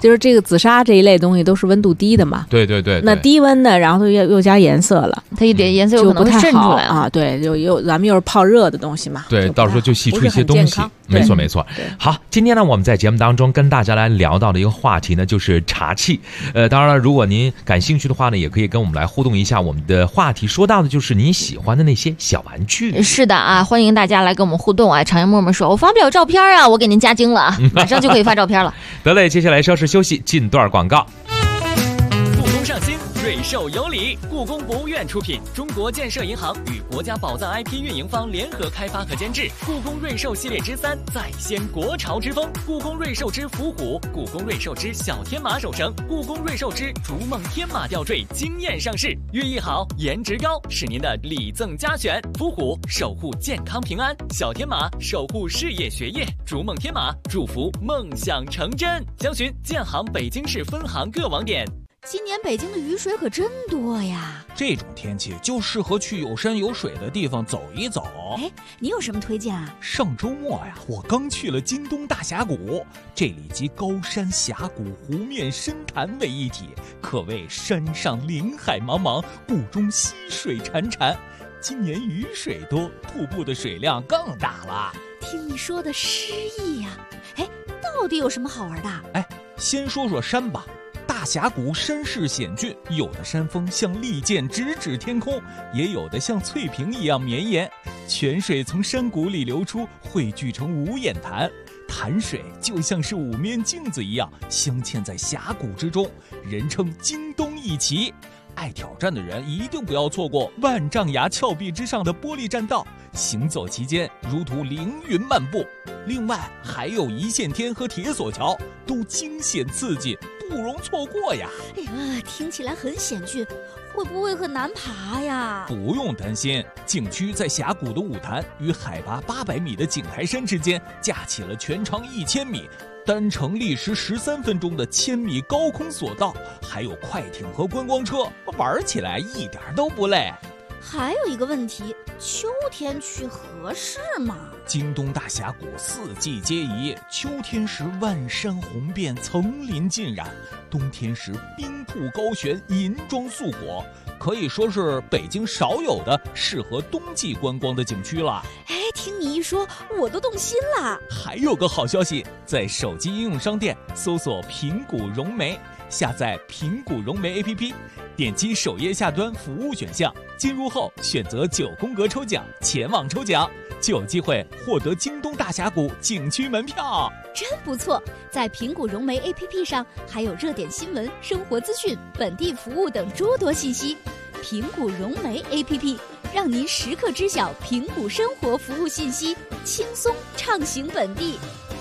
就是这个紫砂这一类东西都是温度低的嘛。 对对对。 那低温的，然后又加颜色了， 它一点颜色有可能会渗出来啊。对，咱们又是泡热的东西嘛。 对，到时候就析出一些东西。没错没错。好，今天呢，我们在节目当中跟大家来聊到的一个话题呢，就是茶器。当然了，如果您感兴趣的话呢，也可以跟我们来互动一下。我们的话题说到的就是您喜欢的那些小玩具。 是的啊，欢迎大家来跟我们互动啊！常言默默说，我发不了照片啊，我给您加精了啊，马上就可以发照片了。 得嘞，接下来稍事休息，进段广告。 故宫上新，瑞兽有礼。故宫博物院出品，中国建设银行与国家宝藏 IP 运营方联合开发和监制。故宫瑞兽系列之3，再掀国潮之风。故宫瑞兽之伏虎，故宫瑞兽之小天马手绳，故宫瑞兽之逐梦天马吊坠惊艳上市。寓意好，颜值高，是您的礼赠佳选。伏虎守护健康平安，小天马守护事业学业，逐梦天马祝福梦想成真。详询建行北京市分行各网点。 今年北京的雨水可真多呀！ 这种天气就适合去有山有水的地方走一走。 哎，你有什么推荐啊？ 上周末呀，我刚去了京东大峡谷，这里集高山峡谷、湖面、深潭为一体，可谓山上林海茫茫，谷中溪水潺潺。今年雨水多，瀑布的水量更大了。 听你说的诗意呀！哎，到底有什么好玩的？ 哎，先说说山吧。大峡谷山势险峻，有的山峰像利剑直指天空，也有的像翠屏一样绵延。泉水从山谷里流出，汇聚成五眼潭，潭水就像是五面镜子一样镶嵌在峡谷之中，人称京东一奇。爱挑战的人一定不要错过万丈崖峭壁之上的玻璃栈道，行走其间如图凌云漫步。另外还有一线天和铁索桥，都惊险刺激，不容错过呀！ 哎呀，听起来很险峻，会不会很难爬呀？ 不用担心，景区在峡谷的五潭与海拔800米的景台山之间架起了全长1000米。单程历时13分钟的1000米高空索道，还有快艇和观光车，玩起来一点都不累。 还有一个问题，秋天去合适吗？ 京东大峡谷4季皆宜，秋天时万山红遍，层林尽染；冬天时冰瀑高悬，银装素裹，可以说是北京少有的适合冬季观光的景区了。 哎，听你一说，我都动心了。 还有个好消息，在手机应用商店搜索平谷融媒，下载平谷融媒 APP， 点击首页下端服务选项，进入后选择9宫格抽奖，前往抽奖，就有机会获得京东大峡谷景区门票。 真不错，在平谷融媒 APP 上还有热点新闻、生活资讯、本地服务等诸多信息。平谷融媒 APP 让您时刻知晓平谷生活服务信息，轻松畅行本地。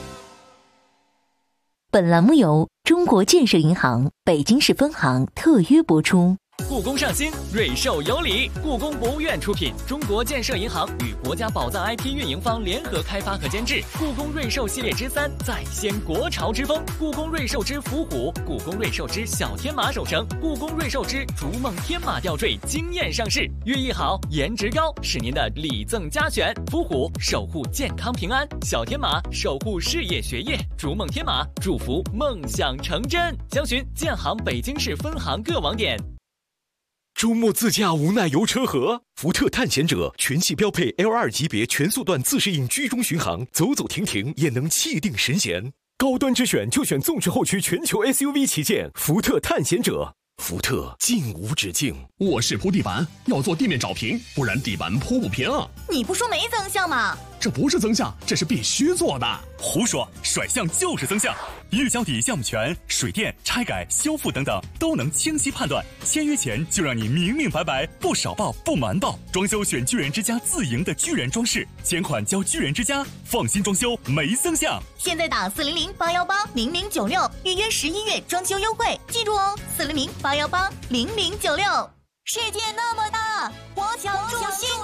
本栏目由中国建设银行北京市分行特约播出。 故宫上新，瑞兽有礼。故宫博物院出品，中国建设银行与国家宝藏 IP 运营方联合开发和监制。故宫瑞兽系列之3，再掀国潮之风。故宫瑞兽之伏虎，故宫瑞兽之小天马手绳，故宫瑞兽之逐梦天马吊坠惊艳上市。寓意好，颜值高，是您的礼赠佳选。伏虎守护健康平安，小天马守护事业学业，逐梦天马祝福梦想成真。详询建行北京市分行各网点。 周末自驾无奈游车河，福特探险者全系标配 L2 级别全速段自适应居中巡航，走走停停也能气定神闲。高端之选就选纵驰后驱全球 SUV 旗舰福特探险者，福特尽无止境。 卧室铺地板要做地面找平，不然地板铺不平啊！ 你不说没增项吗？ 这不是增项，这是必须做的。 胡说，甩项就是增项。预交底项目权、水电、拆改、修复等等都能清晰判断，签约前就让你明明白白，不少报不瞒报。装修选巨人之家自营的巨人装饰，前款交巨人之家，放心装修没增项。 现在打400-818-0096，预约11月装修优惠，记住哦，400-818-0096。世界那么大，我想住新家。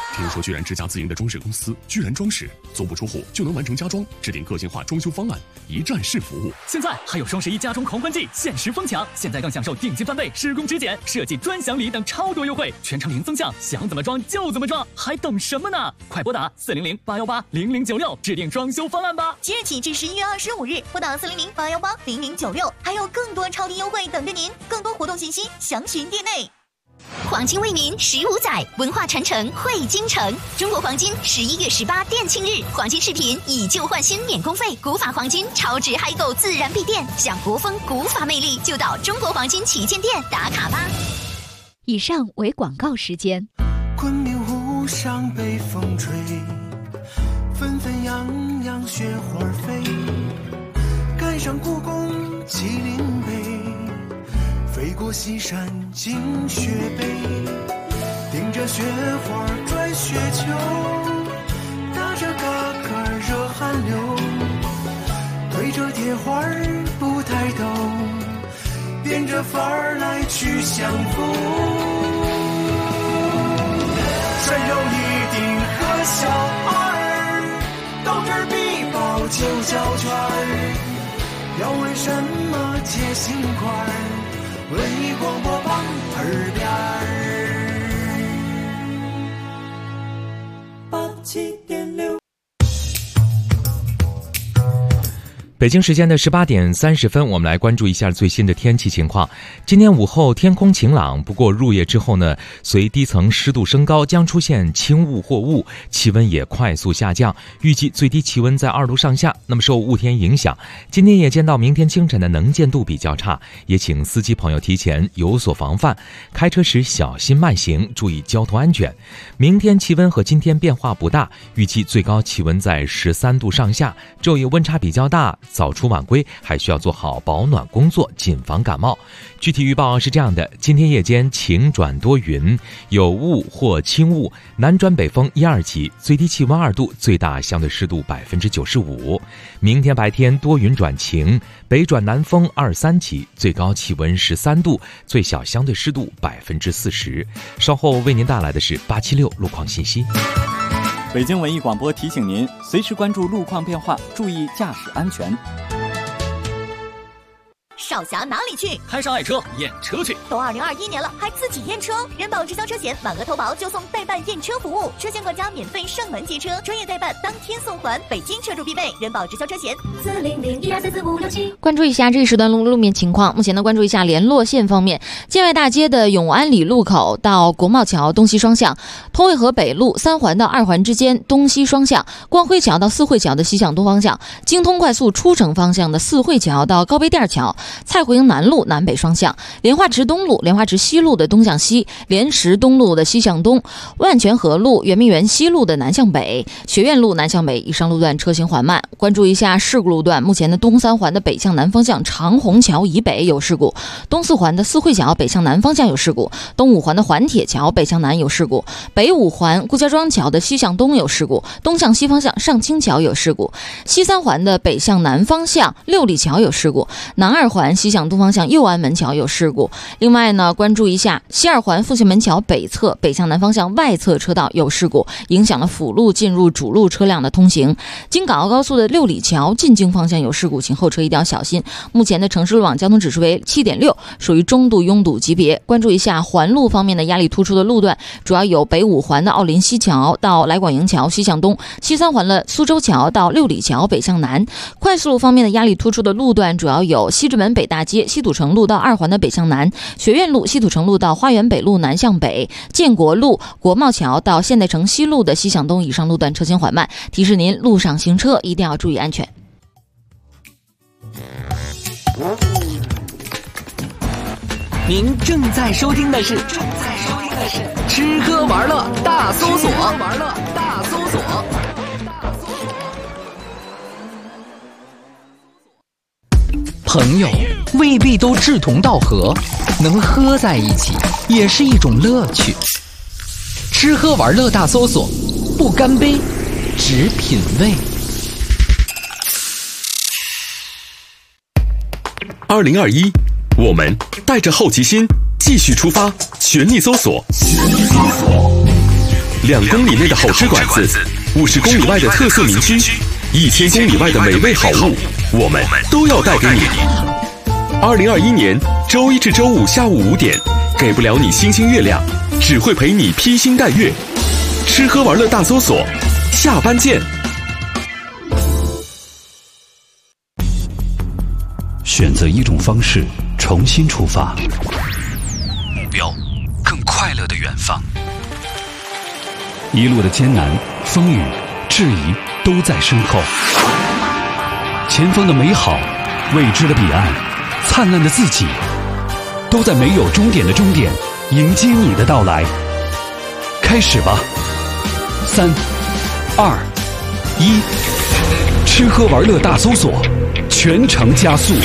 听说居然之家自营的装饰公司居然装饰足不出户就能完成家装，制定个性化装修方案，一站式服务。 现在还有双11家装狂欢季限时疯抢，现在更享受定金翻倍、施工质检、设计专享礼等超多优惠，全程零增项，想怎么装就怎么装，还等什么呢？快拨打400-818-0096制定装修方案吧！ 即日起至11月25日，拨打400-818-0096，还有更多超低优惠等着您。更多活动信息详询店内。 黄金为民15载，文化传承汇京城。中国黄金11月18店庆日，黄金饰品以旧换新免工费，古法黄金超值嗨购自然必店，享国风古法魅力，就到中国黄金旗舰店打卡吧。 以上为广告时间。 昆明湖上北风吹，纷纷扬扬雪花飞，赶上故宫麒麟碑，飞过西山进雪北，顶着雪花转雪球，打着嘎嘎热汗流，对着铁花不抬头，变着法儿来去相逢。穿上一顶和小二，到这儿必报就交圈儿，要问什么接心块儿，文艺广播榜耳边儿87.6。 北京时间的18点30分，我们来关注一下最新的天气情况。今天午后天空晴朗，不过入夜之后呢，随低层湿度升高，将出现轻雾或雾，气温也快速下降，预计最低气温在2度上下。那么受雾天影响，今天夜间到明天清晨的能见度比较差，也请司机朋友提前有所防范，开车时小心慢行，注意交通安全。明天气温和今天变化不大，预计最高气温在13度上下，昼夜温差比较大，早出晚归还需要做好保暖工作，谨防感冒。具体预报是这样的：今天夜间晴转多云，有雾或轻雾，南转北风1、2级，最低气温2度，最大相对湿度95%。明天白天多云转晴，北转南风2、3级，最高气温13度，最小相对湿度40%。稍后为您带来的是876路况信息。 北京文艺广播提醒您，随时关注路况变化，注意驾驶安全。 少侠哪里去？ 开上爱车验车去。 都2021年了，还自己验车？人保直销车险满额投保就送代办验车服务，车险管家免费上门接车，专业代办当天送还，北京车主必备。人保直销车险40012344567。 关注一下这一时段路面情况。目前呢，关注一下联络线方面，建外大街的永安里路口到国贸桥东西双向，通惠河北路3环到2环之间东西双向，光辉桥到四惠桥的西向东方向，京通快速出城方向的四惠桥到高碑店桥，蔡胡营南路南北双向，莲花池东路、莲花池西路的东向西，莲石东路的西向东，万泉河路、圆明园西路的南向北，学院路南向北以上路段车行缓慢。关注一下事故路段，目前的东3环的北向南方向长虹桥以北有事故，东4环的四惠桥北向南方向有事故，东5环的环铁桥北向南有事故，北5环顾家庄桥的西向东有事故，东向西方向上清桥有事故，西3环的北向南方向六里桥有事故，南2环西向东方向右安门桥有事故。另外呢，关注一下西2环复兴门桥北侧北向南方向外侧车道有事故，影响了辅路进入主路车辆的通行。京港澳高速的六里桥进京方向有事故，请后车一定要小心。目前的城市路网交通指数为7.6，属于中度拥堵级别。关注一下环路方面的压力突出的路段，主要有北5环的奥林西桥到来广营桥西向东，西3环的苏州桥到六里桥北向南。快速路方面的压力突出的路段主要有西直门北大街西土城路到2环的北向南，学院路西土城路到花园北路南向北，建国路国贸桥到现代城西路的西向东以上路段车行缓慢，提示您路上行车一定要注意安全。 您正在收听的是吃喝玩乐大搜索。朋友未必都志同道合，能喝在一起也是一种乐趣。吃喝玩乐大搜索，不干杯，只品味。 2021，我们带着好奇心继续出发，全力搜索。 2公里内的好吃馆子，50公里外的特色名区，1000公里外的美味好物，我们都要带给你。2021年周一至周五下午5点，给不了你星星月亮，只会陪你披星戴月。吃喝玩乐大搜索，下班见。 选择一种方式，重新出发，目标更快乐的远方。一路的艰难、风雨、质疑都在身后，前方的美好、未知的彼岸、灿烂的自己，都在没有终点的终点迎接你的到来。开始吧，3、2、1，吃喝玩乐大搜索，全程加速。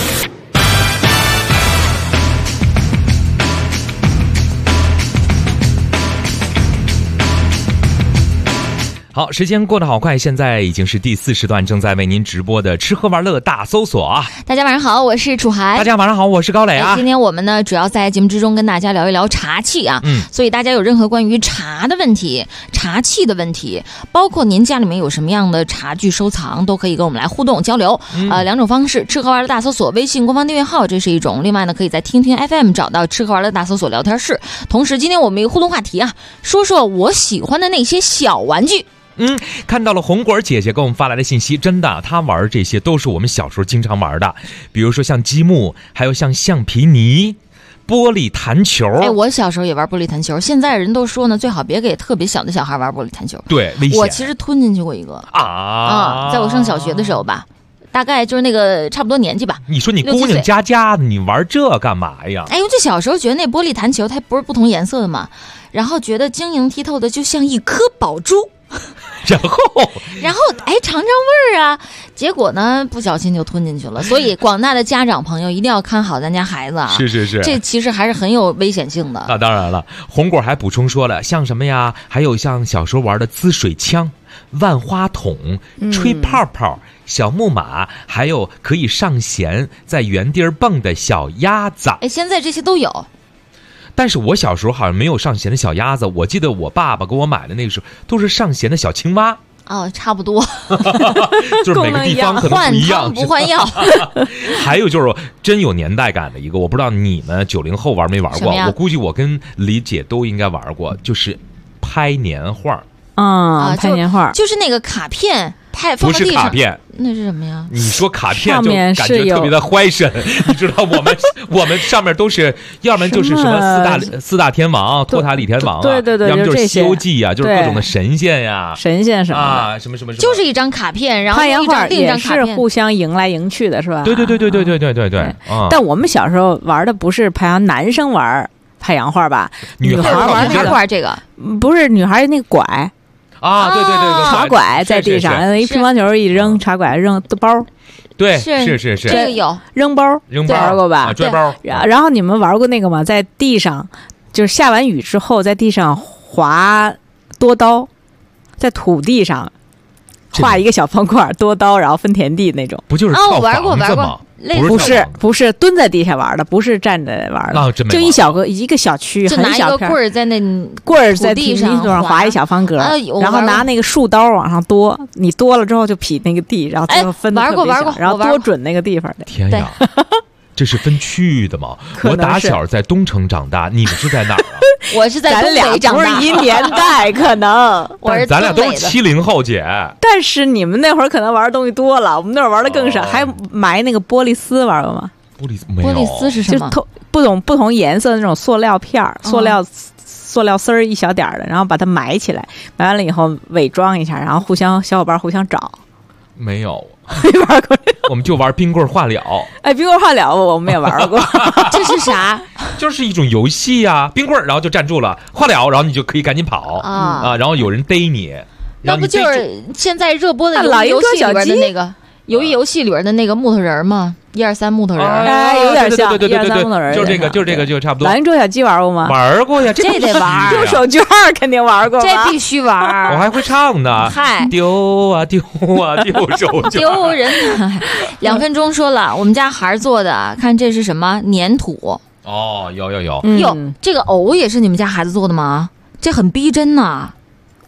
好，时间过得好快，现在已经是第4时段，正在为您直播的吃喝玩乐大搜索啊！ 大家晚上好，我是楚涵。 大家晚上好，我是高磊啊。 今天我们呢，主要在节目之中跟大家聊一聊茶气啊。所以大家有任何关于茶的问题、茶气的问题，包括您家里面有什么样的茶具收藏，都可以跟我们来互动交流。2种方式：吃喝玩乐大搜索微信官方订阅号，这是一种；另外呢，可以在听听 FM 找到吃喝玩乐大搜索聊天室。同时，今天我们一个互动话题啊，说说我喜欢的那些小玩具。 看到了红果姐姐给我们发来的信息，真的，她玩这些都是我们小时候经常玩的，比如说像积木，还有像橡皮泥、玻璃弹球。 我小时候也玩玻璃弹球，现在人都说呢，最好别给特别小的小孩玩玻璃弹球， 对，危险。 我其实吞进去过一个在我上小学的时候吧，大概就是那个差不多年纪吧。 你说你姑娘家家的，你玩这干嘛呀？ 就小时候觉得那玻璃弹球它不是不同颜色的嘛，然后觉得晶莹剔透的，就像一颗宝珠。然后尝尝味儿啊，结果呢不小心就吞进去了。所以广大的家长朋友一定要看好咱家孩子啊！ 是，这其实还是很有危险性的。 那当然了，红果还补充说了，像什么呀？还有像小时候玩的滋水枪、万花筒、吹泡泡、小木马，还有可以上弦在原地蹦的小鸭子。 现在这些都有。 但是我小时候好像没有上弦的小鸭子，我记得我爸爸给我买的那个时候都是上弦的小青蛙。 差不多， 就是每个地方可能不一样， 换汤不换药。 还有就是真有年代感的一个，我不知道你们90后玩没玩过，我估计我跟李姐都应该玩过，就是拍年画。 拍年画就是那个卡片。 不是卡片， 那是什么呀？ 你说卡片就感觉特别的怀神，你知道我们上面都是，要不然就是什么四大天王、托塔李天王啊， 对， 要么就是《西游记》啊，就是各种的神仙呀、 神仙什么啊，什么， 就是一张卡片，然后拍年画也是互相迎来迎去的，是吧？ 对。 但我们小时候玩的不是拍洋，男生玩拍洋画吧？女孩玩那个这个不是女孩那个拐。 对， 茶拐在地上，一乒乓球一扔，茶拐扔包。 对， 是这个有扔包玩过吧？ 拽包。 然后你们玩过那个吗？在地上，就是下完雨之后，在地上划多刀，在土地上画一个小方块，多刀，然后分田地那种。 不就是我玩过。 不是蹲在地下玩的，不是站着玩的，就一个小区， 就拿一个棍儿在那棍儿在地上划一小方格，然后拿那个树刀往上多，你多了之后就劈那个地，然后最后分的特别小，然后多准那个地方的。 天呀！这是分区域的吗？我打小在东城长大，你们是在哪儿啊？ 我是在东北长大， 咱俩不是一年代，可能咱俩都是70后姐。 但是你们那会儿可能玩的东西多了，我们那会儿玩的更少，还埋那个玻璃丝玩过吗？ 玻璃丝是什么？ 就不同颜色的那种塑料片儿，塑料丝儿一小点的，然后把它埋起来，埋完了以后伪装一下，然后小伙伴互相找。 没有。 没玩过， 我们就玩冰棍画了。 冰棍画了我们也玩过。 这是啥？ 就是一种游戏啊，冰棍然后就站住了，画了，然后你就可以赶紧跑然后有人逮你。 那不就是现在热播的游戏里边的那个鱿鱼游戏里边的那个木头人吗？123木头人， 有点像 123 木头人， 就这个就差不多。 老鹰捉小鸡玩过吗？ 玩过呀， 这得玩。 丢手绢肯定玩过， 这必须玩。 我还会唱呢。 嗨， 丢啊丢啊丢手绢， 丢人。2分钟说了，我们家孩儿做的，看这是什么粘土。 有。 哟，这个藕也是你们家孩子做的吗？这很逼真呐。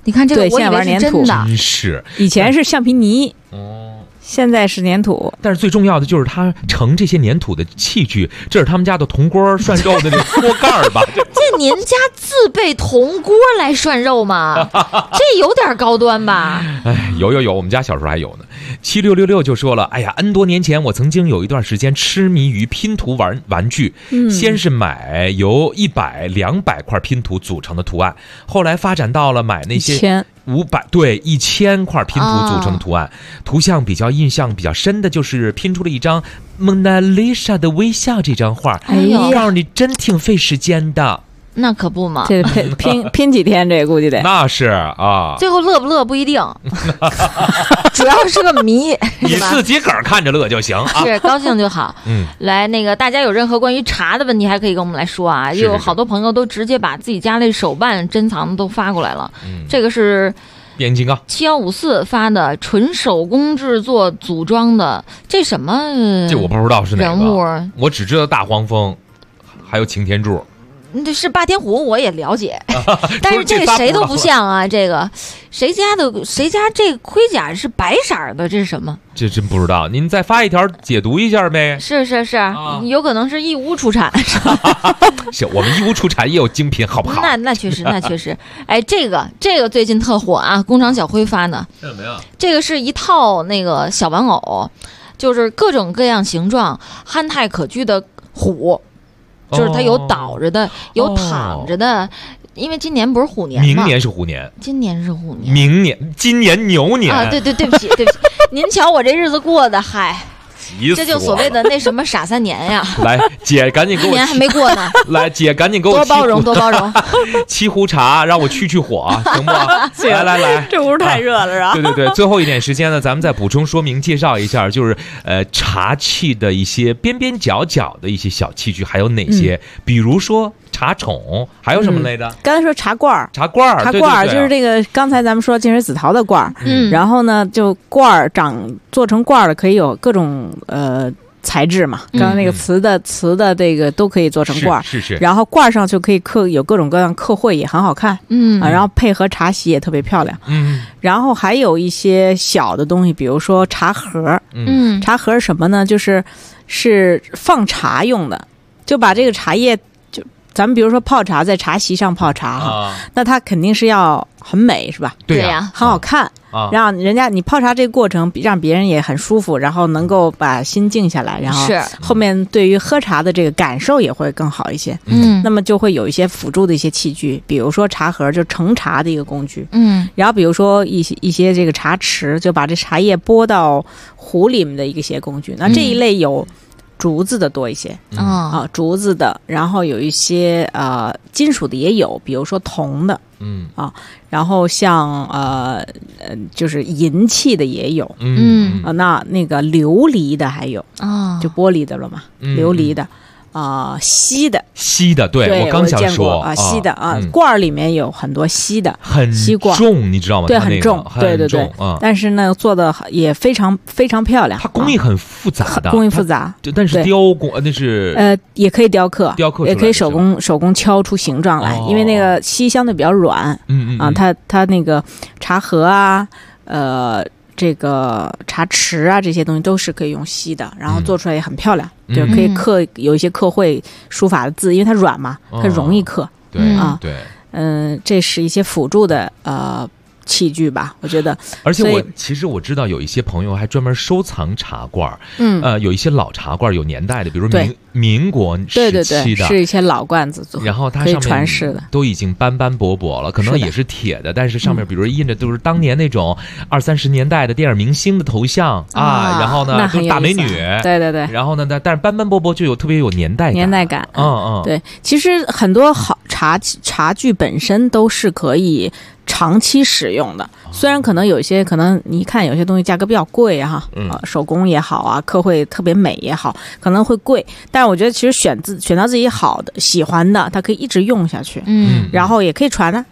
你看这个，我以为是真的， 真是以前是橡皮泥现在是粘土， 但是最重要的就是它盛这些粘土的器具，这是他们家的铜锅涮肉的那个锅盖吧？ 这您家自备铜锅来涮肉吗？这有点高端吧？ 哎，有，我们家小时候还有呢。7666就说了，哎呀 ，N 多年前我曾经有一段时间痴迷于拼图玩具，先是买由100、200块拼图组成的图案，后来发展到了买那些500对1000块拼图组成的图案，图像印象比较深的就是拼出了一张蒙娜丽莎的微笑这张画，告诉你真挺费时间的。 那可不嘛， 这拼几天，这估计得。 那是啊， 最后乐不乐不一定，主要是个谜。 你自己个儿看着乐就行， 是高兴就好。来，那个大家有任何关于茶的问题，还可以跟我们来说啊。有好多朋友都直接把自己家里手办珍藏的都发过来了。这个是变形金刚 7154发的纯手工制作组装的，这什么？ 这我不知道是哪个人物， 我只知道大黄蜂，还有擎天柱。 这是霸天虎，我也了解，但是这个谁都不像啊！这个谁家这个盔甲是白色的，这是什么？ 这真不知道，您再发一条解读一下呗。 是，有可能是义乌出产，是吧？ 行，我们义乌出产也有精品，好不好？ 那确实。哎，这个最近特火啊！工厂小辉发的， 这什么呀？ 这个是一套那个小玩偶，就是各种各样形状、憨态可掬的虎。就是它有倒着的，有躺着的，因为今年不是虎年吗？ 明年是虎年， 今年是虎年， 今年牛年啊！对不起，您瞧我这日子过的，嗨。这就所谓的那什么傻3年呀！ 来，姐赶紧给我， 年还没过呢。 来，姐赶紧给我多包容。 沏壶茶，让我去火，行不？来， 这屋太热了，是吧？ 对，最后一点时间呢，咱们再补充说明介绍一下，就是茶器的一些边边角角的一些小器具，还有哪些？比如说茶宠，还有什么类的？ 刚才说茶罐就是这个，刚才咱们说金水紫桃的罐儿，然后呢，就罐儿做成罐儿的可以有各种材质嘛，刚刚那个瓷的这个都可以做成罐儿， 是， 然后罐上就可以有各种各样刻绘，也很好看，然后配合茶席也特别漂亮，然后还有一些小的东西，比如说茶盒，茶盒是什么呢？是放茶用的，就把这个茶叶咱们比如说泡茶，在茶席上泡茶那它肯定是要很美，是吧？ 对呀， 很好看，让人家你泡茶这个过程让别人也很舒服，然后能够把心静下来，然后后面对于喝茶的这个感受也会更好一些。那么就会有一些辅助的一些器具，比如说茶盒，就盛茶的一个工具。然后比如说一些这个茶匙，就把这茶叶拨到壶里面的一些工具。那这一类有竹子的多一些竹子的，然后有一些金属的也有，比如说铜的，然后像就是银器的也有，那个琉璃的还有就玻璃的了嘛，琉璃的。锡的， 对，我刚想说锡的罐儿里面有很多锡的， 很重，你知道吗？ 对，很重，对，但是呢，做的也非常非常漂亮。 它工艺很复杂的， 工艺复杂， 但是雕工那是也可以雕刻，也可以手工敲出形状来，因为那个锡相对比较软，它那个茶盒啊，这个茶匙啊，这些东西都是可以用锡的，然后做出来也很漂亮，就可以有一些刻绘书法的字，因为它软嘛，它容易刻。 对， 这是一些辅助的器具吧，我觉得。 而且其实我知道有一些朋友还专门收藏茶罐，有一些老茶罐有年代的，比如民国时期的， 是一些老罐子做， 然后它上面都已经斑斑驳驳了，可能也是铁的，但是上面比如印着都是当年那种20-30年代的电影明星的头像然后呢都是大美女， 对， 然后呢但是斑斑驳驳就特别有年代感， 对，其实很多好茶具本身都是可以长期使用的，虽然可能有些你看有些东西价格比较贵手工也好啊，刻绘特别美也好，可能会贵，但是我觉得其实选到自己好的喜欢的，它可以一直用下去，然后也可以传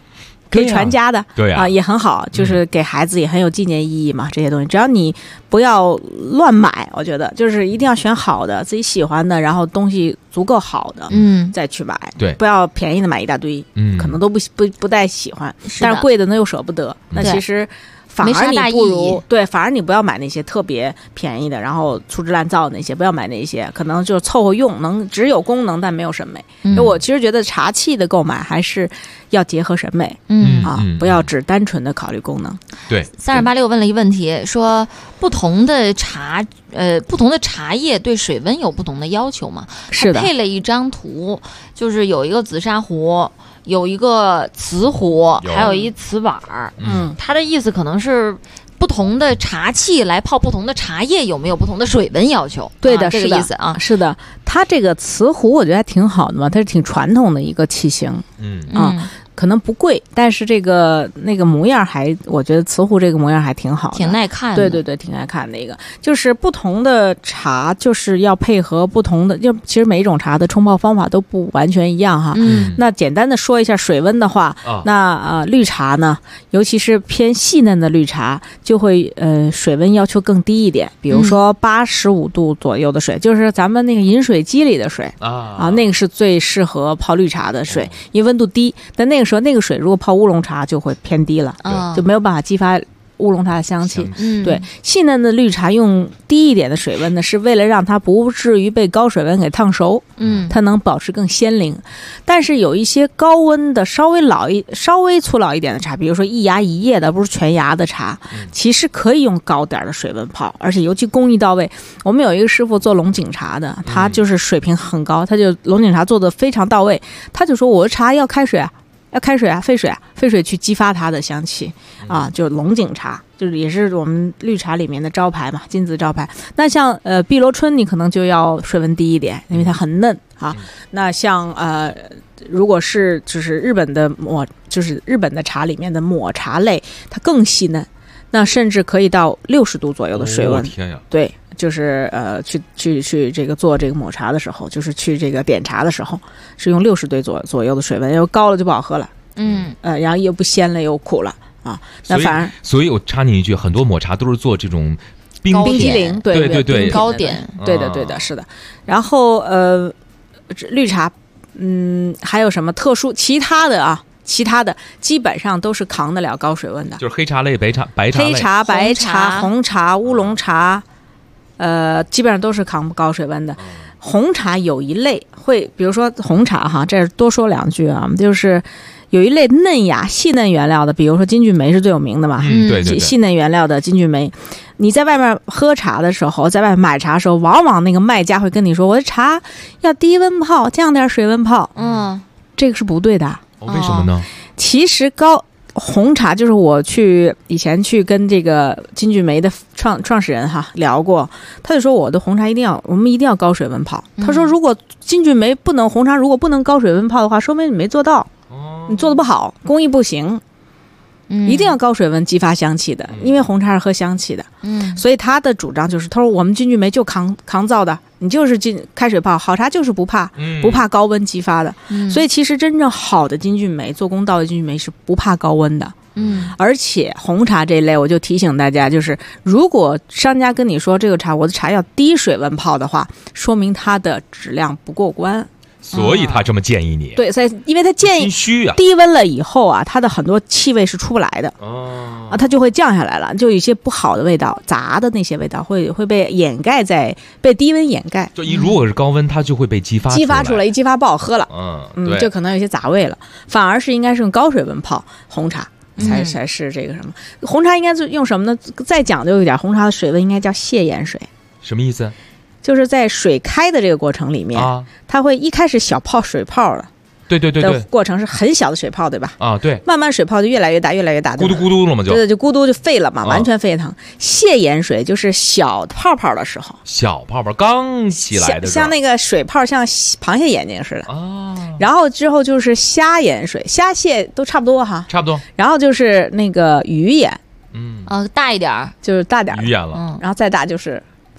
可以传家的， 对啊， 也很好，就是给孩子也很有纪念意义嘛。这些东西，只要你不要乱买，我觉得就是一定要选好的、自己喜欢的，然后东西足够好的，再去买。 对， 不要便宜的买一大堆，可能都不太喜欢，但是贵的呢又舍不得，那其实。反而你不如反而你不要买那些特别便宜的，然后粗制滥造的那些，不要买那些，可能就凑合用，只有功能但没有审美。我其实觉得茶器的购买还是要结合审美，不要只单纯的考虑功能。 对 ，3286问了一个问题，说不同的茶叶对水温有不同的要求吗？ 是的， 配了一张图，就是有一个紫砂壶。有一个瓷壶，还有一瓷碗儿。他的意思可能是不同的茶器来泡不同的茶叶有没有不同的水温要求？ 对的， 这个意思啊。 是的，它这个瓷壶我觉得还挺好的嘛，它是挺传统的一个器型。可能不贵，但是那个模样我觉得瓷壶这个模样还挺好的， 挺耐看的。 对，挺耐看的一个。就是不同的茶，就是要配合不同的，就其实每一种茶的冲泡方法都不完全一样哈。那简单的说一下水温的话，那绿茶呢，尤其是偏细嫩的绿茶，就会水温要求更低一点，比如说85度左右的水，就是咱们那个饮水机里的水那个是最适合泡绿茶的水，因为温度低，但那个时候那个水如果泡乌龙茶就会偏低了，就没有办法激发乌龙茶的香气。对，细嫩的绿茶用低一点的水温呢，是为了让它不至于被高水温给烫熟，它能保持更鲜灵。但是有一些高温的稍微粗老一点的茶，比如说一芽一叶的，不是全芽的茶，其实可以用高点的水温泡，而且尤其工艺到位。我们有一个师傅做龙井茶的，他就是水平很高，他就龙井茶做的非常到位，他就说我的茶要开水啊，沸水去激发它的香气就龙井茶，就是也是我们绿茶里面的招牌嘛，金字招牌。那像碧螺春，你可能就要水温低一点，因为它很嫩那像如果是就是日本的茶里面的抹茶类，它更细嫩，那甚至可以到60度左右的水温。 天呀！对。 就是去这个做这个抹茶的时候，就是去这个点茶的时候，是用60度左右的水温，要高了就不好喝了。然后又不鲜了又苦了那反而所以我插你一句，很多抹茶都是做这种冰激凌， 对糕点， 对的，是的。然后绿茶，还有什么特殊其他的基本上都是扛得了高水温的， 就是黑茶类、白茶类、 黑茶、白茶、红茶、乌龙茶。基本上都是扛高水温的。红茶有一类会，比如说红茶这多说两句就是有一类嫩芽细嫩原料的，比如说金骏眉是最有名的嘛， 对， 细嫩原料的金骏眉，你在外面喝茶的时候，在外面买茶的时候，往往那个卖家会跟你说，我的茶要低温泡，降点水温泡，这个是不对的。 为什么呢？ 其实红茶就是以前去跟这个金骏眉的创始人聊过，他就说我的红茶我们一定要高水温泡。他说如果金骏眉红茶如果不能高水温泡的话，说明你没做到，你做的不好，工艺不行。一定要高水温激发香气的，因为红茶是喝香气的。所以他的主张就是，他说我们金骏眉就抗造的，你就是开水泡，好茶就是不怕高温激发的。所以其实真正好的金骏眉，做工到的金骏眉是不怕高温的。而且红茶这一类，我就提醒大家，就是如果商家跟你说这个茶我的茶要低水温泡的话，说明它的质量不过关。 所以他这么建议你。 对，所以因为他建议低温了以后它的很多气味是出不来的它就会降下来了，就有一些不好的味道，杂的那些味道会被被低温掩盖。 就如果是高温，它就会被激发出来，一激发不好喝了。就可能有些杂味了。反而是应该是用高水温泡红茶才是这个什么。红茶应该用什么呢？再讲究一点，红茶的水温应该叫蟹盐水。 什么意思？ 就是在水开的这个过程里面它会一开始小泡水泡了， 对的过程是很小的水泡，对吧？ 对， 慢慢水泡就越来越大， 咕嘟咕嘟了嘛， 对，就咕嘟就沸了嘛，完全沸腾。蟹盐水就是小泡泡的时候， 小泡泡刚起来的时候， 像那个水泡像螃蟹眼睛似的然后之后就是虾盐水，虾蟹都差不多差不多。 然后就是那个鱼眼， 大一点， 就是大点鱼眼了， 然后再大就是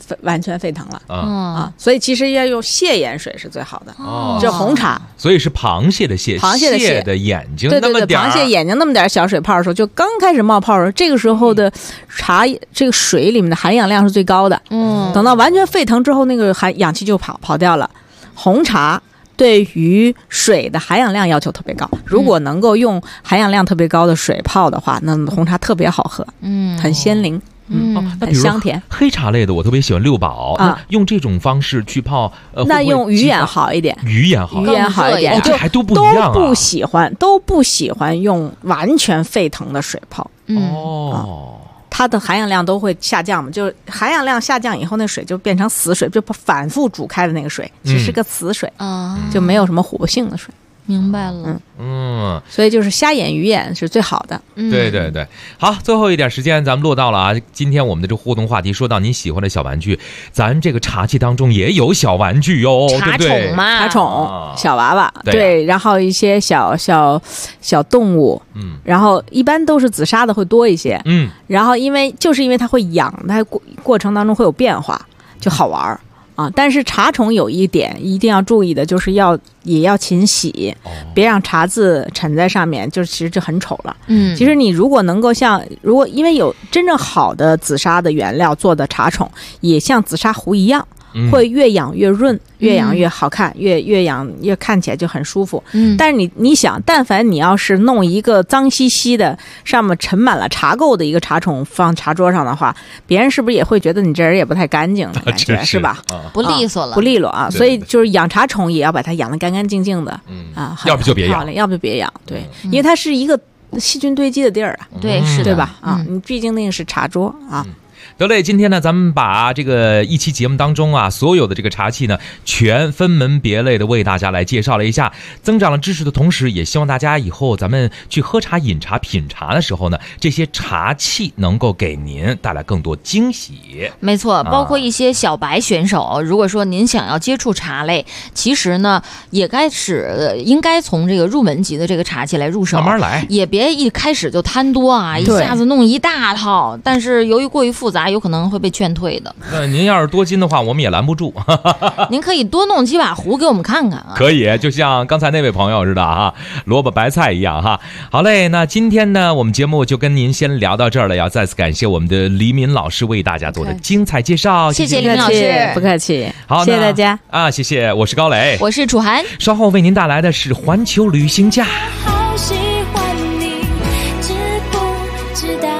完全沸腾了所以其实要用蟹眼水是最好的这红茶。 所以是螃蟹的蟹的眼睛， 对对对，螃蟹眼睛那么点小水泡的时候，就刚开始冒泡的时候，这个时候的茶这个水里面的含氧量是最高的。等到完全沸腾之后，那个氧气就跑掉了。红茶对于水的含氧量要求特别高，如果能够用含氧量特别高的水泡的话，那红茶特别好喝，很鲜灵，很香甜。 黑茶类的我特别喜欢六宝用这种方式去泡， 那用鱼眼好一点， 鱼眼好一点， 这还都不一样都不喜欢用完全沸腾的水泡。它的含氧量都会下降嘛，就是含氧量下降以后，那水就变成死水，就反复煮开的那个水，其实是个死水就没有什么活性的水。 明白了， 所以就是瞎眼鱼眼是最好的。 对对对，好，最后一点时间咱们落到了啊，今天我们的这互动话题说到您喜欢的小玩具，咱这个茶器当中也有小玩具哟， 茶宠嘛， 茶宠小娃娃，对，然后一些小动物，然后一般都是紫砂的会多一些，然后因为它会养，它过程当中会有变化，就好玩但是茶宠有一点一定要注意的，就是也要勤洗，别让茶渍沉在上面，就是其实这很丑了。其实你如果能够因为有真正好的紫砂的原料做的茶宠，也像紫砂壶一样，会越养越润，越养越好看，越养越看起来就很舒服。但是你想，但凡你要是弄一个脏兮兮的，上面盛满了茶垢的一个茶宠放茶桌上的话，别人是不是也会觉得你这人也不太干净的感觉，是吧？ 不利索了， 不利落啊！所以就是养茶宠也要把它养得干干净净的要不就别养， 要不就别养。对，因为它是一个细菌堆积的地儿对，是的， 对吧？你毕竟那个是茶桌得嘞，今天呢，咱们把这个一期节目当中所有的这个茶器呢，全分门别类的为大家来介绍了一下，增长了知识的同时，也希望大家以后咱们去喝茶、饮茶、品茶的时候呢，这些茶器能够给您带来更多惊喜。 没错，包括一些小白选手，如果说您想要接触茶类，其实呢，也应该从这个入门级的这个茶器来入手， 慢慢来， 也别一开始就贪多一下子弄一大套，但是由于过于复杂，有可能会被劝退的。 您要是多金的话，我们也拦不住。 您可以多弄几把壶给我们看看可以，就像刚才那位朋友似的萝卜白菜一样好嘞，那今天呢，我们节目就跟您先聊到这儿了。要再次感谢我们的黎民老师为大家做的精彩介绍， 谢谢黎民老师， 不客气。 好， 谢谢大家谢谢。我是高磊， 我是楚涵， 稍后为您带来的是环球旅行家。 好喜欢你，知不知道？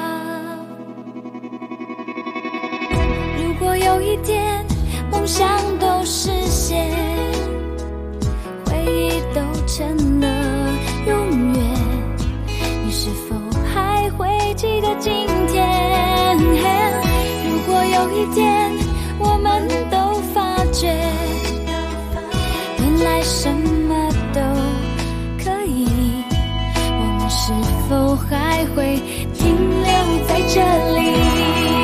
如果有一天梦想都实现，回忆都成了永远，你是否还会记得今天？如果有一天我们都发觉，原来什么都可以，我们是否还会停留在这里？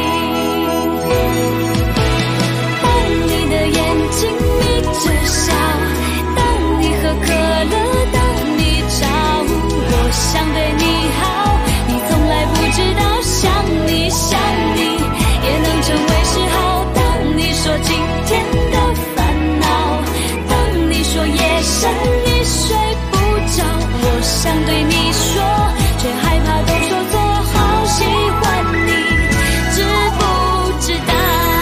眼睛眯着笑，当你喝可乐，当你吵，我想对你好，你从来不知道，想你想你也能成为嗜好。当你说今天的烦恼，当你说夜深你睡不着，我想对你说，却害怕都说错，好喜欢你，知不知道？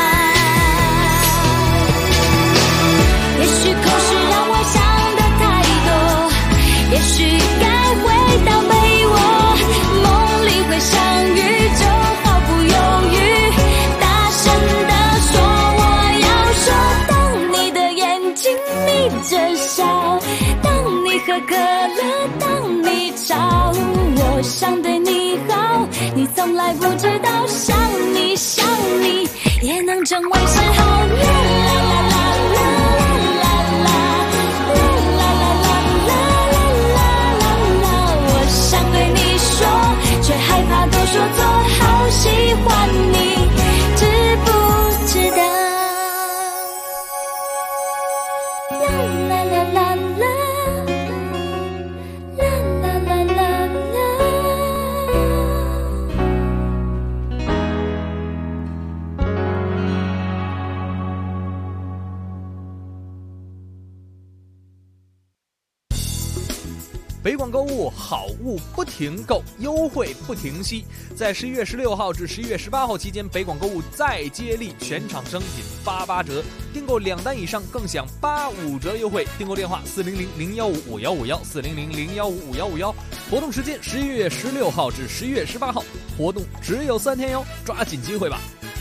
也许该回到被窝，梦里会相遇，就毫不犹豫大声地说我要说。当你的眼睛眯着笑，当你喝可乐，当你吵，我想对你好，你从来不知道，想你想你也能成为嗜好。啦啦啦啦啦想对你说，却害怕都说错，好喜欢你，知不知道？啦啦啦啦啦，啦啦啦啦啦。 北广购物好物不停购，优惠不停息。在11月16号至11月18号期间，北广购物再接力全场商品88折，订购2单以上更享85折优惠。订购电话400-015-5151，400-015-5151。活动时间11月16号至11月18号，活动只有3天哟，抓紧机会吧。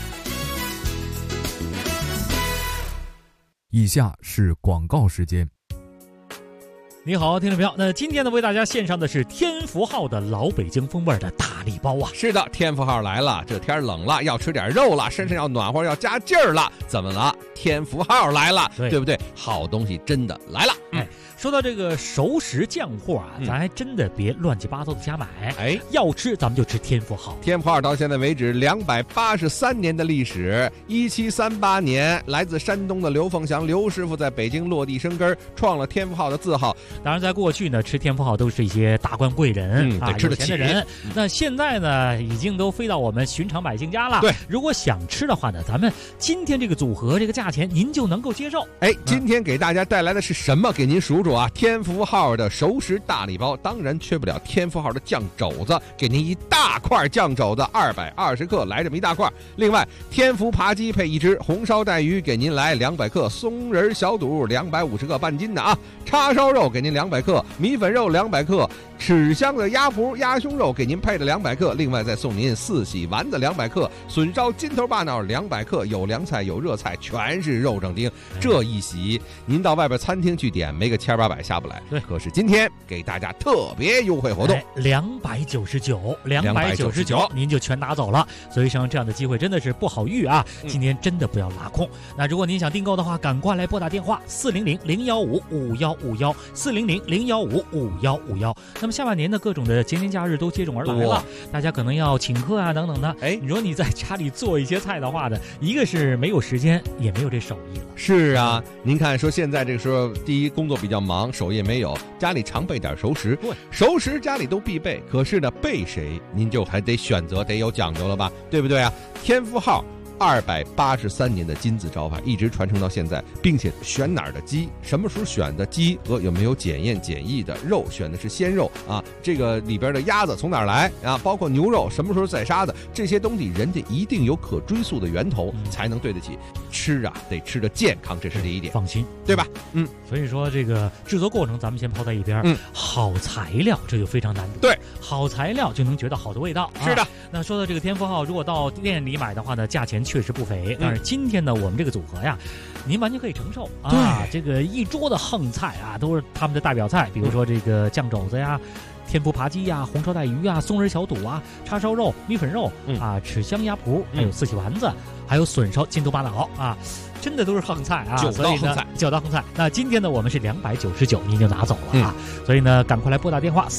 以下是广告时间。 你好，听众朋友，那今天呢为大家献上的是天福号的老北京风味的大礼包啊！ 是的，天福号来了，这天冷了，要吃点肉了，身上要暖和，要加劲儿了，怎么了？天福号来了，对不对？好东西真的来了。 说到这个熟食酱货啊，咱还真的别乱七八糟的瞎买。要吃咱们就吃天福号。 天福号到现在为止283年的历史。1738年，来自山东的刘凤祥刘师傅在北京落地生根，创了天福号的字号。 当然，在过去呢，吃天福号都是一些大官贵人吃得起有钱的人。那现在呢，已经都飞到我们寻常百姓家了。 对， 如果想吃的话呢，咱们今天这个组合这个价钱您就能够接受。 今天给大家带来的是什么？给您数数啊！天福号的熟食大礼包，当然缺不了天福号的酱肘子，给您一大块酱肘子220克，来这么一大块。另外，天福扒鸡配一只，红烧带鱼给您来200克，松仁小肚250克，半斤的啊。叉烧肉给您200克，米粉肉200克，豉香的鸭脯、鸭胸肉给您配的200克，另外再送您四喜丸子200克，笋烧金头巴脑200克，有凉菜有热菜，全是肉正丁。这一喜，您到外边餐厅去点，没个1800下不来。 对， 可是今天给大家特别优惠活动 ，299，您就全拿走了。所以像这样的机会真的是不好遇啊！今天真的不要拉空。那如果您想订购的话，赶快来拨打电话400-015-5151，400-015-5151。那么下半年的各种的节年假日都接踵而来了，大家可能要请客啊等等的。你说你在家里做一些菜的话呢，一个是没有时间，也没有这手艺了。 是啊，您看说现在这个时候，第一工作比较忙，手艺没有，家里常备点熟食。 对， 熟食家里都必备，可是呢，备谁您就还得选择，得有讲究了吧，对不对啊？天福号283年的金字招牌一直传承到现在，并且选哪儿的鸡，什么时候选的鸡和有没有检验检疫的肉，选的是鲜肉啊，这个里边的鸭子从哪儿来啊，包括牛肉什么时候宰杀的，这些东西人家一定有可追溯的源头，才能对得起。吃啊得吃的健康，这是第一点， 放心， 对吧？ 所以说这个制作过程咱们先抛在一边。好材料这就非常难得。 对， 好材料就能觉得好的味道。 是的。 那说到这个天福号，如果到店里买的话呢，价钱确实不菲。但是今天呢，我们这个组合呀，您完全可以承受啊。这个一桌的横菜啊，都是他们的代表菜，比如说这个酱肘子呀。天福扒鸡呀，红烧带鱼啊，松仁小肚啊，叉烧肉、米粉肉啊，豉香鸭脯，还有四喜丸子，还有笋烧金头巴脑啊，真的都是横菜啊！ 九道横菜 ，9道横菜。那今天呢，我们是299，您就拿走了啊！所以呢，赶快来拨打电话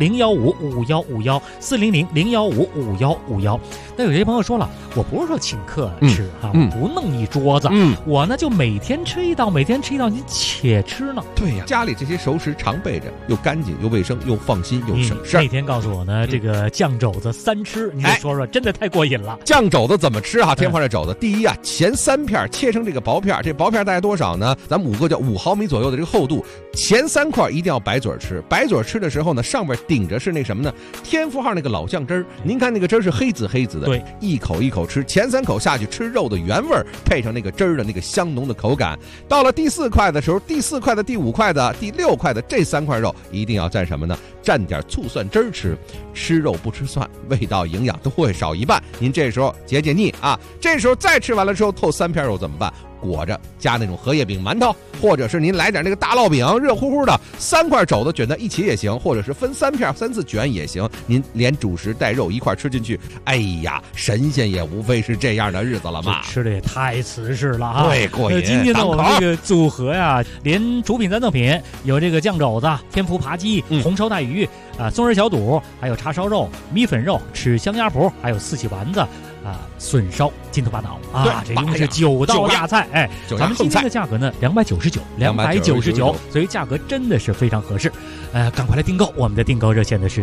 400-015-5151，400-015-5151。那有些朋友说了，我不是说请客吃啊，我不弄一桌子，我呢就每天吃一道，每天吃一道，您且吃呢。 对呀，家里这些熟食常备着，又干净又卫生又放心又省事。 那天告诉我呢，这个酱肘子3吃，你说说，真的太过瘾了。 酱肘子怎么吃啊？天福号的肘子，第一啊，前3片切成这个薄片，这薄片大概多少呢？咱们5个叫5毫米左右的这个厚度，前3块一定要白嘴吃。白嘴吃的时候呢，上面顶着是那什么呢？天福号那个老酱汁儿，您看那个汁儿是黑紫的， 对， 一口一口吃，前3口下去吃肉的原味儿，配上那个汁儿的那个香浓的口感。到了第4块的时候，第4块的、第5块的、第6块的这3块肉一定要蘸什么呢？蘸点醋蒜汁儿吃。吃肉不吃蒜，味道营养都会少一半。您这时候解腻啊，这时候再吃完了之后，透3片肉怎么办？裹着加那种荷叶饼馒头，或者是您来点那个大烙饼，热乎乎的，3块肘子卷在一起也行，或者是分3片3次卷也行。您连主食带肉一块吃进去，哎呀，神仙也无非是这样的日子了嘛。 吃的也太瓷实了啊！ 对，过瘾。 今天呢，我们这个组合呀，连主品3赠品，有这个酱肘子、天福扒鸡、红烧带鱼啊、松仁小肚，还有叉烧肉、米粉肉、豉香鸭脯，还有四喜丸子。笋烧金头巴脑啊，这一共是9道大菜。咱们今天的价格呢299，所以价格真的是非常合适。赶快来订购，我们的订购热线呢是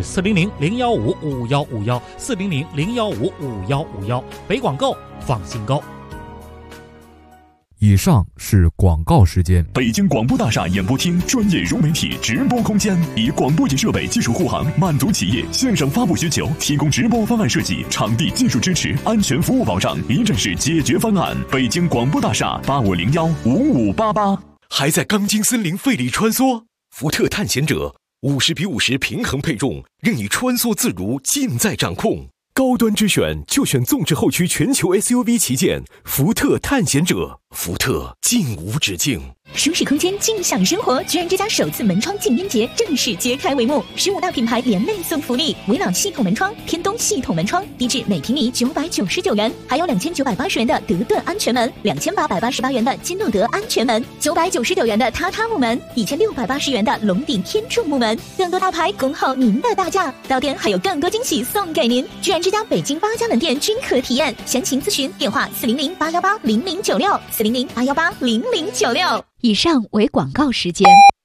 400-015-5151，400-015-5151，北广购放心购。 以上是广告时间。 北京广播大厦演播厅专业融媒体直播空间，以广播级设备技术护航，满足企业线上发布需求，提供直播方案设计、场地技术支持、安全服务保障，一站式解决方案。北京广播大厦85015588。 还在钢筋森林费力穿梭？福特探险者50:50平衡配重，任你穿梭自如，尽在掌控。高端之选就选纵置后驱全球 SUV 旗舰福特探险者，福特尽无止境。 舒适空间，尽享生活。居然之家首次门窗竞编节正式揭开帷幕，15大品牌联袂送福利：维朗系统门窗、天东系统门窗，低至每平米999元，还有2980元的德顿安全门，2888元的金诺德安全门，999元的榻榻木门，1680元的龙顶天柱木门，更多大牌恭候您的大驾。到店还有更多惊喜送给您，居然之家北京8家门店均可体验，详情咨询电话400-818-0096，400-818-0096。 以上为广告时间。